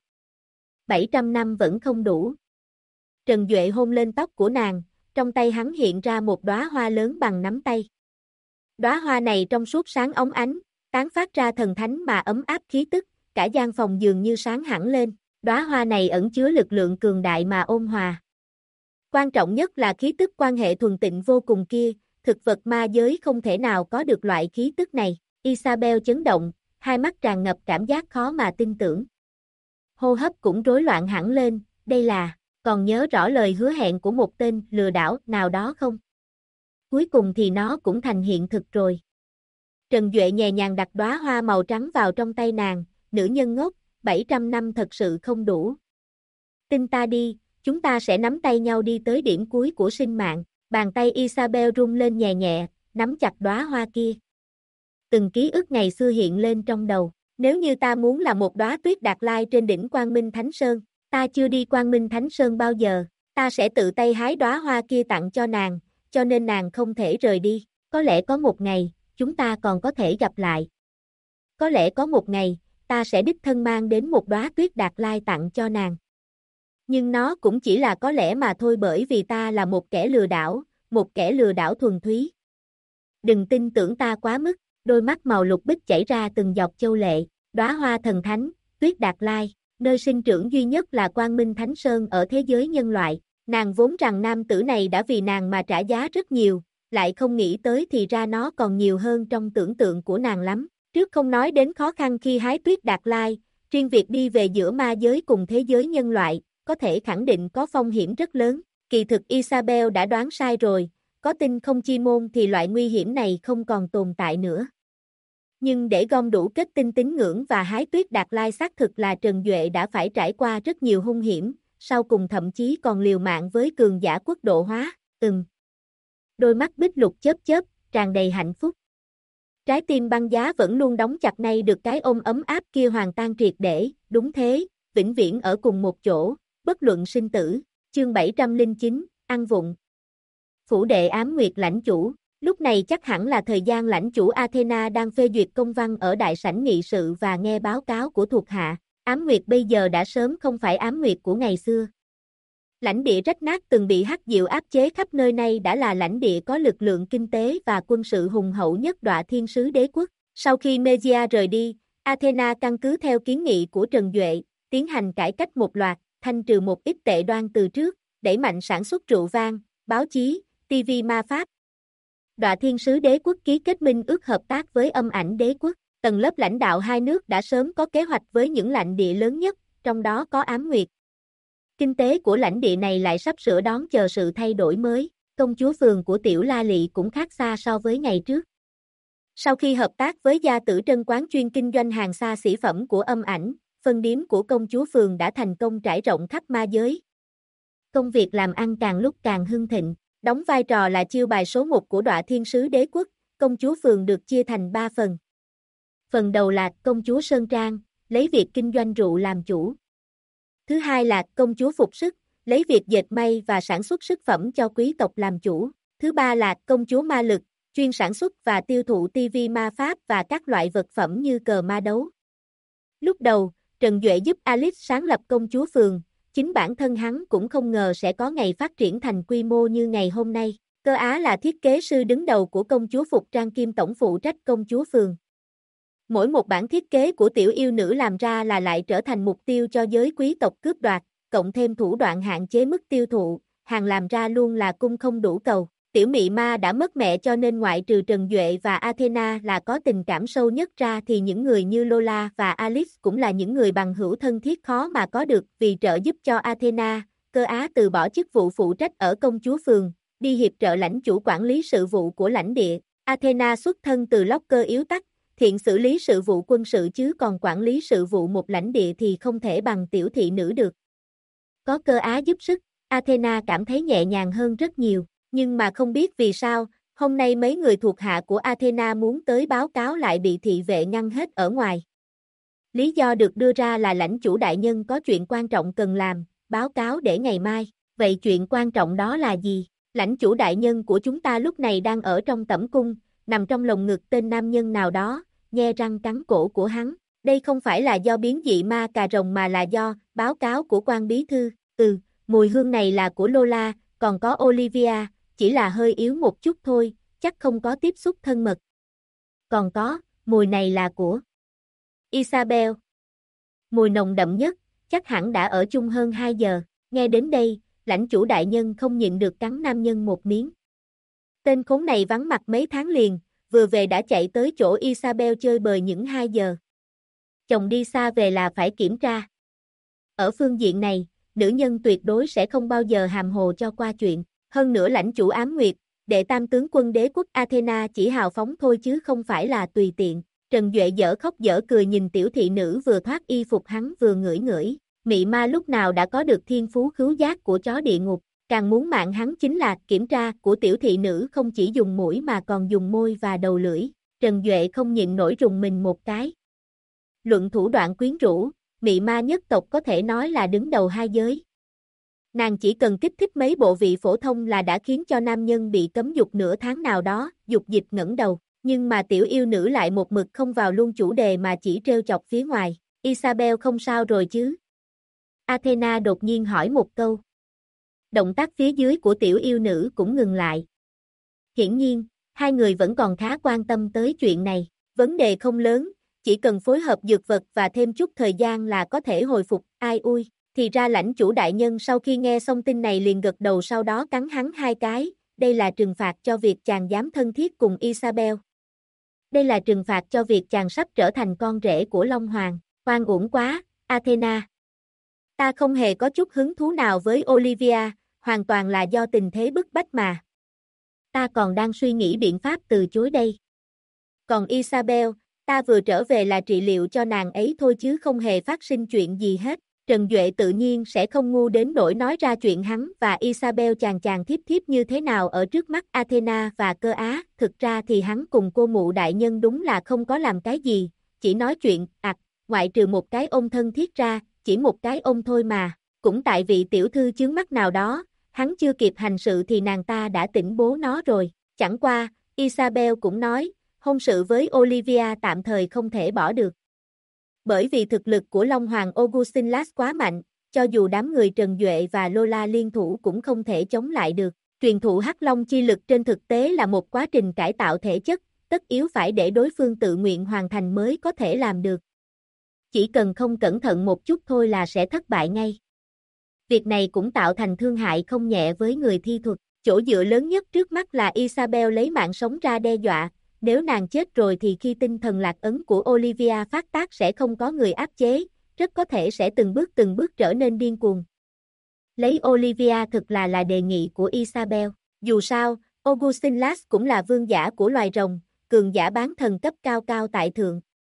700 năm vẫn không đủ. Trần Duệ hôn lên tóc của nàng, trong tay hắn hiện ra một đóa hoa lớn bằng nắm tay. Đóa hoa này trong suốt sáng óng ánh, tán phát ra thần thánh mà ấm áp khí tức, cả gian phòng dường như sáng hẳn lên. Đóa hoa này ẩn chứa lực lượng cường đại mà ôn hòa. Quan trọng nhất là khí tức quan hệ thuần tịnh vô cùng kia, thực vật ma giới không thể nào có được loại khí tức này. Isabel chấn động, hai mắt tràn ngập cảm giác khó mà tin tưởng. Hô hấp cũng rối loạn hẳn lên, đây là, còn nhớ rõ lời hứa hẹn của một tên lừa đảo nào đó không? Cuối cùng thì nó cũng thành hiện thực rồi. Trần Duệ nhẹ nhàng đặt đóa hoa màu trắng vào trong tay nàng, nữ nhân ngốc, 700 năm thật sự không đủ. Tin ta đi, chúng ta sẽ nắm tay nhau đi tới điểm cuối của sinh mạng. Bàn tay Isabel rung lên nhẹ nhẹ, nắm chặt đóa hoa kia. Từng ký ức ngày xưa hiện lên trong đầu. Nếu như ta muốn là một đóa tuyết đạt lai trên đỉnh Quang Minh Thánh Sơn, ta chưa đi Quang Minh Thánh Sơn bao giờ, ta sẽ tự tay hái đóa hoa kia tặng cho nàng, cho nên nàng không thể rời đi. Có lẽ có một ngày, chúng ta còn có thể gặp lại. Có lẽ có một ngày, ta sẽ đích thân mang đến một đóa tuyết đạt lai tặng cho nàng. Nhưng nó cũng chỉ là có lẽ mà thôi bởi vì ta là một kẻ lừa đảo thuần túy. Đừng tin tưởng ta quá mức, đôi mắt màu lục bích chảy ra từng giọt châu lệ, đóa hoa thần thánh, tuyết đạt lai, nơi sinh trưởng duy nhất là Quang Minh Thánh Sơn ở thế giới nhân loại. Nàng vốn rằng nam tử này đã vì nàng mà trả giá rất nhiều, lại không nghĩ tới thì ra nó còn nhiều hơn trong tưởng tượng của nàng lắm. Trước không nói đến khó khăn khi hái tuyết đạt lai, riêng việc đi về giữa ma giới cùng thế giới nhân loại, có thể khẳng định có phong hiểm rất lớn. Kỳ thực Isabel đã đoán sai rồi, có tinh không chi môn thì loại nguy hiểm này không còn tồn tại nữa. Nhưng để gom đủ kết tinh tín ngưỡng và hái tuyết đạt lai xác thực là Trần Duệ đã phải trải qua rất nhiều hung hiểm, sau cùng thậm chí còn liều mạng với cường giả quốc độ hóa. Đôi mắt bích lục chớp chớp, tràn đầy hạnh phúc. Trái tim băng giá vẫn luôn đóng chặt nay được cái ôm ấm áp kia hoàn tan triệt để, đúng thế, vĩnh viễn ở cùng một chỗ, bất luận sinh tử. Chương 709, ăn vụng. Phủ đệ ám nguyệt lãnh chủ, lúc này chắc hẳn là thời gian lãnh chủ Athena đang phê duyệt công văn ở đại sảnh nghị sự và nghe báo cáo của thuộc hạ. Ám Nguyệt bây giờ đã sớm không phải Ám Nguyệt của ngày xưa. Lãnh địa rách nát từng bị Hắc Diệu áp chế khắp nơi nay đã là lãnh địa có lực lượng kinh tế và quân sự hùng hậu nhất Đọa Thiên Sứ Đế Quốc. Sau khi Megia rời đi, Athena căn cứ theo kiến nghị của Trần Duệ, tiến hành cải cách một loạt, thanh trừ một ít tệ đoan từ trước, đẩy mạnh sản xuất rượu vang, báo chí, TV ma pháp. Đọa Thiên Sứ Đế Quốc ký kết minh ước hợp tác với Âm Ảnh Đế Quốc. Tầng lớp lãnh đạo hai nước đã sớm có kế hoạch với những lãnh địa lớn nhất, trong đó có Ám Nguyệt. Kinh tế của lãnh địa này lại sắp sửa đón chờ sự thay đổi mới, công chúa phường của Tiểu La Lị cũng khác xa so với ngày trước. Sau khi hợp tác với gia tử Trân quán chuyên kinh doanh hàng xa xỉ phẩm của Âm Ảnh, phân điếm của công chúa phường đã thành công trải rộng khắp ma giới. Công việc làm ăn càng lúc càng hưng thịnh, đóng vai trò là chiêu bài số 1 của Đọa Thiên Sứ Đế Quốc, công chúa phường được chia thành 3 phần. Phần đầu là công chúa Sơn Trang, lấy việc kinh doanh rượu làm chủ. Thứ hai là công chúa Phục Sức, lấy việc dệt may và sản xuất sức phẩm cho quý tộc làm chủ. Thứ ba là công chúa Ma Lực, chuyên sản xuất và tiêu thụ TV ma pháp và các loại vật phẩm như cờ ma đấu. Lúc đầu, Trần Duệ giúp Alice sáng lập công chúa phường, chính bản thân hắn cũng không ngờ sẽ có ngày phát triển thành quy mô như ngày hôm nay. Cơ Á là thiết kế sư đứng đầu của công chúa Phục Trang kiêm tổng phụ trách công chúa phường. Mỗi một bản thiết kế của tiểu yêu nữ làm ra là lại trở thành mục tiêu cho giới quý tộc cướp đoạt, cộng thêm thủ đoạn hạn chế mức tiêu thụ, hàng làm ra luôn là cung không đủ cầu. Tiểu mị ma đã mất mẹ cho nên ngoại trừ Trần Duệ và Athena là có tình cảm sâu nhất ra thì những người như Lola và Alice cũng là những người bằng hữu thân thiết khó mà có được. Vì trợ giúp cho Athena, Cơ Á từ bỏ chức vụ phụ trách ở công chúa phường, đi hiệp trợ lãnh chủ quản lý sự vụ của lãnh địa. Athena xuất thân từ Locker yếu tắc, thiện xử lý sự vụ quân sự chứ còn quản lý sự vụ một lãnh địa thì không thể bằng tiểu thị nữ được. Có Cơ Á giúp sức, Athena cảm thấy nhẹ nhàng hơn rất nhiều, nhưng mà không biết vì sao, hôm nay mấy người thuộc hạ của Athena muốn tới báo cáo lại bị thị vệ ngăn hết ở ngoài. Lý do được đưa ra là lãnh chủ đại nhân có chuyện quan trọng cần làm, báo cáo để ngày mai. Vậy chuyện quan trọng đó là gì? Lãnh chủ đại nhân của chúng ta lúc này đang ở trong tẩm cung, nằm trong lồng ngực tên nam nhân nào đó, nhe răng cắn cổ của hắn. Đây không phải là do biến dị ma cà rồng mà là do báo cáo của quan bí thư. Mùi hương này là của Lola, còn có Olivia, chỉ là hơi yếu một chút thôi, chắc không có tiếp xúc thân mật. Còn có, mùi này là của Isabel. Mùi nồng đậm nhất, chắc hẳn đã ở chung hơn 2 giờ. Nghe đến đây, lãnh chủ đại nhân không nhịn được cắn nam nhân một miếng. Tên khốn này vắng mặt mấy tháng liền, vừa về đã chạy tới chỗ Isabel chơi bời những 2 giờ. Chồng đi xa về là phải kiểm tra. Ở phương diện này, nữ nhân tuyệt đối sẽ không bao giờ hàm hồ cho qua chuyện. Hơn nữa lãnh chủ Ám Nguyệt, đệ tam tướng quân đế quốc Athena chỉ hào phóng thôi chứ không phải là tùy tiện. Trần Duệ dở khóc dở cười nhìn tiểu thị nữ vừa thoát y phục hắn vừa ngửi ngửi. Mị ma lúc nào đã có được thiên phú khứu giác của chó địa ngục, càng muốn mạng hắn chính là kiểm tra của tiểu thị nữ không chỉ dùng mũi mà còn dùng môi và đầu lưỡi. Trần Duệ không nhịn nổi rùng mình một cái. Luận thủ đoạn quyến rũ, mị ma nhất tộc có thể nói là đứng đầu hai giới. Nàng chỉ cần kích thích mấy bộ vị phổ thông là đã khiến cho nam nhân bị cấm dục nửa tháng nào đó, dục dịch ngẩng đầu. Nhưng mà tiểu yêu nữ lại một mực không vào luôn chủ đề mà chỉ trêu chọc phía ngoài. Isabel không sao rồi chứ? Athena đột nhiên hỏi một câu. Động tác phía dưới của tiểu yêu nữ cũng ngừng lại. Hiển nhiên, hai người vẫn còn khá quan tâm tới chuyện này. Vấn đề không lớn, chỉ cần phối hợp dược vật và thêm chút thời gian là có thể hồi phục. Ai ui, thì ra lãnh chủ đại nhân sau khi nghe xong tin này liền gật đầu sau đó cắn hắn 2 cái. Đây là trừng phạt cho việc chàng dám thân thiết cùng Isabel. Đây là trừng phạt cho việc chàng sắp trở thành con rể của Long Hoàng. Oan uổng quá, Athena. Ta không hề có chút hứng thú nào với Olivia, hoàn toàn là do tình thế bức bách mà. Ta còn đang suy nghĩ biện pháp từ chối đây. Còn Isabel, ta vừa trở về là trị liệu cho nàng ấy thôi chứ không hề phát sinh chuyện gì hết. Trần Duệ tự nhiên sẽ không ngu đến nỗi nói ra chuyện hắn và Isabel chàng thiếp thiếp như thế nào ở trước mắt Athena và Cơ Á. Thực ra thì hắn cùng cô mụ đại nhân đúng là không có làm cái gì, chỉ nói chuyện, ngoại trừ một cái ôm thân thiết ra, chỉ một cái ôm thôi mà. Cũng tại vì tiểu thư chướng mắt nào đó, hắn chưa kịp hành sự thì nàng ta đã tỉnh bố nó rồi. Chẳng qua, Isabel cũng nói, hôn sự với Olivia tạm thời không thể bỏ được. Bởi vì thực lực của Long Hoàng Augustinlas quá mạnh, cho dù đám người Trần Duệ và Lola liên thủ cũng không thể chống lại được. Truyền thụ Hắc Long chi lực trên thực tế là một quá trình cải tạo thể chất, tất yếu phải để đối phương tự nguyện hoàn thành mới có thể làm được. Chỉ cần không cẩn thận một chút thôi là sẽ thất bại ngay. Việc này cũng tạo thành thương hại không nhẹ với người thi thuật. Chỗ dựa lớn nhất trước mắt là Isabel lấy mạng sống ra đe dọa, nếu nàng chết rồi thì khi tinh thần lạc ấn của Olivia phát tác sẽ không có người áp chế, rất có thể sẽ từng bước trở nên điên cuồng. Lấy Olivia thực là đề nghị của Isabel. Dù sao, Augustinlas cũng là vương giả của loài rồng, cường giả bán thần cấp cao cao tại thượng.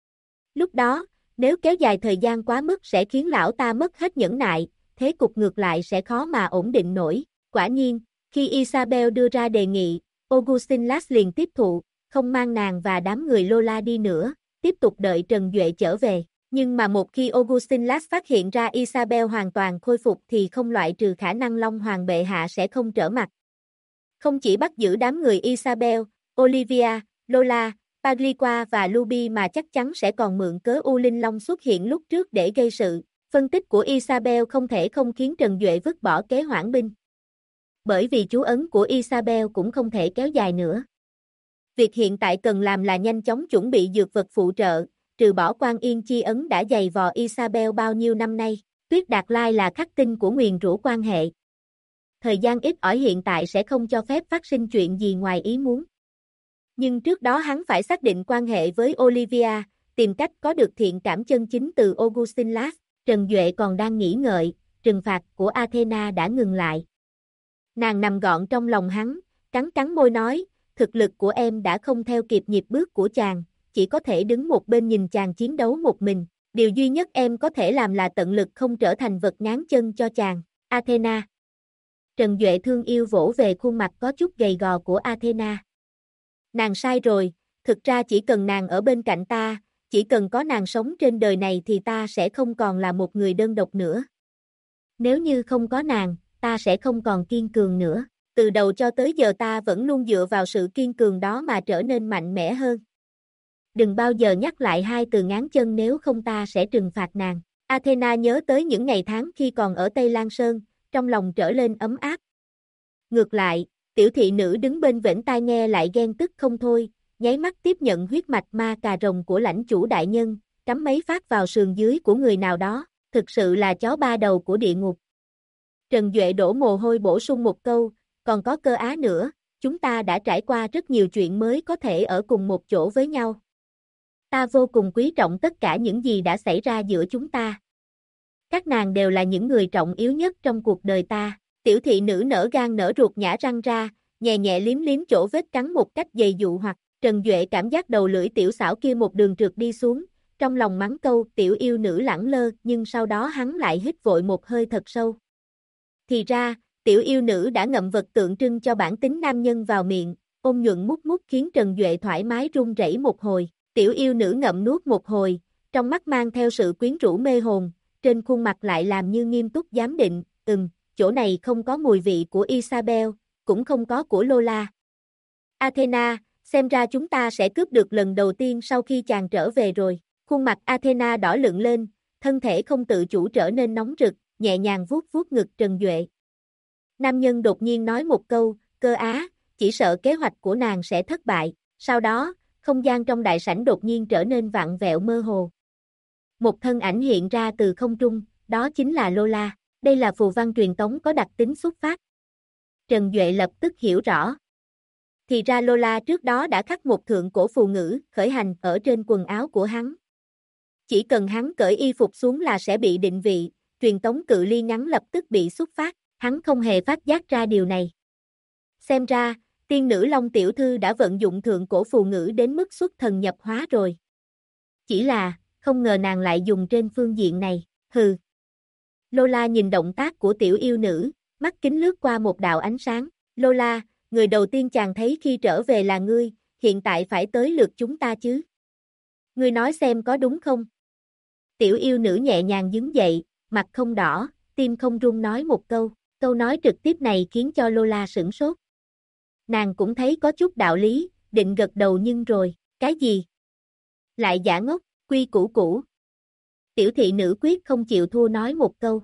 Lúc đó, nếu kéo dài thời gian quá mức sẽ khiến lão ta mất hết nhẫn nại, thế cục ngược lại sẽ khó mà ổn định nổi. Quả nhiên, khi Isabel đưa ra đề nghị, Augustinlas liền tiếp thụ, không mang nàng và đám người Lola đi nữa, tiếp tục đợi Trần Duệ trở về. Nhưng mà một khi Augustinlas phát hiện ra Isabel hoàn toàn khôi phục thì không loại trừ khả năng Long Hoàng bệ hạ sẽ không trở mặt. Không chỉ bắt giữ đám người Isabel, Olivia, Lola, Pagliqua và Luby mà chắc chắn sẽ còn mượn cớ U Linh Long xuất hiện lúc trước để gây sự. Phân tích của Isabel không thể không khiến Trần Duệ vứt bỏ kế hoãn binh. Bởi vì chú ấn của Isabel cũng không thể kéo dài nữa. Việc hiện tại cần làm là nhanh chóng chuẩn bị dược vật phụ trợ, trừ bỏ Quan Yên chi ấn đã dày vò Isabel bao nhiêu năm nay, Tuyết Đạt Lai là khắc tinh của nguyền rủa quan hệ. Thời gian ít ỏi hiện tại sẽ không cho phép phát sinh chuyện gì ngoài ý muốn. Nhưng trước đó hắn phải xác định quan hệ với Olivia, tìm cách có được thiện cảm chân chính từ Augustinlas. Trần Duệ còn đang nghĩ ngợi, trừng phạt của Athena đã ngừng lại. Nàng nằm gọn trong lòng hắn, cắn môi nói, thực lực của em đã không theo kịp nhịp bước của chàng, chỉ có thể đứng một bên nhìn chàng chiến đấu một mình. Điều duy nhất em có thể làm là tận lực không trở thành vật ngáng chân cho chàng, Athena. Trần Duệ thương yêu vỗ về khuôn mặt có chút gầy gò của Athena. Nàng sai rồi, thực ra chỉ cần nàng ở bên cạnh ta, chỉ cần có nàng sống trên đời này thì ta sẽ không còn là một người đơn độc nữa. Nếu như không có nàng, ta sẽ không còn kiên cường nữa. Từ đầu cho tới giờ ta vẫn luôn dựa vào sự kiên cường đó mà trở nên mạnh mẽ hơn. Đừng bao giờ nhắc lại hai từ ngáng chân nếu không ta sẽ trừng phạt nàng. Athena nhớ tới những ngày tháng khi còn ở Tây Lan Sơn, trong lòng trở lên ấm áp. Ngược lại, tiểu thị nữ đứng bên vểnh tai nghe lại ghen tức không thôi, nháy mắt tiếp nhận huyết mạch ma cà rồng của lãnh chủ đại nhân, cắm mấy phát vào sườn dưới của người nào đó, thực sự là chó ba đầu của địa ngục. Trần Duệ đổ mồ hôi bổ sung một câu, còn có Cơ Á nữa, chúng ta đã trải qua rất nhiều chuyện mới có thể ở cùng một chỗ với nhau. Ta vô cùng quý trọng tất cả những gì đã xảy ra giữa chúng ta. Các nàng đều là những người trọng yếu nhất trong cuộc đời ta. Tiểu thị nữ nở gan nở ruột nhả răng ra, nhẹ nhẹ liếm liếm chỗ vết cắn một cách dày dụ hoặc. Trần Duệ cảm giác đầu lưỡi tiểu xảo kia một đường trượt đi xuống, trong lòng mắng câu tiểu yêu nữ lẳng lơ, nhưng sau đó hắn lại hít vội một hơi thật sâu. Thì ra, tiểu yêu nữ đã ngậm vật tượng trưng cho bản tính nam nhân vào miệng, ôn nhuận mút mút khiến Trần Duệ thoải mái run rẩy một hồi. Tiểu yêu nữ ngậm nuốt một hồi, trong mắt mang theo sự quyến rũ mê hồn, trên khuôn mặt lại làm như nghiêm túc giám định, chỗ này không có mùi vị của Isabel, cũng không có của Lola. Athena, xem ra chúng ta sẽ cướp được lần đầu tiên sau khi chàng trở về rồi. Khuôn mặt Athena đỏ lựng lên, thân thể không tự chủ trở nên nóng rực, nhẹ nhàng vuốt vuốt ngực Trần Duệ. Nam nhân đột nhiên nói một câu, Cơ Á, chỉ sợ kế hoạch của nàng sẽ thất bại. Sau đó, không gian trong đại sảnh đột nhiên trở nên vặn vẹo mơ hồ. Một thân ảnh hiện ra từ không trung, đó chính là Lola. Đây là phù văn truyền tống có đặc tính xuất phát. Trần Duệ lập tức hiểu rõ. Thì ra Lola trước đó đã khắc một thượng cổ phù ngữ, khởi hành ở trên quần áo của hắn. Chỉ cần hắn cởi y phục xuống là sẽ bị định vị, truyền tống cự ly ngắn lập tức bị xuất phát, hắn không hề phát giác ra điều này. Xem ra, tiên nữ Long tiểu thư đã vận dụng thượng cổ phù ngữ đến mức xuất thần nhập hóa rồi. Chỉ là, không ngờ nàng lại dùng trên phương diện này, hừ. Lola nhìn động tác của tiểu yêu nữ, mắt kính lướt qua một đạo ánh sáng. Lola, người đầu tiên chàng thấy khi trở về là ngươi, hiện tại phải tới lượt chúng ta chứ. Ngươi nói xem có đúng không? Tiểu yêu nữ nhẹ nhàng đứng dậy, mặt không đỏ, tim không run nói một câu. Câu nói trực tiếp này khiến cho Lola sửng sốt. Nàng cũng thấy có chút đạo lý, định gật đầu nhưng rồi, cái gì? Lại giả ngốc, quy củ cũ. Tiểu thị nữ quyết không chịu thua nói một câu.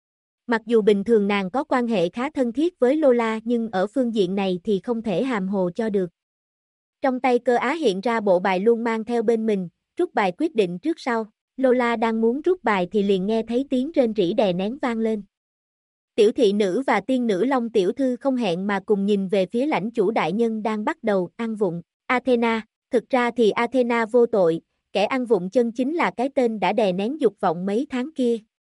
Mặc dù bình thường nàng có quan hệ khá thân thiết với Lola nhưng ở phương diện này thì không thể hàm hồ cho được. Trong tay Cơ Á hiện ra bộ bài luôn mang theo bên mình, rút bài quyết định trước sau. Lola đang muốn rút bài thì liền nghe thấy tiếng rên rỉ đè nén vang lên. Tiểu thị nữ và tiên nữ Long tiểu thư không hẹn mà cùng nhìn về phía lãnh chủ đại nhân đang bắt đầu ăn vụng. Athena, thực ra thì Athena vô tội, kẻ ăn vụng chân chính là cái tên đã đè nén dục vọng mấy tháng kia.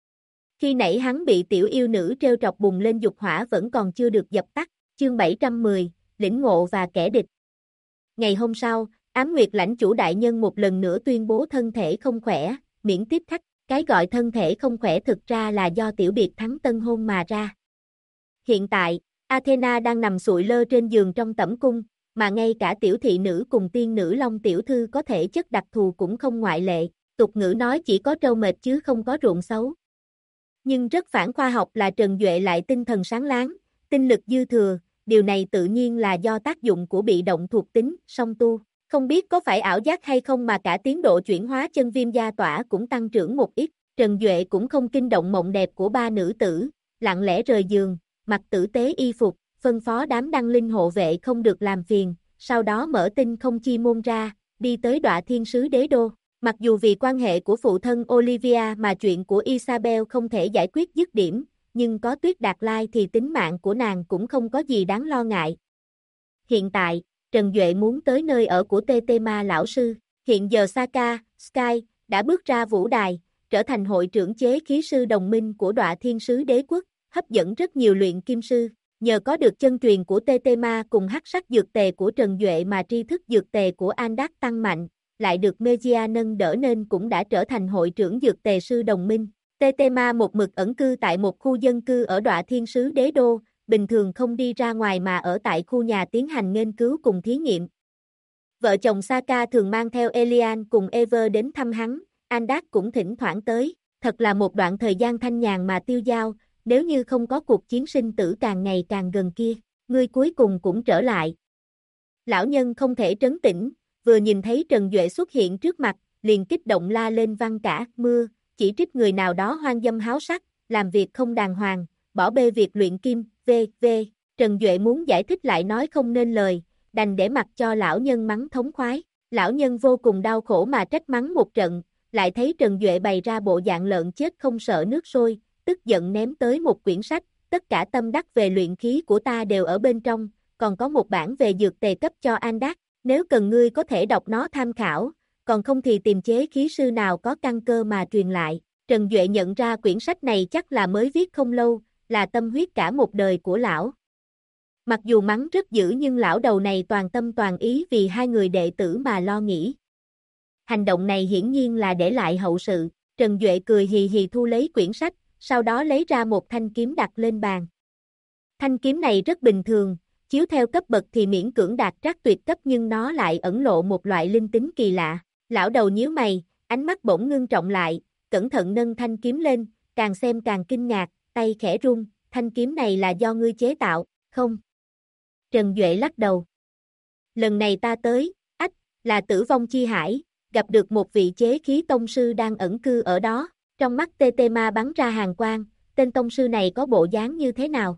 Khi nãy hắn bị tiểu yêu nữ trêu trọc bùng lên dục hỏa vẫn còn chưa được dập tắt. Chương 710, lĩnh ngộ và kẻ địch. Ngày hôm sau, Ám Nguyệt lãnh chủ đại nhân một lần nữa tuyên bố thân thể không khỏe, miễn tiếp khách. Cái gọi thân thể không khỏe thực ra là do tiểu biệt thắng tân hôn mà ra. Hiện tại, Athena đang nằm sụi lơ trên giường trong tẩm cung, mà ngay cả tiểu thị nữ cùng tiên nữ Long tiểu thư có thể chất đặc thù cũng không ngoại lệ. Tục ngữ nói chỉ có trâu mệt chứ không có ruộng xấu. Nhưng rất phản khoa học là Trần Duệ lại tinh thần sáng láng, tinh lực dư thừa, điều này tự nhiên là do tác dụng của bị động thuộc tính, song tu. Không biết có phải ảo giác hay không mà cả tiến độ chuyển hóa chân viêm gia tỏa cũng tăng trưởng một ít. Trần Duệ cũng không kinh động mộng đẹp của ba nữ tử, lặng lẽ rời giường, mặc tử tế y phục, phân phó đám đăng linh hộ vệ không được làm phiền, sau đó mở tinh không chi môn ra, đi tới Đọa Thiên Sứ Đế Đô. Mặc dù vì quan hệ của phụ thân Olivia mà chuyện của Isabel không thể giải quyết dứt điểm, nhưng có Tuyết Đạt Lai thì tính mạng của nàng cũng không có gì đáng lo ngại. Hiện tại, Trần Duệ muốn tới nơi ở của Tetema lão sư. Hiện giờ Saka, Sky, đã bước ra vũ đài, trở thành hội trưởng chế khí sư đồng minh của Đọa Thiên Sứ Đế Quốc, hấp dẫn rất nhiều luyện kim sư. Nhờ có được chân truyền của Tetema cùng hắc sắc dược tề của Trần Duệ mà tri thức dược tề của Andak tăng mạnh, lại được Megia nâng đỡ nên cũng đã trở thành hội trưởng dược tề sư đồng minh. Tetema một mực ẩn cư tại một khu dân cư ở Đọa Thiên Sứ Đế Đô, bình thường không đi ra ngoài mà ở tại khu nhà tiến hành nghiên cứu cùng thí nghiệm. Vợ chồng Saka thường mang theo Elian cùng Ever đến thăm hắn, Andak cũng thỉnh thoảng tới, thật là một đoạn thời gian thanh nhàn mà tiêu dao, nếu như không có cuộc chiến sinh tử càng ngày càng gần kia, ngươi cuối cùng cũng trở lại. Lão nhân không thể trấn tĩnh, vừa nhìn thấy Trần Duệ xuất hiện trước mặt, liền kích động la lên văng cả mưa, chỉ trích người nào đó hoang dâm háo sắc, làm việc không đàng hoàng, bỏ bê việc luyện kim, v.v. Trần Duệ muốn giải thích lại nói không nên lời, đành để mặc cho lão nhân mắng thống khoái. Lão nhân vô cùng đau khổ mà trách mắng một trận, lại thấy Trần Duệ bày ra bộ dạng lợn chết không sợ nước sôi, tức giận ném tới một quyển sách, tất cả tâm đắc về luyện khí của ta đều ở bên trong, còn có một bản về dược tề cấp cho Andak, nếu cần ngươi có thể đọc nó tham khảo, còn không thì tìm chế khí sư nào có căn cơ mà truyền lại. Trần Duệ nhận ra quyển sách này chắc là mới viết không lâu, là tâm huyết cả một đời của lão. Mặc dù mắng rất dữ nhưng lão đầu này toàn tâm toàn ý vì hai người đệ tử mà lo nghĩ. Hành động này hiển nhiên là để lại hậu sự. Trần Duệ cười hì hì thu lấy quyển sách, sau đó lấy ra một thanh kiếm đặt lên bàn. Thanh kiếm này rất bình thường, chiếu theo cấp bậc thì miễn cưỡng đạt trác tuyệt cấp nhưng nó lại ẩn lộ một loại linh tính kỳ lạ. Lão đầu nhíu mày, ánh mắt bỗng ngưng trọng lại, cẩn thận nâng thanh kiếm lên, càng xem càng kinh ngạc, tay khẽ run, thanh kiếm này là do ngươi chế tạo, không? Trần Duệ lắc đầu. Lần này ta tới, là Tử Vong Chi Hải, gặp được một vị chế khí tông sư đang ẩn cư ở đó, trong mắt Tetema bắn ra hàn quang, tên tông sư này có bộ dáng như thế nào?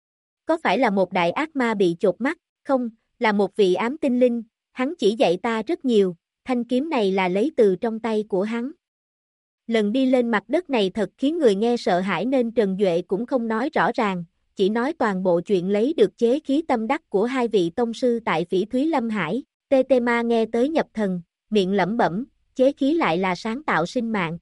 Có phải là một đại ác ma bị chột mắt? Không, là một vị ám tinh linh, hắn chỉ dạy ta rất nhiều, thanh kiếm này là lấy từ trong tay của hắn. Lần đi lên mặt đất này thật khiến người nghe sợ hãi nên Trần Duệ cũng không nói rõ ràng, chỉ nói toàn bộ chuyện lấy được chế khí tâm đắc của hai vị tông sư tại Phỉ Thúy Lâm Hải. Tetema nghe tới nhập thần, miệng lẩm bẩm, chế khí lại là sáng tạo sinh mạng.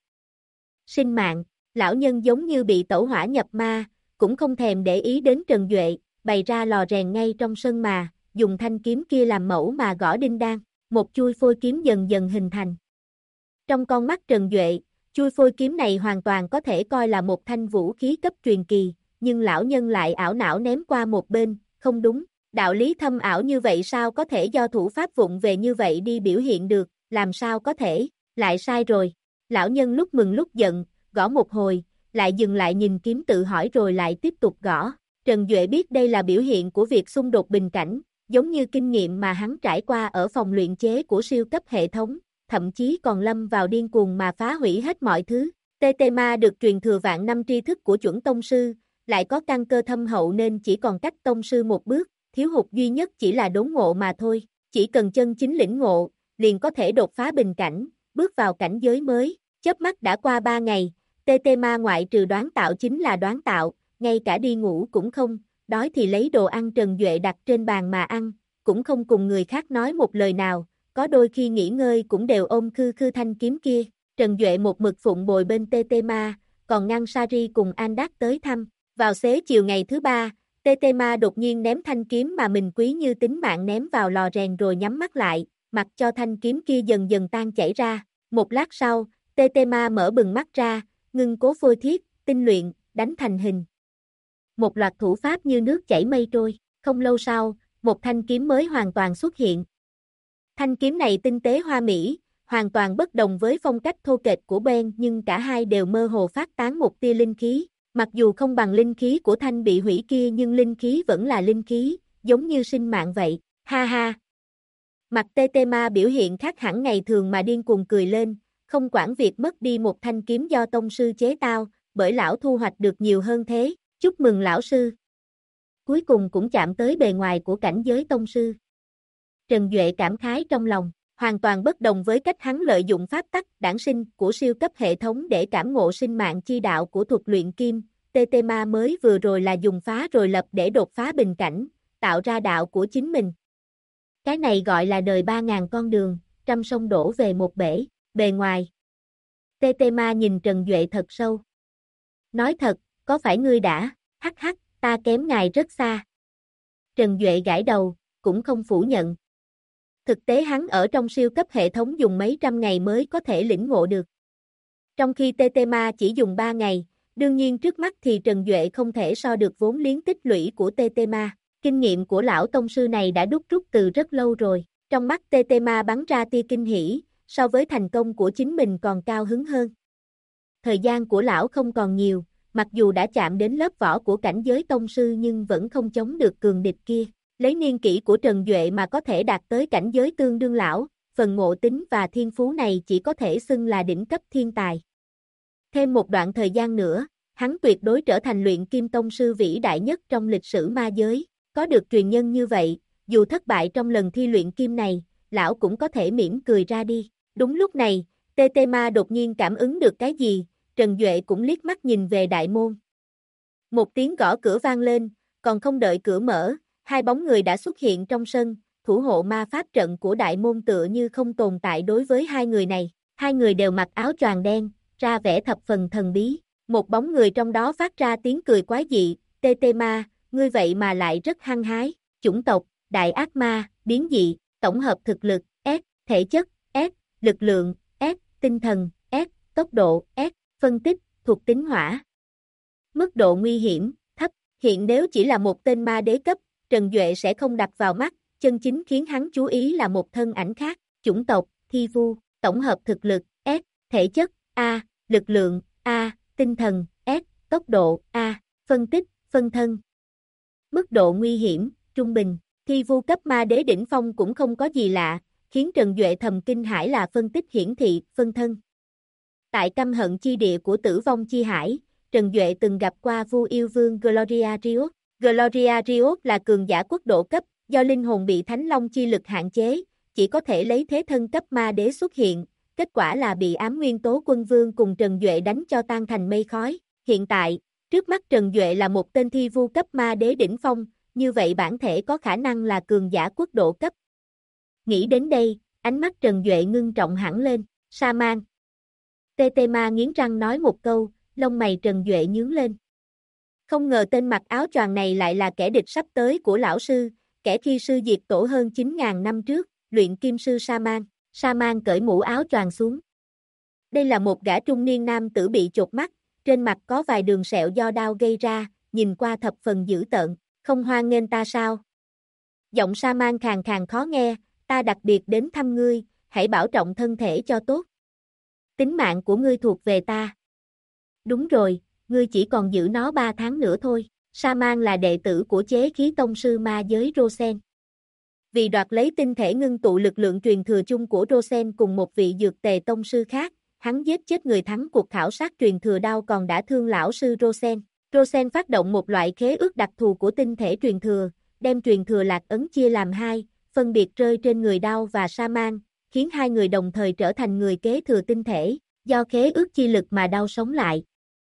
Sinh mạng, lão nhân giống như bị tẩu hỏa nhập ma, cũng không thèm để ý đến Trần Duệ, bày ra lò rèn ngay trong sân mà, dùng thanh kiếm kia làm mẫu mà gõ đinh đan, một chuôi phôi kiếm dần dần hình thành. Trong con mắt Trần Duệ, chuôi phôi kiếm này hoàn toàn có thể coi là một thanh vũ khí cấp truyền kỳ, nhưng lão nhân lại ảo não ném qua một bên, không đúng, đạo lý thâm ảo như vậy sao có thể do thủ pháp vụng về như vậy đi biểu hiện được, làm sao có thể, lại sai rồi. Lão nhân lúc mừng lúc giận, gõ một hồi, lại dừng lại nhìn kiếm tự hỏi rồi lại tiếp tục gõ. Trần Duệ biết đây là biểu hiện của việc xung đột bình cảnh, giống như kinh nghiệm mà hắn trải qua ở phòng luyện chế của siêu cấp hệ thống, thậm chí còn lâm vào điên cuồng mà phá hủy hết mọi thứ. TT Ma được truyền thừa vạn năm tri thức của chuẩn tông sư, lại có căn cơ thâm hậu nên chỉ còn cách tông sư một bước, thiếu hụt duy nhất chỉ là đốn ngộ mà thôi, chỉ cần chân chính lĩnh ngộ, liền có thể đột phá bình cảnh, bước vào cảnh giới mới. Chớp mắt đã qua 3 ngày, TT Ma ngoại trừ đoán tạo chính là đoán tạo, ngay cả đi ngủ cũng không, đói thì lấy đồ ăn Trần Duệ đặt trên bàn mà ăn, cũng không cùng người khác nói một lời nào, có đôi khi nghỉ ngơi cũng đều ôm khư khư thanh kiếm kia. Trần Duệ một mực phụng bồi bên TT Ma, còn ngăn Sari cùng Andak tới thăm. Vào xế chiều ngày thứ 3, TT Ma đột nhiên ném thanh kiếm mà mình quý như tính mạng ném vào lò rèn rồi nhắm mắt lại, mặc cho thanh kiếm kia dần dần tan chảy ra. Một lát sau, TT Ma mở bừng mắt ra, ngưng cố phôi thiết, tinh luyện, đánh thành hình. Một loạt thủ pháp như nước chảy mây trôi, không lâu sau, một thanh kiếm mới hoàn toàn xuất hiện. Thanh kiếm này tinh tế hoa mỹ, hoàn toàn bất đồng với phong cách thô kệch của Ben, nhưng cả hai đều mơ hồ phát tán một tia linh khí, mặc dù không bằng linh khí của thanh bị hủy kia nhưng linh khí vẫn là linh khí, giống như sinh mạng vậy, ha ha. Mặt TT Ma biểu hiện khác hẳn ngày thường mà điên cuồng cười lên, không quản việc mất đi một thanh kiếm do tông sư chế tao, bởi lão thu hoạch được nhiều hơn thế, chúc mừng lão sư. Cuối cùng cũng chạm tới bề ngoài của cảnh giới tông sư. Trần Duệ cảm khái trong lòng, hoàn toàn bất đồng với cách hắn lợi dụng pháp tắc đản sinh của siêu cấp hệ thống để cảm ngộ sinh mạng chi đạo của thuật luyện kim, TT Ma mới vừa rồi là dùng phá rồi lập để đột phá bình cảnh, tạo ra đạo của chính mình. Cái này gọi là đời 3.000 con đường, trăm sông đổ về một bể, bề ngoài. TT Ma nhìn Trần Duệ thật sâu. Nói thật, có phải ngươi đã, hắc hắc, ta kém ngài rất xa. Trần Duệ gãi đầu, cũng không phủ nhận. Thực tế hắn ở trong siêu cấp hệ thống dùng mấy trăm ngày mới có thể lĩnh ngộ được. Trong khi TT Ma chỉ dùng 3 ngày, đương nhiên trước mắt thì Trần Duệ không thể so được vốn liếng tích lũy của TT Ma. Kinh nghiệm của lão tông sư này đã đúc rút từ rất lâu rồi. Trong mắt TT Ma bắn ra tia kinh hỉ, so với thành công của chính mình còn cao hứng hơn. Thời gian của lão không còn nhiều, mặc dù đã chạm đến lớp vỏ của cảnh giới tông sư nhưng vẫn không chống được cường địch kia. Lấy niên kỷ của Trần Duệ mà có thể đạt tới cảnh giới tương đương lão, phần ngộ tính và thiên phú này chỉ có thể xưng là đỉnh cấp thiên tài. Thêm một đoạn thời gian nữa, hắn tuyệt đối trở thành luyện kim tông sư vĩ đại nhất trong lịch sử ma giới. Có được truyền nhân như vậy, dù thất bại trong lần thi luyện kim này, lão cũng có thể mỉm cười ra đi. Đúng lúc này, TT Ma đột nhiên cảm ứng được cái gì, Trần Duệ cũng liếc mắt nhìn về đại môn. Một tiếng gõ cửa vang lên, còn không đợi cửa mở, hai bóng người đã xuất hiện trong sân, thủ hộ ma pháp trận của đại môn tựa như không tồn tại đối với hai người này. Hai người đều mặc áo choàng đen, ra vẻ thập phần thần bí. Một bóng người trong đó phát ra tiếng cười quái dị, TT Ma, ngươi vậy mà lại rất hăng hái. Chủng tộc, đại ác ma, biến dị, tổng hợp thực lực, S, thể chất, S, lực lượng, S, tinh thần, S, tốc độ, S, phân tích, thuộc tính hỏa. Mức độ nguy hiểm, thấp. Hiện nếu chỉ là một tên ma đế cấp, Trần Duệ sẽ không đập vào mắt, chân chính khiến hắn chú ý là một thân ảnh khác. Chủng tộc, thi vu, tổng hợp thực lực, S, thể chất, A, lực lượng, A, tinh thần, S, tốc độ, A, phân tích, phân thân. Mức độ nguy hiểm, trung bình. Thi vu cấp ma đế đỉnh phong cũng không có gì lạ, khiến Trần Duệ thầm kinh hãi là phân tích hiển thị, phân thân. Tại căm hận chi địa của tử vong chi hải, Trần Duệ từng gặp qua vu yêu vương Gloria Riot. Gloria Riot là cường giả quốc độ cấp, do linh hồn bị thánh long chi lực hạn chế, chỉ có thể lấy thế thân cấp ma đế xuất hiện, kết quả là bị ám nguyên tố quân vương cùng Trần Duệ đánh cho tan thành mây khói. Hiện tại, trước mắt Trần Duệ là một tên thi vu cấp ma đế đỉnh phong, như vậy bản thể có khả năng là cường giả quốc độ cấp. Nghĩ đến đây, ánh mắt Trần Duệ ngưng trọng hẳn lên, Sa-man. TT Ma nghiến răng nói một câu, lông mày Trần Duệ nhướng lên. Không ngờ tên mặc áo choàng này lại là kẻ địch sắp tới của lão sư, kẻ khi sư diệt tổ hơn 9.000 năm trước, luyện kim sư Sa-man. Sa-man cởi mũ áo choàng xuống. Đây là một gã trung niên nam tử bị chột mắt, trên mặt có vài đường sẹo do đao gây ra, nhìn qua thập phần dữ tợn, không hoan nghênh ta sao? Giọng Sa-man khàn khàn khó nghe, ta đặc biệt đến thăm ngươi, hãy bảo trọng thân thể cho tốt. Tính mạng của ngươi thuộc về ta. Đúng rồi, ngươi chỉ còn giữ nó 3 tháng nữa thôi. Sa-man là đệ tử của chế khí tông sư ma giới Rosen. Vì đoạt lấy tinh thể ngưng tụ lực lượng truyền thừa chung của Rosen cùng một vị dược tề tông sư khác, hắn giết chết người thắng cuộc khảo sát truyền thừa đao còn đã thương lão sư Rosen. Rosen phát động một loại khế ước đặc thù của tinh thể truyền thừa, đem truyền thừa lạc ấn chia làm hai, phân biệt rơi trên người đao và Sa-man, khiến hai người đồng thời trở thành người kế thừa tinh thể, do khế ước chi lực mà đao sống lại.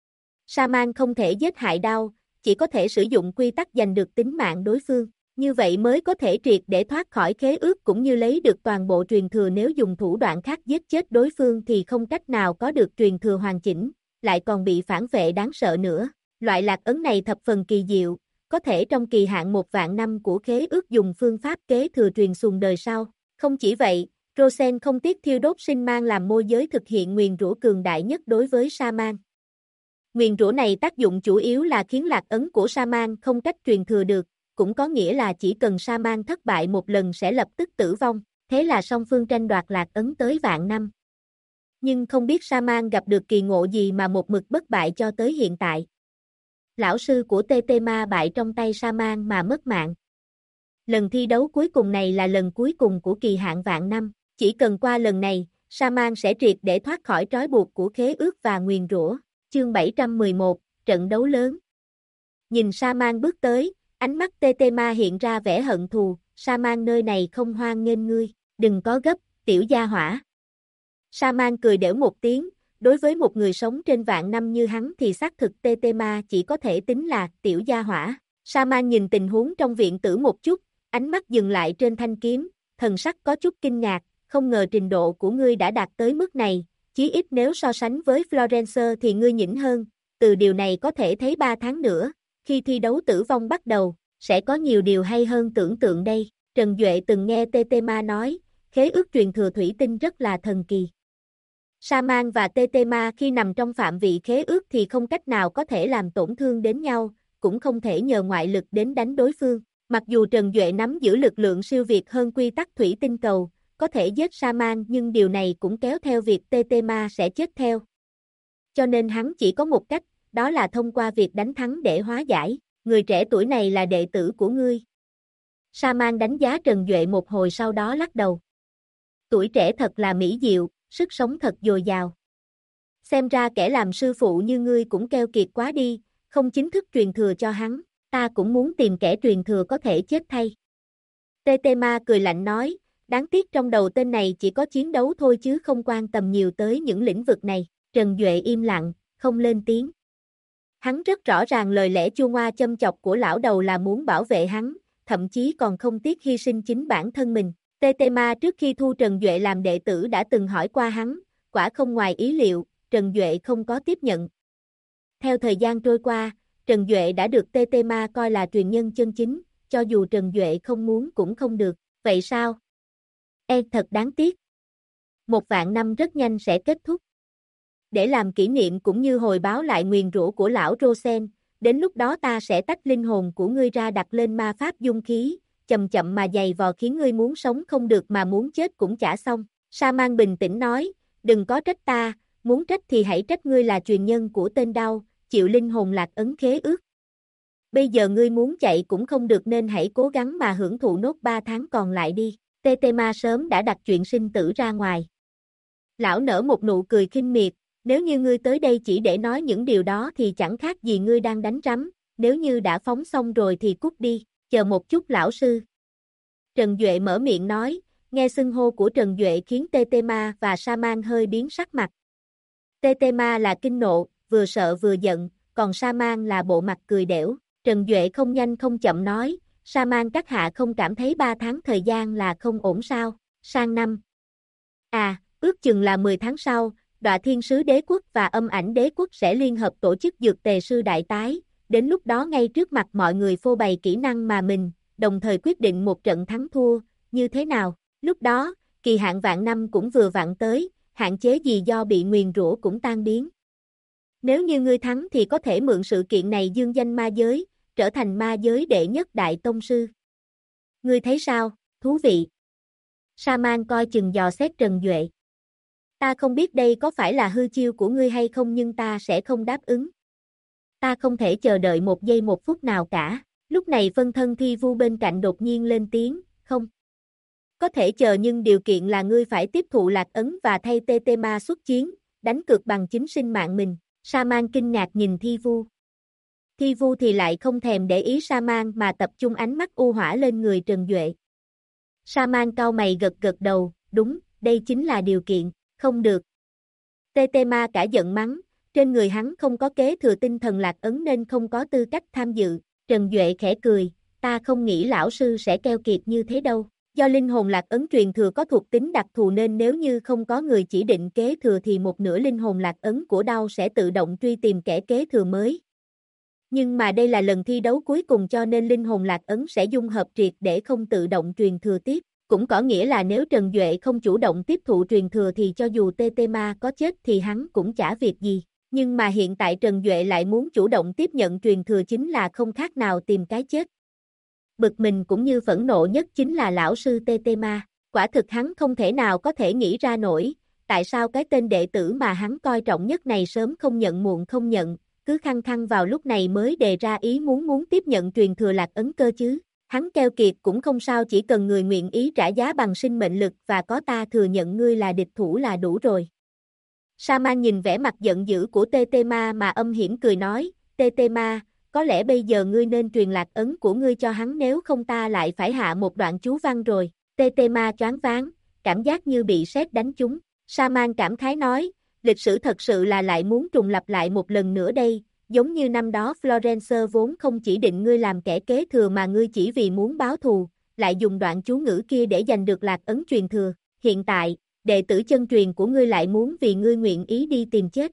Sa-man không thể giết hại đao, chỉ có thể sử dụng quy tắc giành được tính mạng đối phương, như vậy mới có thể triệt để thoát khỏi khế ước cũng như lấy được toàn bộ truyền thừa. Nếu dùng thủ đoạn khác giết chết đối phương thì không cách nào có được truyền thừa hoàn chỉnh, lại còn bị phản vệ đáng sợ nữa. Loại lạc ấn này thập phần kỳ diệu, có thể trong kỳ hạn 1.000 năm của khế ước dùng phương pháp kế thừa truyền xuồng đời sau. Không chỉ vậy, Rosen không tiếc thiêu đốt sinh mang làm môi giới thực hiện nguyền rủa cường đại nhất đối với Sa-man. Nguyền rủa này tác dụng chủ yếu là khiến lạc ấn của Sa-man không cách truyền thừa được, cũng có nghĩa là chỉ cần Sa-man thất bại một lần sẽ lập tức tử vong, thế là song phương tranh đoạt lạc ấn tới vạn năm. Nhưng không biết Sa-man gặp được kỳ ngộ gì mà một mực bất bại cho tới hiện tại. Lão sư của Tetema bại trong tay Sa-man mà mất mạng. Lần thi đấu cuối cùng này là lần cuối cùng của kỳ hạn vạn năm, chỉ cần qua lần này, Sa-man sẽ triệt để thoát khỏi trói buộc của khế ước và nguyền rủa. Chương 711, trận đấu lớn. Nhìn Sa-man bước tới, ánh mắt Tetema hiện ra vẻ hận thù, Sa-man nơi này không hoan nghênh ngươi, đừng có gấp, tiểu gia hỏa. Sa-man cười đểu một tiếng, đối với một người sống trên vạn năm như hắn thì xác thực Tetema chỉ có thể tính là tiểu gia hỏa. Sa-man nhìn tình huống trong viện tử một chút, ánh mắt dừng lại trên thanh kiếm, thần sắc có chút kinh ngạc, không ngờ trình độ của ngươi đã đạt tới mức này, chí ít nếu so sánh với Florence thì ngươi nhỉnh hơn, từ điều này có thể thấy 3 tháng nữa, khi thi đấu tử vong bắt đầu, sẽ có nhiều điều hay hơn tưởng tượng đây. Trần Duệ từng nghe Tetema nói, khế ước truyền thừa thủy tinh rất là thần kỳ. Sa-man và Tetema khi nằm trong phạm vị khế ước thì không cách nào có thể làm tổn thương đến nhau, cũng không thể nhờ ngoại lực đến đánh đối phương. Mặc dù Trần Duệ nắm giữ lực lượng siêu việt hơn quy tắc thủy tinh cầu, có thể giết Sa-man nhưng điều này cũng kéo theo việc Tetema sẽ chết theo. Cho nên hắn chỉ có một cách, đó là thông qua việc đánh thắng để hóa giải. Người trẻ tuổi này là đệ tử của ngươi. Sa-man đánh giá Trần Duệ một hồi sau đó lắc đầu. Tuổi trẻ thật là mỹ diệu, sức sống thật dồi dào. Xem ra kẻ làm sư phụ như ngươi cũng keo kiệt quá đi, không chính thức truyền thừa cho hắn, ta cũng muốn tìm kẻ truyền thừa có thể chết thay. Tetema cười lạnh nói, đáng tiếc trong đầu tên này chỉ có chiến đấu thôi chứ không quan tâm nhiều tới những lĩnh vực này. Trần Duệ im lặng, không lên tiếng. Hắn rất rõ ràng lời lẽ chua ngoa châm chọc của lão đầu là muốn bảo vệ hắn, thậm chí còn không tiếc hy sinh chính bản thân mình. Tetema trước khi thu Trần Duệ làm đệ tử đã từng hỏi qua hắn, quả không ngoài ý liệu, Trần Duệ không có tiếp nhận. Theo thời gian trôi qua, Trần Duệ đã được Tetema coi là truyền nhân chân chính, cho dù Trần Duệ không muốn cũng không được. Vậy sao? Thật đáng tiếc. 1.000 năm rất nhanh sẽ kết thúc. Để làm kỷ niệm cũng như hồi báo lại nguyền rủa của lão Rosen, đến lúc đó ta sẽ tách linh hồn của ngươi ra đặt lên ma pháp dung khí, chậm chậm mà dày vò khiến ngươi muốn sống không được mà muốn chết cũng chả xong. Sa-man bình tĩnh nói, đừng có trách ta, muốn trách thì hãy trách ngươi là truyền nhân của tên đao, chịu linh hồn lạc ấn khế ước. Bây giờ ngươi muốn chạy cũng không được nên hãy cố gắng mà hưởng thụ nốt 3 tháng còn lại đi. Tetema sớm đã đặt chuyện sinh tử ra ngoài. Lão nở một nụ cười khinh miệt, nếu như ngươi tới đây chỉ để nói những điều đó thì chẳng khác gì ngươi đang đánh rắm, nếu như đã phóng xong rồi thì cút đi, chờ một chút lão sư. Trần Duệ mở miệng nói, nghe xưng hô của Trần Duệ khiến Tetema và Sa-man hơi biến sắc mặt. Tetema là kinh nộ, vừa sợ vừa giận, còn Sa-man là bộ mặt cười đểu. Trần Duệ không nhanh không chậm nói, Sa-man các hạ không cảm thấy 3 tháng thời gian là không ổn sao, sang năm. Ước chừng là 10 tháng sau, Đọa Thiên Sứ Đế Quốc và Âm Ảnh Đế Quốc sẽ liên hợp tổ chức Dược Tề Sư Đại Tái, đến lúc đó ngay trước mặt mọi người phô bày kỹ năng mà mình, đồng thời quyết định một trận thắng thua, như thế nào. Lúc đó, kỳ hạn vạn năm cũng vừa vặn tới, hạn chế gì do bị nguyền rủa cũng tan biến. Nếu như ngươi thắng thì có thể mượn sự kiện này dương danh ma giới, trở thành ma giới đệ nhất đại tông sư. Ngươi thấy sao, thú vị. Sa-man coi chừng dò xét Trần Duệ. Ta không biết đây có phải là hư chiêu của ngươi hay không nhưng ta sẽ không đáp ứng. Ta không thể chờ đợi một giây một phút nào cả. Lúc này phân thân thi vu bên cạnh đột nhiên lên tiếng, không. Có thể chờ nhưng điều kiện là ngươi phải tiếp thụ lạc ấn và thay Tetema xuất chiến, đánh cược bằng chính sinh mạng mình. Sa-man kinh ngạc nhìn Thi Vu. Thi Vu thì lại không thèm để ý Sa-man mà tập trung ánh mắt u hỏa lên người Trần Duệ. Sa-man cau mày gật gật đầu, đúng, đây chính là điều kiện, không được. Tetema cả giận mắng, trên người hắn không có kế thừa tinh thần lạc ấn nên không có tư cách tham dự. Trần Duệ khẽ cười, ta không nghĩ lão sư sẽ keo kiệt như thế đâu. Do linh hồn lạc ấn truyền thừa có thuộc tính đặc thù nên nếu như không có người chỉ định kế thừa thì một nửa linh hồn lạc ấn của Đao sẽ tự động truy tìm kẻ kế thừa mới. Nhưng mà đây là lần thi đấu cuối cùng cho nên linh hồn lạc ấn sẽ dung hợp triệt để không tự động truyền thừa tiếp. Cũng có nghĩa là nếu Trần Duệ không chủ động tiếp thụ truyền thừa thì cho dù Tetema có chết thì hắn cũng chả việc gì. Nhưng mà hiện tại Trần Duệ lại muốn chủ động tiếp nhận truyền thừa chính là không khác nào tìm cái chết. Bực mình cũng như phẫn nộ nhất chính là lão sư Tetema. Quả thực hắn không thể nào có thể nghĩ ra nổi, tại sao cái tên đệ tử mà hắn coi trọng nhất này sớm không nhận muộn không nhận, cứ khăng khăng vào lúc này mới đề ra ý muốn tiếp nhận truyền thừa lạc ấn cơ chứ. Hắn keo kiệt cũng không sao, chỉ cần người nguyện ý trả giá bằng sinh mệnh lực và có ta thừa nhận ngươi là địch thủ là đủ rồi. Sa-man nhìn vẻ mặt giận dữ của Tetema mà âm hiểm cười nói, Tetema, có lẽ bây giờ ngươi nên truyền lạc ấn của ngươi cho hắn nếu không ta lại phải hạ một đoạn chú văn rồi. Tetema choáng váng, cảm giác như bị sét đánh trúng. Sa-man cảm khái nói, lịch sử thật sự là lại muốn trùng lặp lại một lần nữa đây, giống như năm đó Florence vốn không chỉ định ngươi làm kẻ kế thừa mà ngươi chỉ vì muốn báo thù, lại dùng đoạn chú ngữ kia để giành được lạc ấn truyền thừa. Hiện tại, đệ tử chân truyền của ngươi lại muốn vì ngươi nguyện ý đi tìm chết.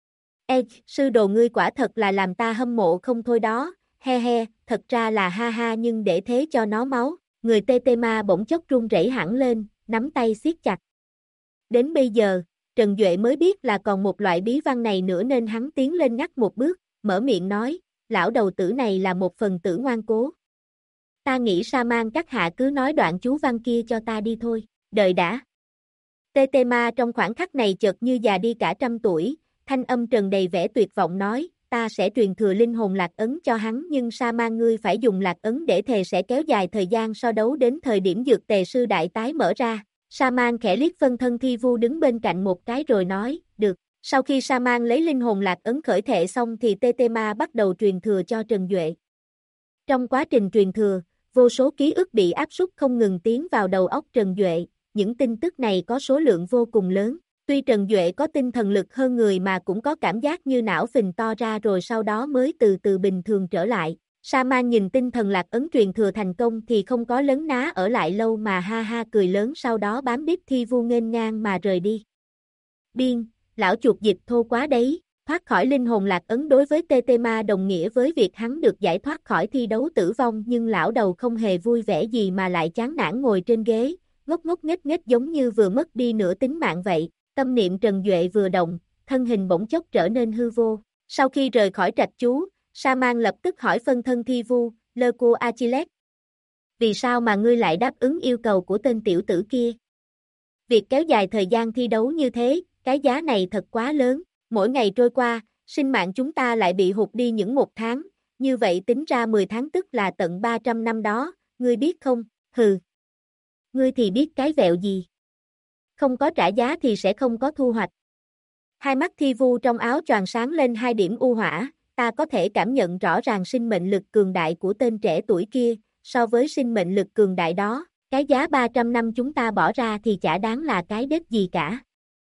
Sư đồ ngươi quả thật là làm ta hâm mộ không thôi đó, he he, thật ra là ha ha nhưng để thế cho nó máu. Người Tetema bỗng chốc run rẩy hẳn lên, nắm tay siết chặt. Đến bây giờ, Trần Duệ mới biết là còn một loại bí văn này nữa nên hắn tiến lên ngắt một bước, mở miệng nói, lão đầu tử này là một phần tử ngoan cố. Ta nghĩ Sa-man các hạ cứ nói đoạn chú văn kia cho ta đi thôi, đợi đã. Tetema trong khoảnh khắc này chợt như già đi cả 100 tuổi, thanh âm trần đầy vẻ tuyệt vọng nói, ta sẽ truyền thừa linh hồn lạc ấn cho hắn nhưng Sa-man ngươi phải dùng lạc ấn để thề sẽ kéo dài thời gian so đấu đến thời điểm dược tề sư đại tái mở ra. Sa-man khẽ liếc phân thân Thi Vu đứng bên cạnh một cái rồi nói, được. Sau khi Sa-man lấy linh hồn lạc ấn khởi thệ xong thì Tetema bắt đầu truyền thừa cho Trần Duệ. Trong quá trình truyền thừa, vô số ký ức bị áp suất không ngừng tiến vào đầu óc Trần Duệ, những tin tức này có số lượng vô cùng lớn. Tuy Trần Duệ có tinh thần lực hơn người mà cũng có cảm giác như não phình to ra rồi sau đó mới từ từ bình thường trở lại. Sa-man nhìn tinh thần lạc ấn truyền thừa thành công thì không có lấn ná ở lại lâu mà ha ha cười lớn sau đó bám đít Thi Vu nghênh ngang mà rời đi. Điên, lão chuột dịch thô quá đấy, thoát khỏi linh hồn lạc ấn đối với Tetema đồng nghĩa với việc hắn được giải thoát khỏi thi đấu tử vong nhưng lão đầu không hề vui vẻ gì mà lại chán nản ngồi trên ghế, ngốc ngốc nghếch nghếch giống như vừa mất đi nửa tính mạng vậy. Tâm niệm Trần Duệ vừa động, thân hình bỗng chốc trở nên hư vô. Sau khi rời khỏi trạch chú, Sa-man lập tức hỏi phân thân Thi Vu, Lơ-cô Achilles. Vì sao mà ngươi lại đáp ứng yêu cầu của tên tiểu tử kia? Việc kéo dài thời gian thi đấu như thế, cái giá này thật quá lớn. Mỗi ngày trôi qua, sinh mạng chúng ta lại bị hụt đi những 1 tháng. Như vậy tính ra 10 tháng tức là tận 300 năm đó, ngươi biết không? Hừ. Ngươi thì biết cái vẹo gì? Không có trả giá thì sẽ không có thu hoạch. Hai mắt Thi Vu trong áo choàng sáng lên 2 điểm u hỏa, ta có thể cảm nhận rõ ràng sinh mệnh lực cường đại của tên trẻ tuổi kia, so với sinh mệnh lực cường đại đó, cái giá 300 năm chúng ta bỏ ra thì chả đáng là cái đếch gì cả.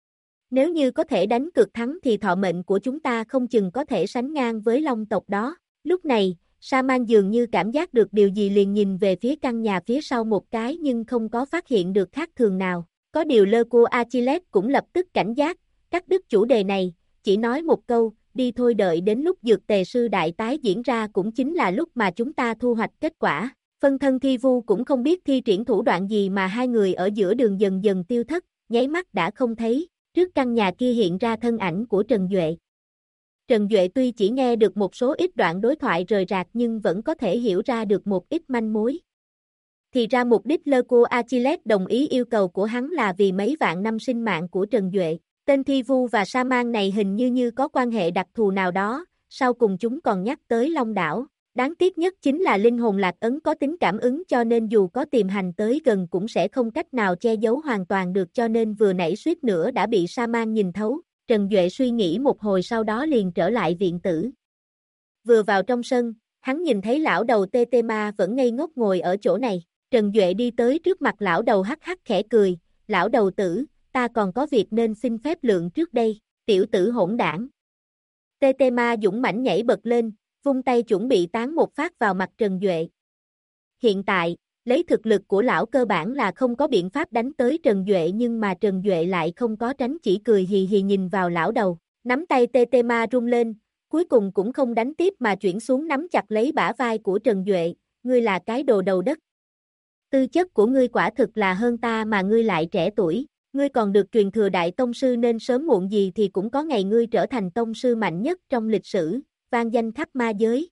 Nếu như có thể đánh cược thắng thì thọ mệnh của chúng ta không chừng có thể sánh ngang với Long tộc đó. Lúc này, Sa-man dường như cảm giác được điều gì liền nhìn về phía căn nhà phía sau một cái nhưng không có phát hiện được khác thường nào. Có điều Lơ-cô Achilles cũng lập tức cảnh giác, cắt đứt chủ đề này, chỉ nói một câu, đi thôi đợi đến lúc dược tề sư đại tái diễn ra cũng chính là lúc mà chúng ta thu hoạch kết quả. Phân thân Thi Vu cũng không biết thi triển thủ đoạn gì mà hai người ở giữa đường dần dần tiêu thất, nháy mắt đã không thấy, trước căn nhà kia hiện ra thân ảnh của Trần Duệ. Trần Duệ tuy chỉ nghe được một số ít đoạn đối thoại rời rạc nhưng vẫn có thể hiểu ra được một ít manh mối. Thì ra mục đích Lơ-cô Achilles đồng ý yêu cầu của hắn là vì mấy vạn năm sinh mạng của Trần Duệ. Tên Thi Vu và Sa-man này hình như có quan hệ đặc thù nào đó, sau cùng chúng còn nhắc tới Long đảo. Đáng tiếc nhất chính là linh hồn lạc ấn có tính cảm ứng cho nên dù có tiềm hành tới gần cũng sẽ không cách nào che giấu hoàn toàn được cho nên vừa nãy suýt nữa đã bị Sa-man nhìn thấu. Trần Duệ suy nghĩ một hồi sau đó liền trở lại viện tử. Vừa vào trong sân, hắn nhìn thấy lão đầu TT Ma vẫn ngây ngốc ngồi ở chỗ này. Trần Duệ đi tới trước mặt lão đầu hắc hắc khẽ cười, lão đầu tử, ta còn có việc nên xin phép lượng trước đây, tiểu tử hỗn đảng. TT Ma dũng mãnh nhảy bật lên, vung tay chuẩn bị tán một phát vào mặt Trần Duệ. Hiện tại, lấy thực lực của lão cơ bản là không có biện pháp đánh tới Trần Duệ nhưng mà Trần Duệ lại không có tránh chỉ cười hì hì nhìn vào lão đầu, nắm tay TT Ma rung lên, cuối cùng cũng không đánh tiếp mà chuyển xuống nắm chặt lấy bả vai của Trần Duệ, ngươi là cái đồ đầu đất. Tư chất của ngươi quả thực là hơn ta mà ngươi lại trẻ tuổi, ngươi còn được truyền thừa đại tông sư nên sớm muộn gì thì cũng có ngày ngươi trở thành tông sư mạnh nhất trong lịch sử, vang danh khắp ma giới.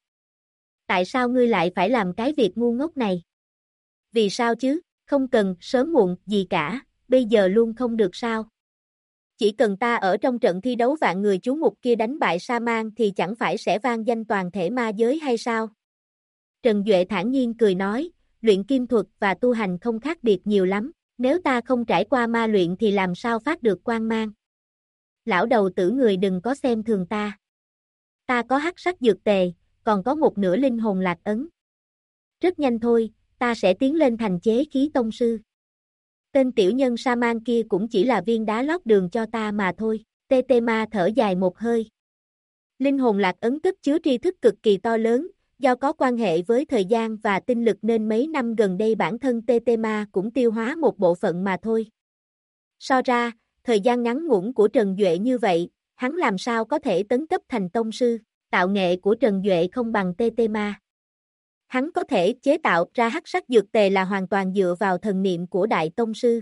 Tại sao ngươi lại phải làm cái việc ngu ngốc này? Vì sao chứ, không cần sớm muộn gì cả, bây giờ luôn không được sao? Chỉ cần ta ở trong trận thi đấu vạn người chú mục kia đánh bại Sa-man thì chẳng phải sẽ vang danh toàn thể ma giới hay sao? Trần Duệ thản nhiên cười nói, luyện kim thuật và tu hành không khác biệt nhiều lắm, nếu ta không trải qua ma luyện thì làm sao phát được quang mang? Lão đầu tử người đừng có xem thường ta. Ta có hắc sắc dược tề, còn có một nửa linh hồn lạc ấn. Rất nhanh thôi, ta sẽ tiến lên thành chế khí tông sư. Tên tiểu nhân Sa-man kia cũng chỉ là viên đá lót đường cho ta mà thôi, TT Ma thở dài một hơi. Linh hồn lạc ấn cất chứa tri thức cực kỳ to lớn, do có quan hệ với thời gian và tinh lực nên mấy năm gần đây bản thân TT Ma cũng tiêu hóa một bộ phận mà thôi. So ra, thời gian ngắn ngủn của Trần Duệ như vậy, hắn làm sao có thể tấn cấp thành tông sư, tạo nghệ của Trần Duệ không bằng TT Ma. Hắn có thể chế tạo ra hắc sắc dược tề là hoàn toàn dựa vào thần niệm của đại tông sư.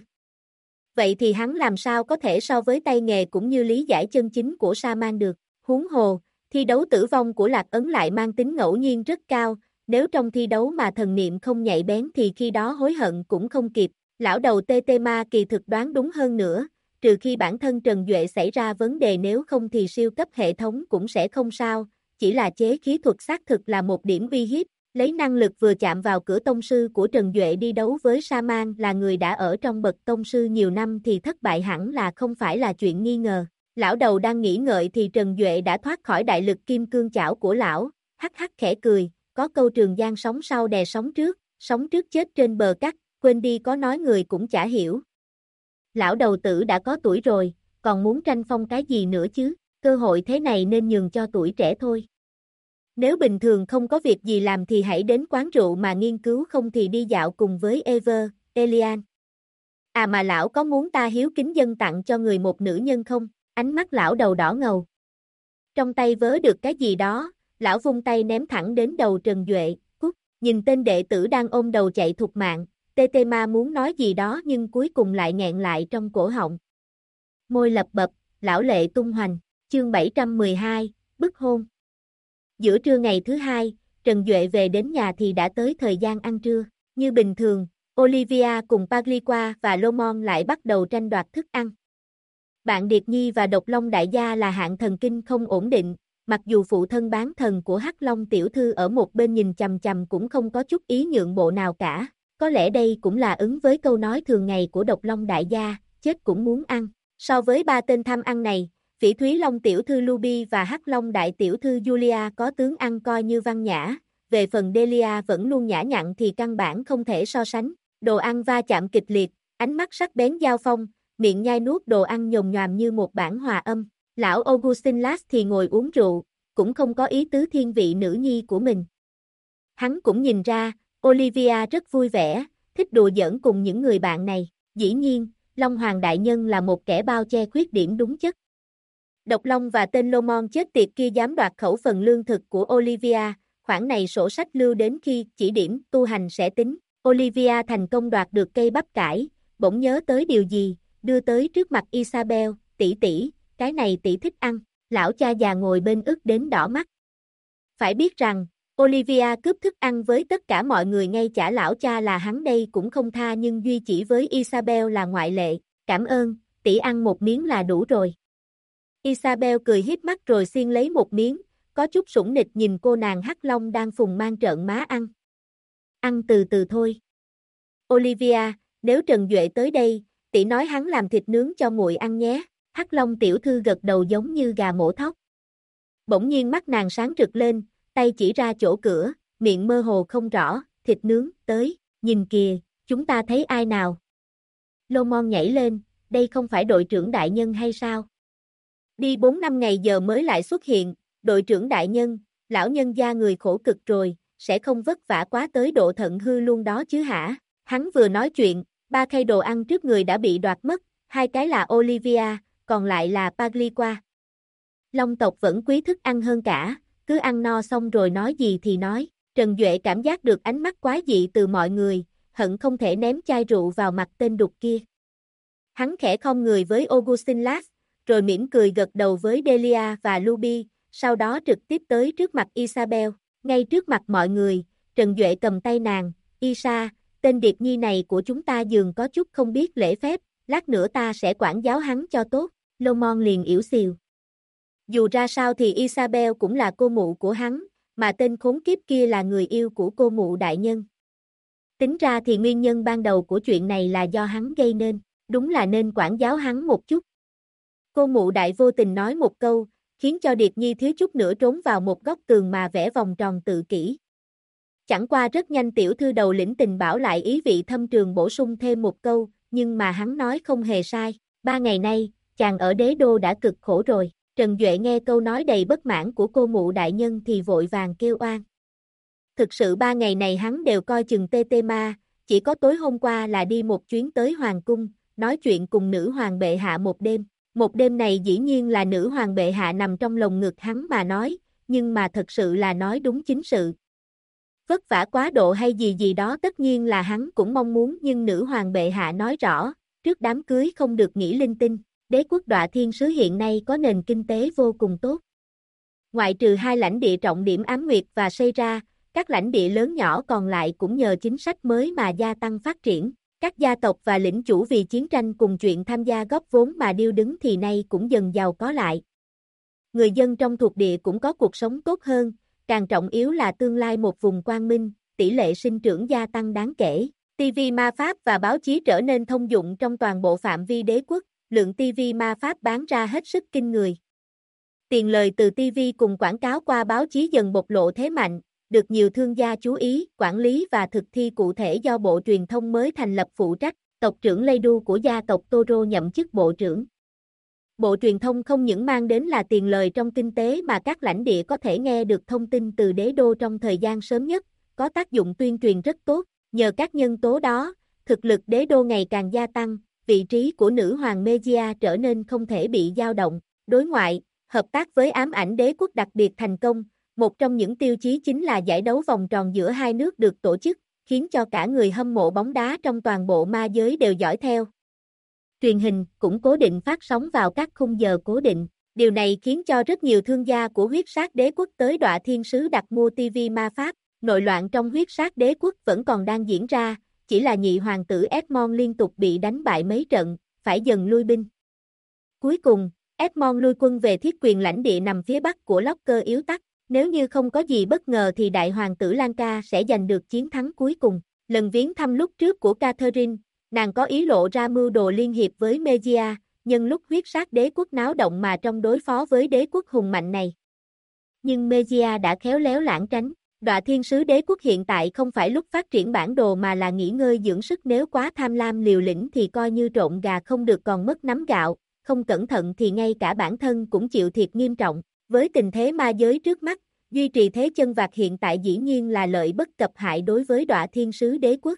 Vậy thì hắn làm sao có thể so với tay nghề cũng như lý giải chân chính của Sa-man được, huống hồ, thi đấu tử vong của Lạc Ấn lại mang tính ngẫu nhiên rất cao, nếu trong thi đấu mà thần niệm không nhạy bén thì khi đó hối hận cũng không kịp, lão đầu TT Ma kỳ thực đoán đúng hơn nữa, trừ khi bản thân Trần Duệ xảy ra vấn đề nếu không thì siêu cấp hệ thống cũng sẽ không sao, chỉ là chế khí thuật xác thực là một điểm uy hiếp. Lấy năng lực vừa chạm vào cửa tông sư của Trần Duệ đi đấu với Sa-man là người đã ở trong bậc tông sư nhiều năm thì thất bại hẳn là không phải là chuyện nghi ngờ. Lão đầu đang nghĩ ngợi thì Trần Duệ đã thoát khỏi đại lực kim cương chảo của lão, hắc hắc khẽ cười, có câu Trường Giang sóng sau đè sóng trước chết trên bờ cát, quên đi có nói người cũng chả hiểu. Lão đầu tử đã có tuổi rồi, còn muốn tranh phong cái gì nữa chứ, cơ hội thế này nên nhường cho tuổi trẻ thôi. Nếu bình thường không có việc gì làm thì hãy đến quán rượu mà nghiên cứu không thì đi dạo cùng với Ever, Elian. À mà lão có muốn ta hiếu kính dâng tặng cho người một nữ nhân không? Ánh mắt lão đầu đỏ ngầu. Trong tay vớ được cái gì đó, lão vung tay ném thẳng đến đầu Trần Duệ, cút, nhìn tên đệ tử đang ôm đầu chạy thục mạng, TT Ma muốn nói gì đó nhưng cuối cùng lại nghẹn lại trong cổ họng. Môi lập bập, lão lệ tung hoành, chương 712, bức hôn. Giữa trưa ngày thứ hai, Trần Duệ về đến nhà thì đã tới thời gian ăn trưa. Như bình thường, Olivia cùng Pagliqua và Lomon lại bắt đầu tranh đoạt thức ăn. Bạn Điệp Nhi và Độc Long đại gia là hạng thần kinh không ổn định, mặc dù phụ thân bán thần của Hắc Long tiểu thư ở một bên nhìn chằm chằm cũng không có chút ý nhượng bộ nào cả. Có lẽ đây cũng là ứng với câu nói thường ngày của Độc Long đại gia, chết cũng muốn ăn. So với ba tên tham ăn này, Phỉ Thúy Long tiểu thư Luby và Hắc Long đại tiểu thư Julia có tướng ăn coi như văn nhã, về phần Delia vẫn luôn nhã nhặn thì căn bản không thể so sánh. Đồ ăn va chạm kịch liệt, ánh mắt sắc bén giao phong, miệng nhai nuốt đồ ăn nhồm nhoàm như một bản hòa âm. Lão Augustin Lass thì ngồi uống rượu, cũng không có ý tứ thiên vị nữ nhi của mình. Hắn cũng nhìn ra, Olivia rất vui vẻ, thích đùa giỡn cùng những người bạn này. Dĩ nhiên, Long Hoàng đại nhân là một kẻ bao che khuyết điểm đúng chất. Độc Long và tên Lomon chết tiệt kia dám đoạt khẩu phần lương thực của Olivia, khoản này sổ sách lưu đến khi chỉ điểm tu hành sẽ tính. Olivia thành công đoạt được cây bắp cải, bỗng nhớ tới điều gì, đưa tới trước mặt Isabel, tỷ tỷ, cái này tỷ thích ăn. Lão cha già ngồi bên ức đến đỏ mắt. Phải biết rằng, Olivia cướp thức ăn với tất cả mọi người ngay cả lão cha là hắn đây cũng không tha nhưng duy chỉ với Isabel là ngoại lệ. Cảm ơn, tỷ ăn một miếng là đủ rồi. Isabel cười híp mắt rồi xiên lấy một miếng, có chút sủng nịch nhìn cô nàng Hắc Long đang phùng mang trợn má ăn. Ăn từ từ thôi. Olivia, nếu Trần Duệ tới đây, tỷ nói hắn làm thịt nướng cho muội ăn nhé. Hắc Long tiểu thư gật đầu giống như gà mổ thóc. Bỗng nhiên mắt nàng sáng rực lên, tay chỉ ra chỗ cửa, miệng mơ hồ không rõ, thịt nướng, tới, nhìn kìa, chúng ta thấy ai nào? Lô Mon nhảy lên, đây không phải đội trưởng đại nhân hay sao? Đi 4-5 ngày giờ mới lại xuất hiện, đội trưởng đại nhân, lão nhân gia người khổ cực rồi, sẽ không vất vả quá tới độ thận hư luôn đó chứ hả? Hắn vừa nói chuyện, 3 khay đồ ăn trước người đã bị đoạt mất, 2 cái là Olivia, còn lại là Pagliqua. Long tộc vẫn quý thức ăn hơn cả, cứ ăn no xong rồi nói gì thì nói. Trần Duệ cảm giác được ánh mắt quái dị từ mọi người, hận không thể ném chai rượu vào mặt tên đục kia. Hắn khẽ khom người với Augustin Lass, rồi mỉm cười gật đầu với Delia và Luby, sau đó trực tiếp tới trước mặt Isabel. Ngay trước mặt mọi người, Trần Duệ cầm tay nàng, Isa, tên điệp nhi này của chúng ta dường có chút không biết lễ phép, lát nữa ta sẽ quản giáo hắn cho tốt. Lô Mon liền ỉu xìu. Dù ra sao thì Isabel cũng là cô mụ của hắn, mà tên khốn kiếp kia là người yêu của cô mụ đại nhân. Tính ra thì nguyên nhân ban đầu của chuyện này là do hắn gây nên, đúng là nên quản giáo hắn một chút. Cô mụ đại vô tình nói một câu, khiến cho Điệp Nhi thiếu chút nữa trốn vào một góc tường mà vẽ vòng tròn tự kỷ. Chẳng qua rất nhanh tiểu thư đầu lĩnh tình bảo lại ý vị thâm trường bổ sung thêm một câu, nhưng mà hắn nói không hề sai, 3 ngày nay, chàng ở đế đô đã cực khổ rồi. Trần Duệ nghe câu nói đầy bất mãn của cô mụ đại nhân thì vội vàng kêu oan. Thực sự 3 ngày này hắn đều coi chừng tê tê ma, chỉ có tối hôm qua là đi một chuyến tới hoàng cung, nói chuyện cùng nữ hoàng bệ hạ một đêm. Một đêm này dĩ nhiên là nữ hoàng bệ hạ nằm trong lồng ngực hắn mà nói, nhưng mà thật sự là nói đúng chính sự. Vất vả quá độ hay gì gì đó tất nhiên là hắn cũng mong muốn, nhưng nữ hoàng bệ hạ nói rõ, trước đám cưới không được nghĩ linh tinh. Đế quốc Đọa Thiên Sứ hiện nay có nền kinh tế vô cùng tốt. Ngoại trừ 2 lãnh địa trọng điểm Ám Nguyệt và Xây Ra, các lãnh địa lớn nhỏ còn lại cũng nhờ chính sách mới mà gia tăng phát triển. Các gia tộc và lĩnh chủ vì chiến tranh cùng chuyện tham gia góp vốn mà điêu đứng thì nay cũng dần giàu có lại. Người dân trong thuộc địa cũng có cuộc sống tốt hơn, càng trọng yếu là tương lai một vùng quang minh, tỷ lệ sinh trưởng gia tăng đáng kể. TV ma pháp và báo chí trở nên thông dụng trong toàn bộ phạm vi đế quốc. Lượng TV ma pháp bán ra hết sức kinh người. Tiền lời từ TV cùng quảng cáo qua báo chí dần bộc lộ thế mạnh, được nhiều thương gia chú ý, quản lý và thực thi cụ thể do Bộ Truyền thông mới thành lập phụ trách. Tộc trưởng Leidu của gia tộc Toro nhậm chức bộ trưởng. Bộ Truyền thông không những mang đến là tiền lời trong kinh tế mà các lãnh địa có thể nghe được thông tin từ đế đô trong thời gian sớm nhất, có tác dụng tuyên truyền rất tốt. Nhờ các nhân tố đó, thực lực đế đô ngày càng gia tăng. Vị trí của nữ hoàng Megia trở nên không thể bị dao động. Đối ngoại, hợp tác với ám ảnh đế quốc đặc biệt thành công, một trong những tiêu chí chính là giải đấu vòng tròn giữa hai nước được tổ chức, khiến cho cả người hâm mộ bóng đá trong toàn bộ ma giới đều dõi theo. Truyền hình cũng cố định phát sóng vào các khung giờ cố định. Điều này khiến cho rất nhiều thương gia của huyết sát đế quốc tới Đọa Thiên Sứ đặt mua TV ma pháp. Nội loạn trong huyết sát đế quốc vẫn còn đang diễn ra. Chỉ là nhị hoàng tử Edmond liên tục bị đánh bại mấy trận, phải dần lui binh. Cuối cùng, Edmond lui quân về thiết quyền lãnh địa nằm phía bắc của Locker yếu tắc. Nếu như không có gì bất ngờ thì đại hoàng tử Lanka sẽ giành được chiến thắng cuối cùng. Lần viếng thăm lúc trước của Catherine, nàng có ý lộ ra mưu đồ liên hiệp với Megia, nhân lúc huyết sát đế quốc náo động mà trong đối phó với đế quốc hùng mạnh này. Nhưng Megia đã khéo léo lảng tránh. Đọa Thiên Sứ đế quốc hiện tại không phải lúc phát triển bản đồ mà là nghỉ ngơi dưỡng sức, nếu quá tham lam liều lĩnh thì coi như trộn gà không được còn mất nắm gạo, không cẩn thận thì ngay cả bản thân cũng chịu thiệt nghiêm trọng. Với tình thế ma giới trước mắt, duy trì thế chân vạc hiện tại dĩ nhiên là lợi bất cập hại đối với Đọa Thiên Sứ đế quốc.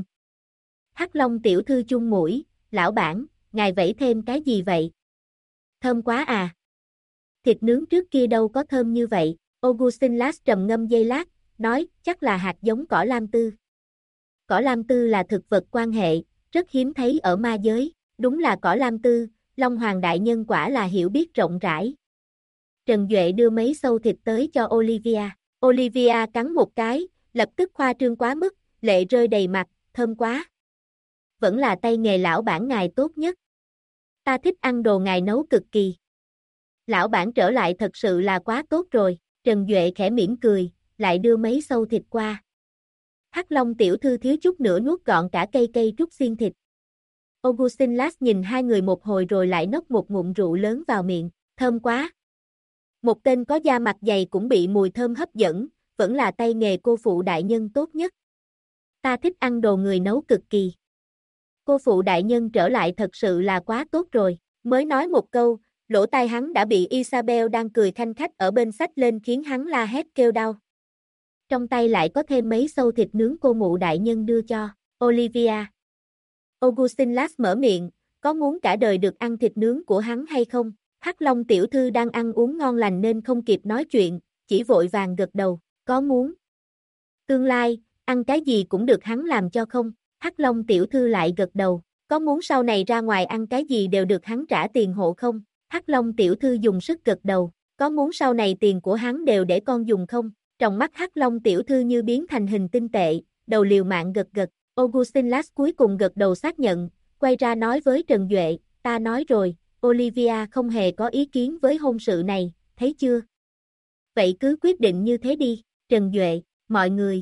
Hắc Long tiểu thư chung mũi, lão bản, ngài vẫy thêm cái gì vậy? Thơm quá à. Thịt nướng trước kia đâu có thơm như vậy. Augustin Lass trầm ngâm giây lát, nói, chắc là hạt giống cỏ lam tư. Cỏ lam tư là thực vật quan hệ, rất hiếm thấy ở ma giới, đúng là cỏ lam tư, Long Hoàng đại nhân quả là hiểu biết rộng rãi. Trần Duệ đưa mấy sâu thịt tới cho Olivia. Olivia cắn một cái, lập tức khoa trương quá mức, lệ rơi đầy mặt, thơm quá. Vẫn là tay nghề lão bản ngài tốt nhất. Ta thích ăn đồ ngài nấu cực kỳ. Lão bản trở lại thật sự là quá tốt rồi. Trần Duệ khẽ mỉm cười, lại đưa mấy sâu thịt qua. Hắc Long tiểu thư thiếu chút nữa nuốt gọn cả cây trúc xiên thịt. Augustin nhìn hai người một hồi rồi lại nốc một ngụm rượu lớn vào miệng, thơm quá. Một tên có da mặt dày cũng bị mùi thơm hấp dẫn, vẫn là tay nghề cô phụ đại nhân tốt nhất. Ta thích ăn đồ người nấu cực kỳ. Cô phụ đại nhân trở lại thật sự là quá tốt rồi, mới nói một câu, lỗ tai hắn đã bị Isabel đang cười khanh khách ở bên xách lên khiến hắn la hét kêu đau. Trong tay lại có thêm mấy xâu thịt nướng cô mụ đại nhân đưa cho, Olivia. Augustin mở miệng, có muốn cả đời được ăn thịt nướng của hắn hay không? Hắc Long tiểu thư đang ăn uống ngon lành nên không kịp nói chuyện, chỉ vội vàng gật đầu, có muốn. Tương lai, ăn cái gì cũng được hắn làm cho không? Hắc Long tiểu thư lại gật đầu, có muốn sau này ra ngoài ăn cái gì đều được hắn trả tiền hộ không? Hắc Long tiểu thư dùng sức gật đầu, có muốn sau này tiền của hắn đều để con dùng không? Trong mắt Hắc Long tiểu thư như biến thành hình tinh tệ, đầu liều mạng gật gật. Augustin cuối cùng gật đầu xác nhận, quay ra nói với Trần Duệ, ta nói rồi, Olivia không hề có ý kiến với hôn sự này, thấy chưa? Vậy cứ quyết định như thế đi, Trần Duệ, mọi người,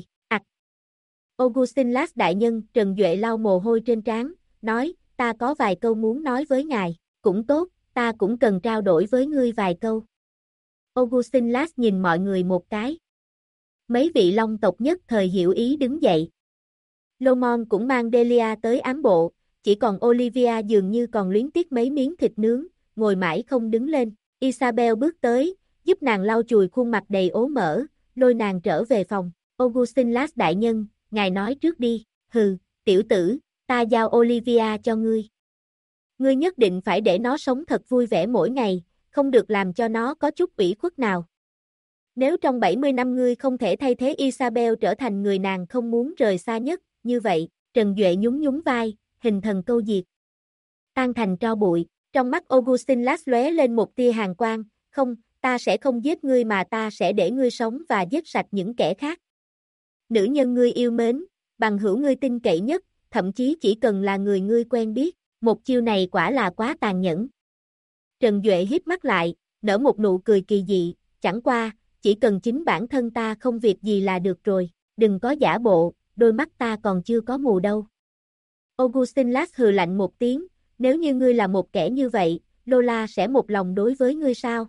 Augustin đại nhân, Trần Duệ lau mồ hôi trên trán, nói, ta có vài câu muốn nói với ngài, cũng tốt, ta cũng cần trao đổi với ngươi vài câu. Augustin nhìn mọi người một cái. Mấy vị Long tộc nhất thời hiểu ý đứng dậy. Lomon cũng mang Delia tới ám bộ, chỉ còn Olivia dường như còn luyến tiếc mấy miếng thịt nướng, ngồi mãi không đứng lên. Isabel bước tới, giúp nàng lau chùi khuôn mặt đầy ố mỡ, lôi nàng trở về phòng. Augustin đại nhân, ngài nói trước đi, hừ, tiểu tử, ta giao Olivia cho ngươi. Ngươi nhất định phải để nó sống thật vui vẻ mỗi ngày, không được làm cho nó có chút ủy khuất nào. Nếu trong 70 năm ngươi không thể thay thế Isabel trở thành người nàng không muốn rời xa nhất, như vậy, Trần Duệ nhún nhún vai, hình thần câu diệt. Tan thành tro bụi, trong mắt Augustin lóe lên một tia hàn quang, không, ta sẽ không giết ngươi mà ta sẽ để ngươi sống và giết sạch những kẻ khác. Nữ nhân ngươi yêu mến, bằng hữu ngươi tin cậy nhất, thậm chí chỉ cần là người ngươi quen biết, một chiêu này quả là quá tàn nhẫn. Trần Duệ híp mắt lại, nở một nụ cười kỳ dị, chẳng qua, chỉ cần chính bản thân ta không việc gì là được rồi, đừng có giả bộ, đôi mắt ta còn chưa có mù đâu. Augustin hừ lạnh một tiếng, nếu như ngươi là một kẻ như vậy, Lola sẽ một lòng đối với ngươi sao?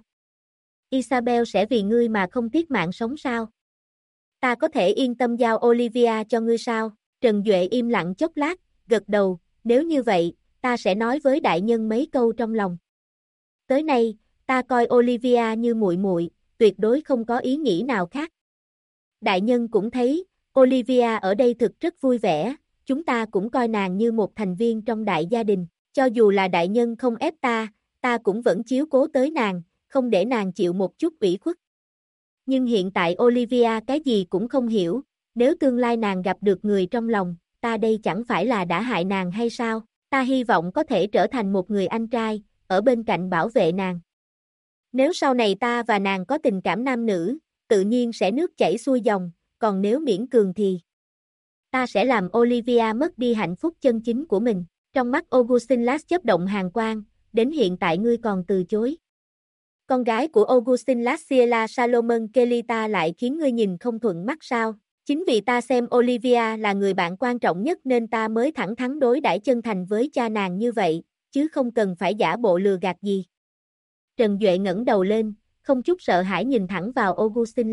Isabel sẽ vì ngươi mà không tiếc mạng sống sao? Ta có thể yên tâm giao Olivia cho ngươi sao? Trần Duệ im lặng chốc lát, gật đầu, nếu như vậy, ta sẽ nói với đại nhân mấy câu trong lòng. Tới nay, ta coi Olivia như muội muội, tuyệt đối không có ý nghĩ nào khác. Đại nhân cũng thấy, Olivia ở đây thực rất vui vẻ, chúng ta cũng coi nàng như một thành viên trong đại gia đình, cho dù là đại nhân không ép ta cũng vẫn chiếu cố tới nàng, không để nàng chịu một chút ủy khuất. Nhưng hiện tại Olivia cái gì cũng không hiểu, nếu tương lai nàng gặp được người trong lòng, ta đây chẳng phải là đã hại nàng hay sao? Ta hy vọng có thể trở thành một người anh trai, ở bên cạnh bảo vệ nàng. Nếu sau này ta và nàng có tình cảm nam nữ, tự nhiên sẽ nước chảy xuôi dòng, còn nếu miễn cường thì ta sẽ làm Olivia mất đi hạnh phúc chân chính của mình. Trong mắt Augustin chớp động hàn quang, đến hiện tại ngươi còn từ chối. Con gái của Augustin Ciela Salomon Kelita lại khiến ngươi nhìn không thuận mắt sao? Chính vì ta xem Olivia là người bạn quan trọng nhất nên ta mới thẳng thắn đối đãi chân thành với cha nàng như vậy, chứ không cần phải giả bộ lừa gạt gì. Trần Duệ ngẩng đầu lên, không chút sợ hãi nhìn thẳng vào Augustin.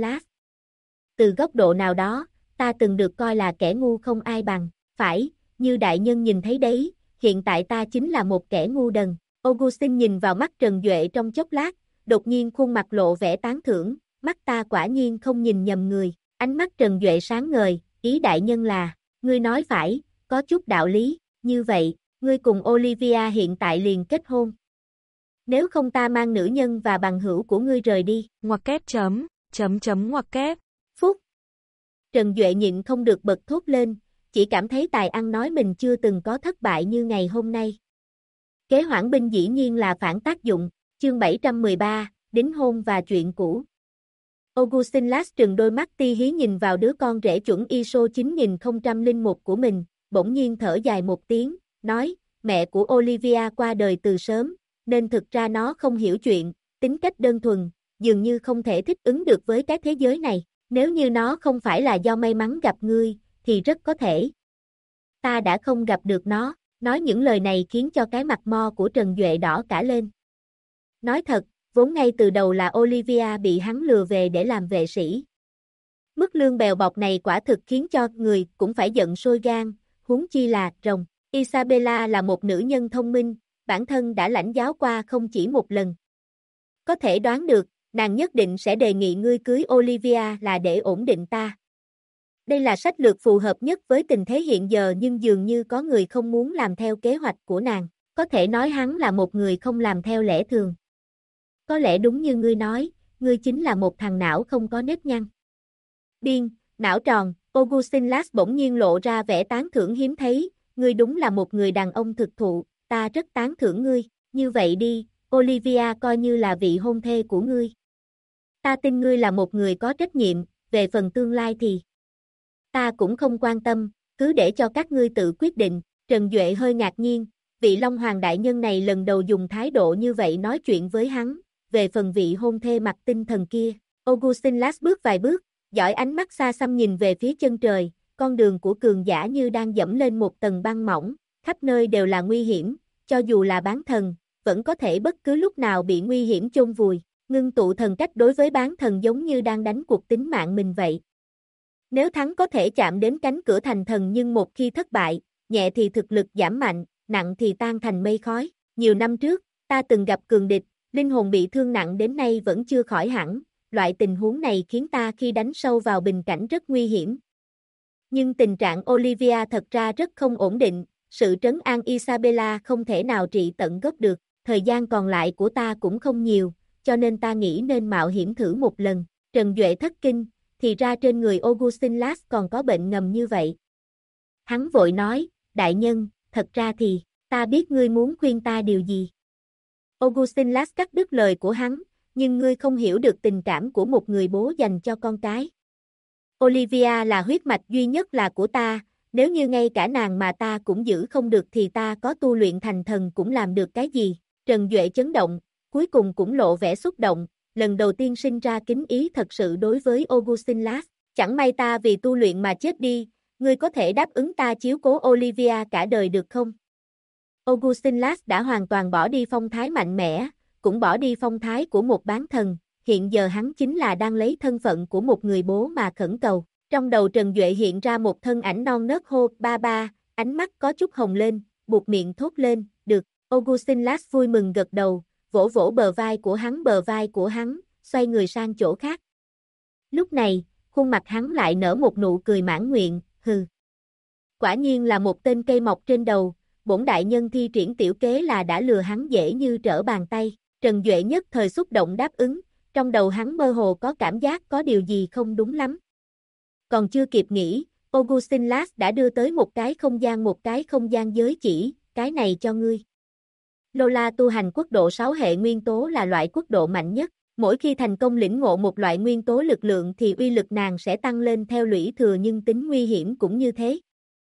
Từ góc độ nào đó, ta từng được coi là kẻ ngu không ai bằng, phải, như đại nhân nhìn thấy đấy, hiện tại ta chính là một kẻ ngu đần. Augustin nhìn vào mắt Trần Duệ trong chốc lát, đột nhiên khuôn mặt lộ vẻ tán thưởng, mắt ta quả nhiên không nhìn nhầm người. Ánh mắt Trần Duệ sáng ngời, ý đại nhân là, ngươi nói phải, có chút đạo lý, như vậy, ngươi cùng Olivia hiện tại liền kết hôn. Nếu không ta mang nữ nhân và bằng hữu của ngươi rời đi. Ngoặc kép ngoặc kép. Phúc. Trần Duệ nhịn không được bật thốt lên, chỉ cảm thấy tài ăn nói mình chưa từng có thất bại như ngày hôm nay. Kế hoãn binh dĩ nhiên là phản tác dụng, chương 713, đính hôn và chuyện cũ. Augustin trừng đôi mắt ti hí nhìn vào đứa con rể chuẩn ISO 9001 của mình, bỗng nhiên thở dài một tiếng, nói, mẹ của Olivia qua đời từ sớm, nên thực ra nó không hiểu chuyện, tính cách đơn thuần, dường như không thể thích ứng được với cái thế giới này, nếu như nó không phải là do may mắn gặp ngươi, thì rất có thể. Ta đã không gặp được nó, Nói những lời này khiến cho cái mặt mo của Trần Duệ đỏ cả lên. Nói thật, vốn ngay từ đầu là Olivia bị hắn lừa về để làm vệ sĩ. Mức lương bèo bọt này quả thực khiến cho người cũng phải giận sôi gan, huống chi là rồng. Isabella là một nữ nhân thông minh, bản thân đã lãnh giáo qua không chỉ một lần. Có thể đoán được, nàng nhất định sẽ đề nghị ngươi cưới Olivia là để ổn định ta. Đây là sách lược phù hợp nhất với tình thế hiện giờ nhưng dường như có người không muốn làm theo kế hoạch của nàng. Có thể nói hắn là một người không làm theo lẽ thường. Có lẽ đúng như ngươi nói, ngươi chính là một thằng não không có nếp nhăn. Biên, não tròn, Augustin Lass bỗng nhiên lộ ra vẻ tán thưởng hiếm thấy, ngươi đúng là một người đàn ông thực thụ, ta rất tán thưởng ngươi, như vậy đi, Olivia coi như là vị hôn thê của ngươi. Ta tin ngươi là một người có trách nhiệm, về phần tương lai thì ta cũng không quan tâm, cứ để cho các ngươi tự quyết định. Trần Duệ hơi ngạc nhiên, vị Long Hoàng đại nhân này lần đầu dùng thái độ như vậy nói chuyện với hắn, về phần vị hôn thê mặt tinh thần kia. Augustin Lass bước vài bước, dõi ánh mắt xa xăm nhìn về phía chân trời, con đường của cường giả như đang dẫm lên một tầng băng mỏng, khắp nơi đều là nguy hiểm, cho dù là bán thần, vẫn có thể bất cứ lúc nào bị nguy hiểm chôn vùi. Ngưng tụ thần cách đối với bán thần giống như đang đánh cuộc tính mạng mình vậy. Nếu thắng có thể chạm đến cánh cửa thành thần nhưng một khi thất bại, nhẹ thì thực lực giảm mạnh, nặng thì tan thành mây khói. Nhiều năm trước, ta từng gặp cường địch, linh hồn bị thương nặng đến nay vẫn chưa khỏi hẳn, loại tình huống này khiến ta khi đánh sâu vào bình cảnh rất nguy hiểm. Nhưng tình trạng Olivia thật ra rất không ổn định, sự trấn an Isabella không thể nào trị tận gốc được, thời gian còn lại của ta cũng không nhiều, cho nên ta nghĩ nên mạo hiểm thử một lần. Trần Duệ thất kinh, thì ra trên người Augustin Lass còn có bệnh ngầm như vậy. Hắn vội nói, đại nhân, thật ra thì, ta biết ngươi muốn khuyên ta điều gì. Augustin Lass cắt đứt lời của hắn, nhưng ngươi không hiểu được tình cảm của một người bố dành cho con cái. Olivia là huyết mạch duy nhất là của ta, nếu như ngay cả nàng mà ta cũng giữ không được thì ta có tu luyện thành thần cũng làm được cái gì. Trần Duệ chấn động, cuối cùng cũng lộ vẻ xúc động, lần đầu tiên sinh ra kính ý thật sự đối với Augustin Lass. Chẳng may ta vì tu luyện mà chết đi, ngươi có thể đáp ứng ta chiếu cố Olivia cả đời được không? Augustin Lass đã hoàn toàn bỏ đi phong thái mạnh mẽ, cũng bỏ đi phong thái của một bán thần, hiện giờ hắn chính là đang lấy thân phận của một người bố mà khẩn cầu. Trong đầu Trần Duệ hiện ra một thân ảnh non nớt hô ba ba, ánh mắt có chút hồng lên, buột miệng thốt lên, được. Augustin Lass vui mừng gật đầu, vỗ vỗ bờ vai của hắn, xoay người sang chỗ khác. Lúc này, khuôn mặt hắn lại nở một nụ cười mãn nguyện, hừ. Quả nhiên là một tên cây mọc trên đầu, bổn đại nhân thi triển tiểu kế là đã lừa hắn dễ như trở bàn tay. Trần Duệ nhất thời xúc động đáp ứng, trong đầu hắn mơ hồ có cảm giác có điều gì không đúng lắm. Còn chưa kịp nghĩ, Augustin Lass đã đưa tới một cái không gian giới chỉ, cái này cho ngươi. Lola tu hành quốc độ 6 hệ nguyên tố là loại quốc độ mạnh nhất, mỗi khi thành công lĩnh ngộ một loại nguyên tố lực lượng thì uy lực nàng sẽ tăng lên theo lũy thừa nhưng tính nguy hiểm cũng như thế.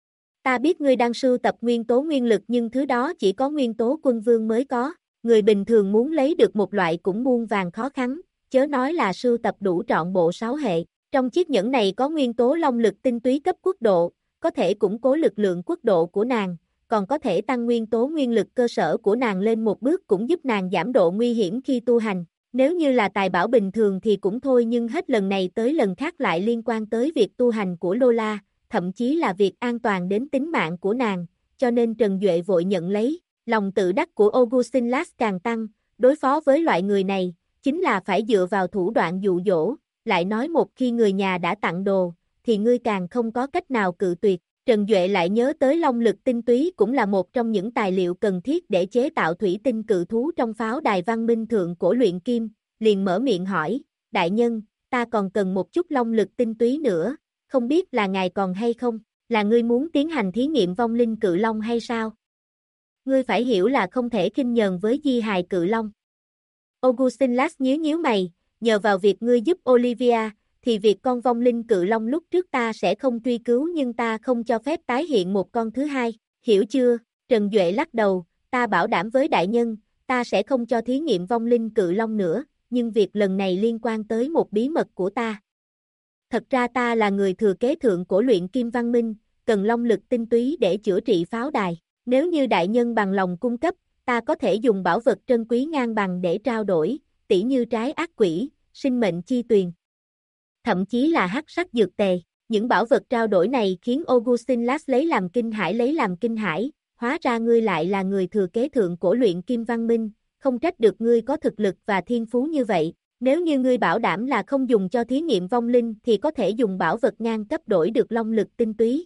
Ta biết ngươi đang sưu tập nguyên tố nguyên lực nhưng thứ đó chỉ có nguyên tố quân vương mới có, người bình thường muốn lấy được một loại cũng muôn vàn khó khăn, chớ nói là sưu tập đủ trọn bộ 6 hệ. Trong chiếc nhẫn này có nguyên tố long lực tinh túy cấp quốc độ, có thể củng cố lực lượng quốc độ của nàng, còn có thể tăng nguyên tố nguyên lực cơ sở của nàng lên một bước cũng giúp nàng giảm độ nguy hiểm khi tu hành. Nếu như là tài bảo bình thường thì cũng thôi nhưng hết lần này tới lần khác lại liên quan tới việc tu hành của Lola, thậm chí là việc an toàn đến tính mạng của nàng, cho nên Trần Duệ vội nhận lấy. Lòng tự đắc của Augustin Lass càng tăng, đối phó với loại người này, chính là phải dựa vào thủ đoạn dụ dỗ, lại nói một khi người nhà đã tặng đồ, thì ngươi càng không có cách nào cự tuyệt. Trần Duệ lại nhớ tới long lực tinh túy cũng là một trong những tài liệu cần thiết để chế tạo thủy tinh cự thú trong pháo đài văn minh thượng cổ luyện kim, liền mở miệng hỏi, đại nhân, ta còn cần một chút long lực tinh túy nữa, không biết là ngài còn hay không, là ngươi muốn tiến hành thí nghiệm vong linh cự long hay sao? Ngươi phải hiểu là không thể khinh nhờn với di hài cự long. Augustin Lass nhíu mày, nhờ vào việc ngươi giúp Olivia, thì việc con vong linh cự long lúc trước ta sẽ không truy cứu nhưng ta không cho phép tái hiện một con thứ hai, hiểu chưa? Trần Duệ lắc đầu, ta bảo đảm với đại nhân, ta sẽ không cho thí nghiệm vong linh cự long nữa, nhưng việc lần này liên quan tới một bí mật của ta. Thật ra ta là người thừa kế thượng của luyện kim văn minh, cần long lực tinh túy để chữa trị pháo đài. Nếu như đại nhân bằng lòng cung cấp, ta có thể dùng bảo vật trân quý ngang bằng để trao đổi, tỉ như trái ác quỷ, sinh mệnh chi tuyền, thậm chí là hắc sắc dược tề. Những bảo vật trao đổi này khiến Augustin Lass lấy làm kinh hãi, hóa ra ngươi lại là người thừa kế thượng cổ luyện kim văn minh, không trách được ngươi có thực lực và thiên phú như vậy. Nếu như ngươi bảo đảm là không dùng cho thí nghiệm vong linh thì có thể dùng bảo vật ngang cấp đổi được long lực tinh túy.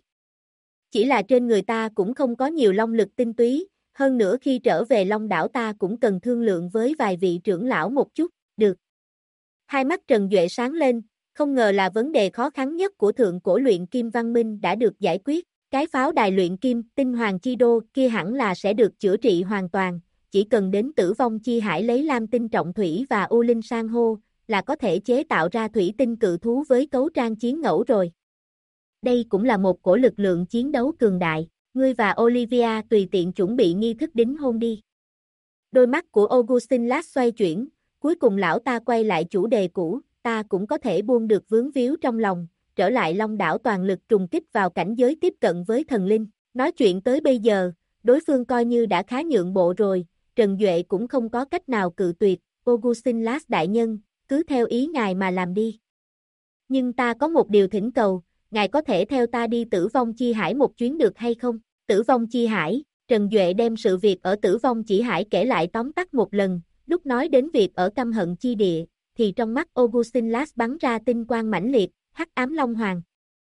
Chỉ là trên người ta cũng không có nhiều long lực tinh túy, hơn nữa khi trở về Long đảo ta cũng cần thương lượng với vài vị trưởng lão một chút, được. Hai mắt Trần Duệ sáng lên, không ngờ là vấn đề khó khăn nhất của thượng cổ luyện kim văn minh đã được giải quyết, cái pháo đài luyện kim tinh hoàng chi đô kia hẳn là sẽ được chữa trị hoàn toàn, chỉ cần đến Tử Vong Chi Hải lấy lam tinh trọng thủy và u linh san hô, là có thể chế tạo ra thủy tinh cự thú với cấu trang chiến ngẫu rồi. Đây cũng là một cổ lực lượng chiến đấu cường đại, ngươi và Olivia tùy tiện chuẩn bị nghi thức đính hôn đi. Đôi mắt của Augustin Lass xoay chuyển, cuối cùng lão ta quay lại chủ đề cũ, ta cũng có thể buông được vướng víu trong lòng, trở lại Long đảo toàn lực trùng kích vào cảnh giới tiếp cận với thần linh. Nói chuyện tới bây giờ, đối phương coi như đã khá nhượng bộ rồi, Trần Duệ cũng không có cách nào cự tuyệt, Augustin Lass đại nhân, cứ theo ý ngài mà làm đi. Nhưng ta có một điều thỉnh cầu, ngài có thể theo ta đi Tử Vong Chi Hải một chuyến được hay không? Tử Vong Chi Hải, Trần Duệ đem sự việc ở Tử Vong Chi Hải kể lại tóm tắt một lần, lúc nói đến việc ở Căm Hận Chi Địa, thì trong mắt Augustin Lass bắn ra tinh quang mãnh liệt, hắc ám long hoàng.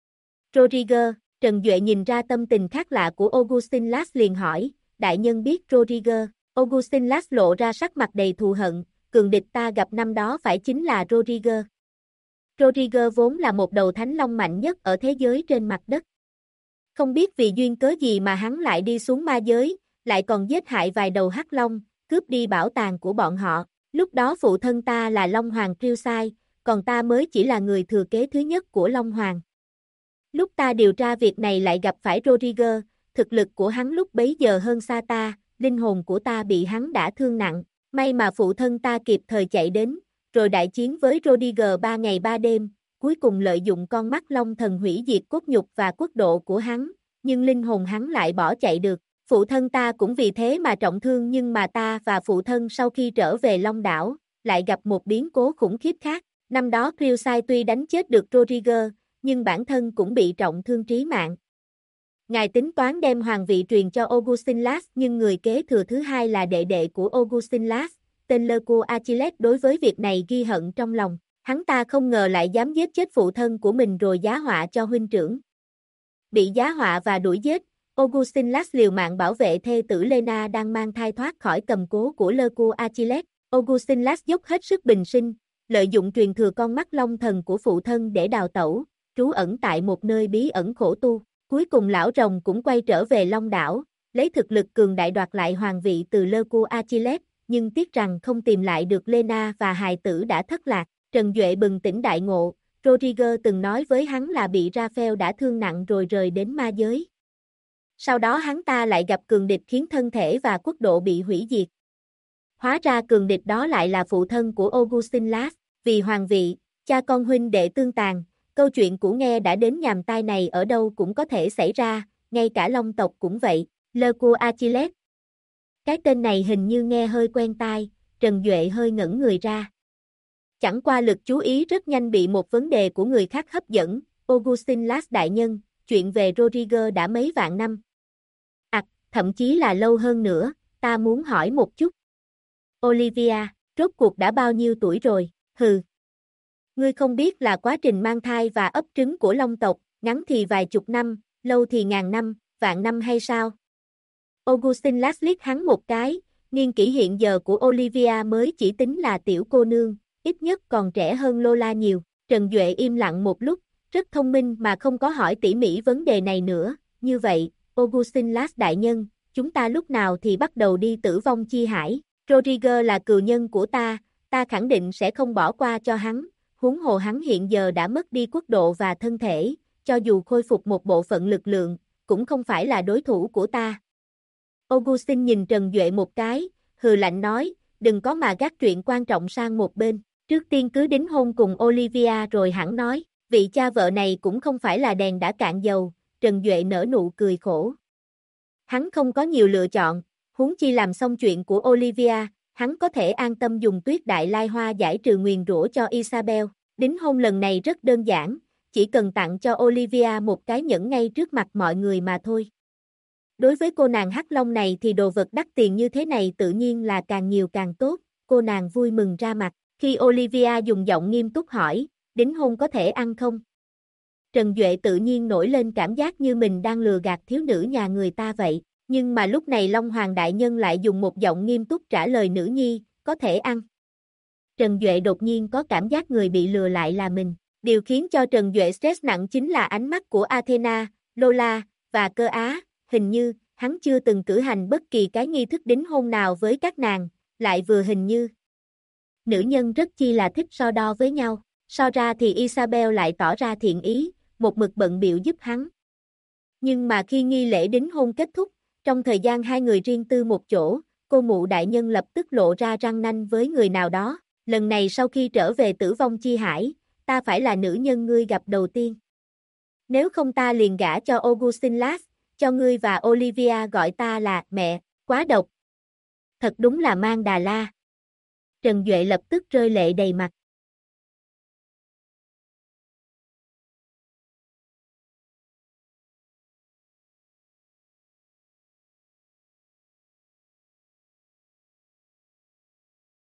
Rodriguez, Trần Duệ nhìn ra tâm tình khác lạ của Augustin Lass liền hỏi, đại nhân biết Rodriguez? Augustin Lass lộ ra sắc mặt đầy thù hận, cường địch ta gặp năm đó phải chính là Rodriguez. Rodriguez vốn là một đầu thánh long mạnh nhất ở thế giới trên mặt đất. Không biết vì duyên cớ gì mà hắn lại đi xuống ma giới, lại còn giết hại vài đầu hắc long, cướp đi bảo tàng của bọn họ. Lúc đó phụ thân ta là Long Hoàng Triêu-sai, còn ta mới chỉ là người thừa kế thứ nhất của Long Hoàng. Lúc ta điều tra việc này lại gặp phải Rodriguez, thực lực của hắn lúc bấy giờ hơn xa ta, linh hồn của ta bị hắn đả thương nặng. May mà phụ thân ta kịp thời chạy đến, rồi đại chiến với Rodriguez 3 ngày 3 đêm, cuối cùng lợi dụng con mắt long thần hủy diệt cốt nhục và quốc độ của hắn, nhưng linh hồn hắn lại bỏ chạy được. Phụ thân ta cũng vì thế mà trọng thương, nhưng mà ta và phụ thân sau khi trở về Long đảo, lại gặp một biến cố khủng khiếp khác. Năm đó Triêu-sai tuy đánh chết được Rodriguez, nhưng bản thân cũng bị trọng thương trí mạng. Ngài tính toán đem hoàng vị truyền cho Augustin Lass, nhưng người kế thừa thứ hai là đệ đệ của Augustin Lass, tên Lerco Achilles, đối với việc này ghi hận trong lòng. Hắn ta không ngờ lại dám giết chết phụ thân của mình rồi giá họa cho huynh trưởng. Bị giá họa và đuổi giết, Augustin Lass liều mạng bảo vệ thê tử Lena đang mang thai thoát khỏi cầm cố của Lerco Achilles. Augustin Lass dốc hết sức bình sinh, lợi dụng truyền thừa con mắt long thần của phụ thân để đào tẩu, trú ẩn tại một nơi bí ẩn khổ tu. Cuối cùng lão rồng cũng quay trở về Long đảo, lấy thực lực cường đại đoạt lại hoàng vị từ Lerco Achilles, nhưng tiếc rằng không tìm lại được Lena và hài tử đã thất lạc. Trần Duệ bừng tỉnh đại ngộ, Rodriguez từng nói với hắn là bị Raphael đã thương nặng rồi rời đến ma giới. Sau đó hắn ta lại gặp cường địch khiến thân thể và quốc độ bị hủy diệt. Hóa ra cường địch đó lại là phụ thân của Augustin Lass, vì hoàng vị, cha con huynh đệ tương tàn. Câu chuyện của nghe đã đến nhàm tai này ở đâu cũng có thể xảy ra, ngay cả long tộc cũng vậy. Lerco Achilles. Cái tên này hình như nghe hơi quen tai, Trần Duệ hơi ngẩn người ra. Chẳng qua lực chú ý rất nhanh bị một vấn đề của người khác hấp dẫn, Augustin Lass đại nhân, chuyện về Rodriguez đã mấy vạn năm. Thậm chí là lâu hơn nữa, ta muốn hỏi một chút. Olivia, rốt cuộc đã bao nhiêu tuổi rồi? Hừ. Ngươi không biết là quá trình mang thai và ấp trứng của long tộc, ngắn thì vài chục năm, lâu thì ngàn năm, vạn năm hay sao? Augustin Lass liếc hắn một cái, niên kỷ hiện giờ của Olivia mới chỉ tính là tiểu cô nương, ít nhất còn trẻ hơn Lola nhiều. Trần Duệ im lặng một lúc, rất thông minh mà không có hỏi tỉ mỉ vấn đề này nữa. Như vậy, Augustin Lass đại nhân, chúng ta lúc nào thì bắt đầu đi Tử Vong Chi Hải? Rodriguez là cừu nhân của ta khẳng định sẽ không bỏ qua cho hắn. Huống hồ hắn hiện giờ đã mất đi quốc độ và thân thể, cho dù khôi phục một bộ phận lực lượng, cũng không phải là đối thủ của ta. Augustin nhìn Trần Duệ một cái, hừ lạnh nói, đừng có mà gác chuyện quan trọng sang một bên, trước tiên cứ đính hôn cùng Olivia rồi hẳn nói, vị cha vợ này cũng không phải là đèn đã cạn dầu, Trần Duệ nở nụ cười khổ. Hắn không có nhiều lựa chọn, huống chi làm xong chuyện của Olivia, hắn có thể an tâm dùng tuyết đại lai hoa giải trừ nguyền rủa cho Isabel. Đính hôn lần này rất đơn giản, chỉ cần tặng cho Olivia một cái nhẫn ngay trước mặt mọi người mà thôi. Đối với cô nàng Hắc Long này thì đồ vật đắt tiền như thế này tự nhiên là càng nhiều càng tốt, cô nàng vui mừng ra mặt. Khi Olivia dùng giọng nghiêm túc hỏi, đính hôn có thể ăn không? Trần Duệ tự nhiên nổi lên cảm giác như mình đang lừa gạt thiếu nữ nhà người ta vậy, nhưng mà lúc này Long Hoàng Đại Nhân lại dùng một giọng nghiêm túc trả lời nữ nhi, có thể ăn. Trần Duệ đột nhiên có cảm giác người bị lừa lại là mình. Điều khiến cho Trần Duệ stress nặng chính là ánh mắt của Athena, Lola, và Cơ Á, hình như, hắn chưa từng cử hành bất kỳ cái nghi thức đính hôn nào với các nàng, lại vừa hình như. Nữ nhân rất chi là thích so đo với nhau, so ra thì Isabel lại tỏ ra thiện ý, một mực bận bịu giúp hắn. Nhưng mà khi nghi lễ đính hôn kết thúc, trong thời gian hai người riêng tư một chỗ, cô mụ đại nhân lập tức lộ ra răng nanh với người nào đó, lần này sau khi trở về Tử Vong Chi Hải, ta phải là nữ nhân ngươi gặp đầu tiên. Nếu không ta liền gả cho Augustin Lass, cho ngươi và Olivia gọi ta là mẹ, quá độc. Thật đúng là mang đà la. Trần Duệ lập tức rơi lệ đầy mặt.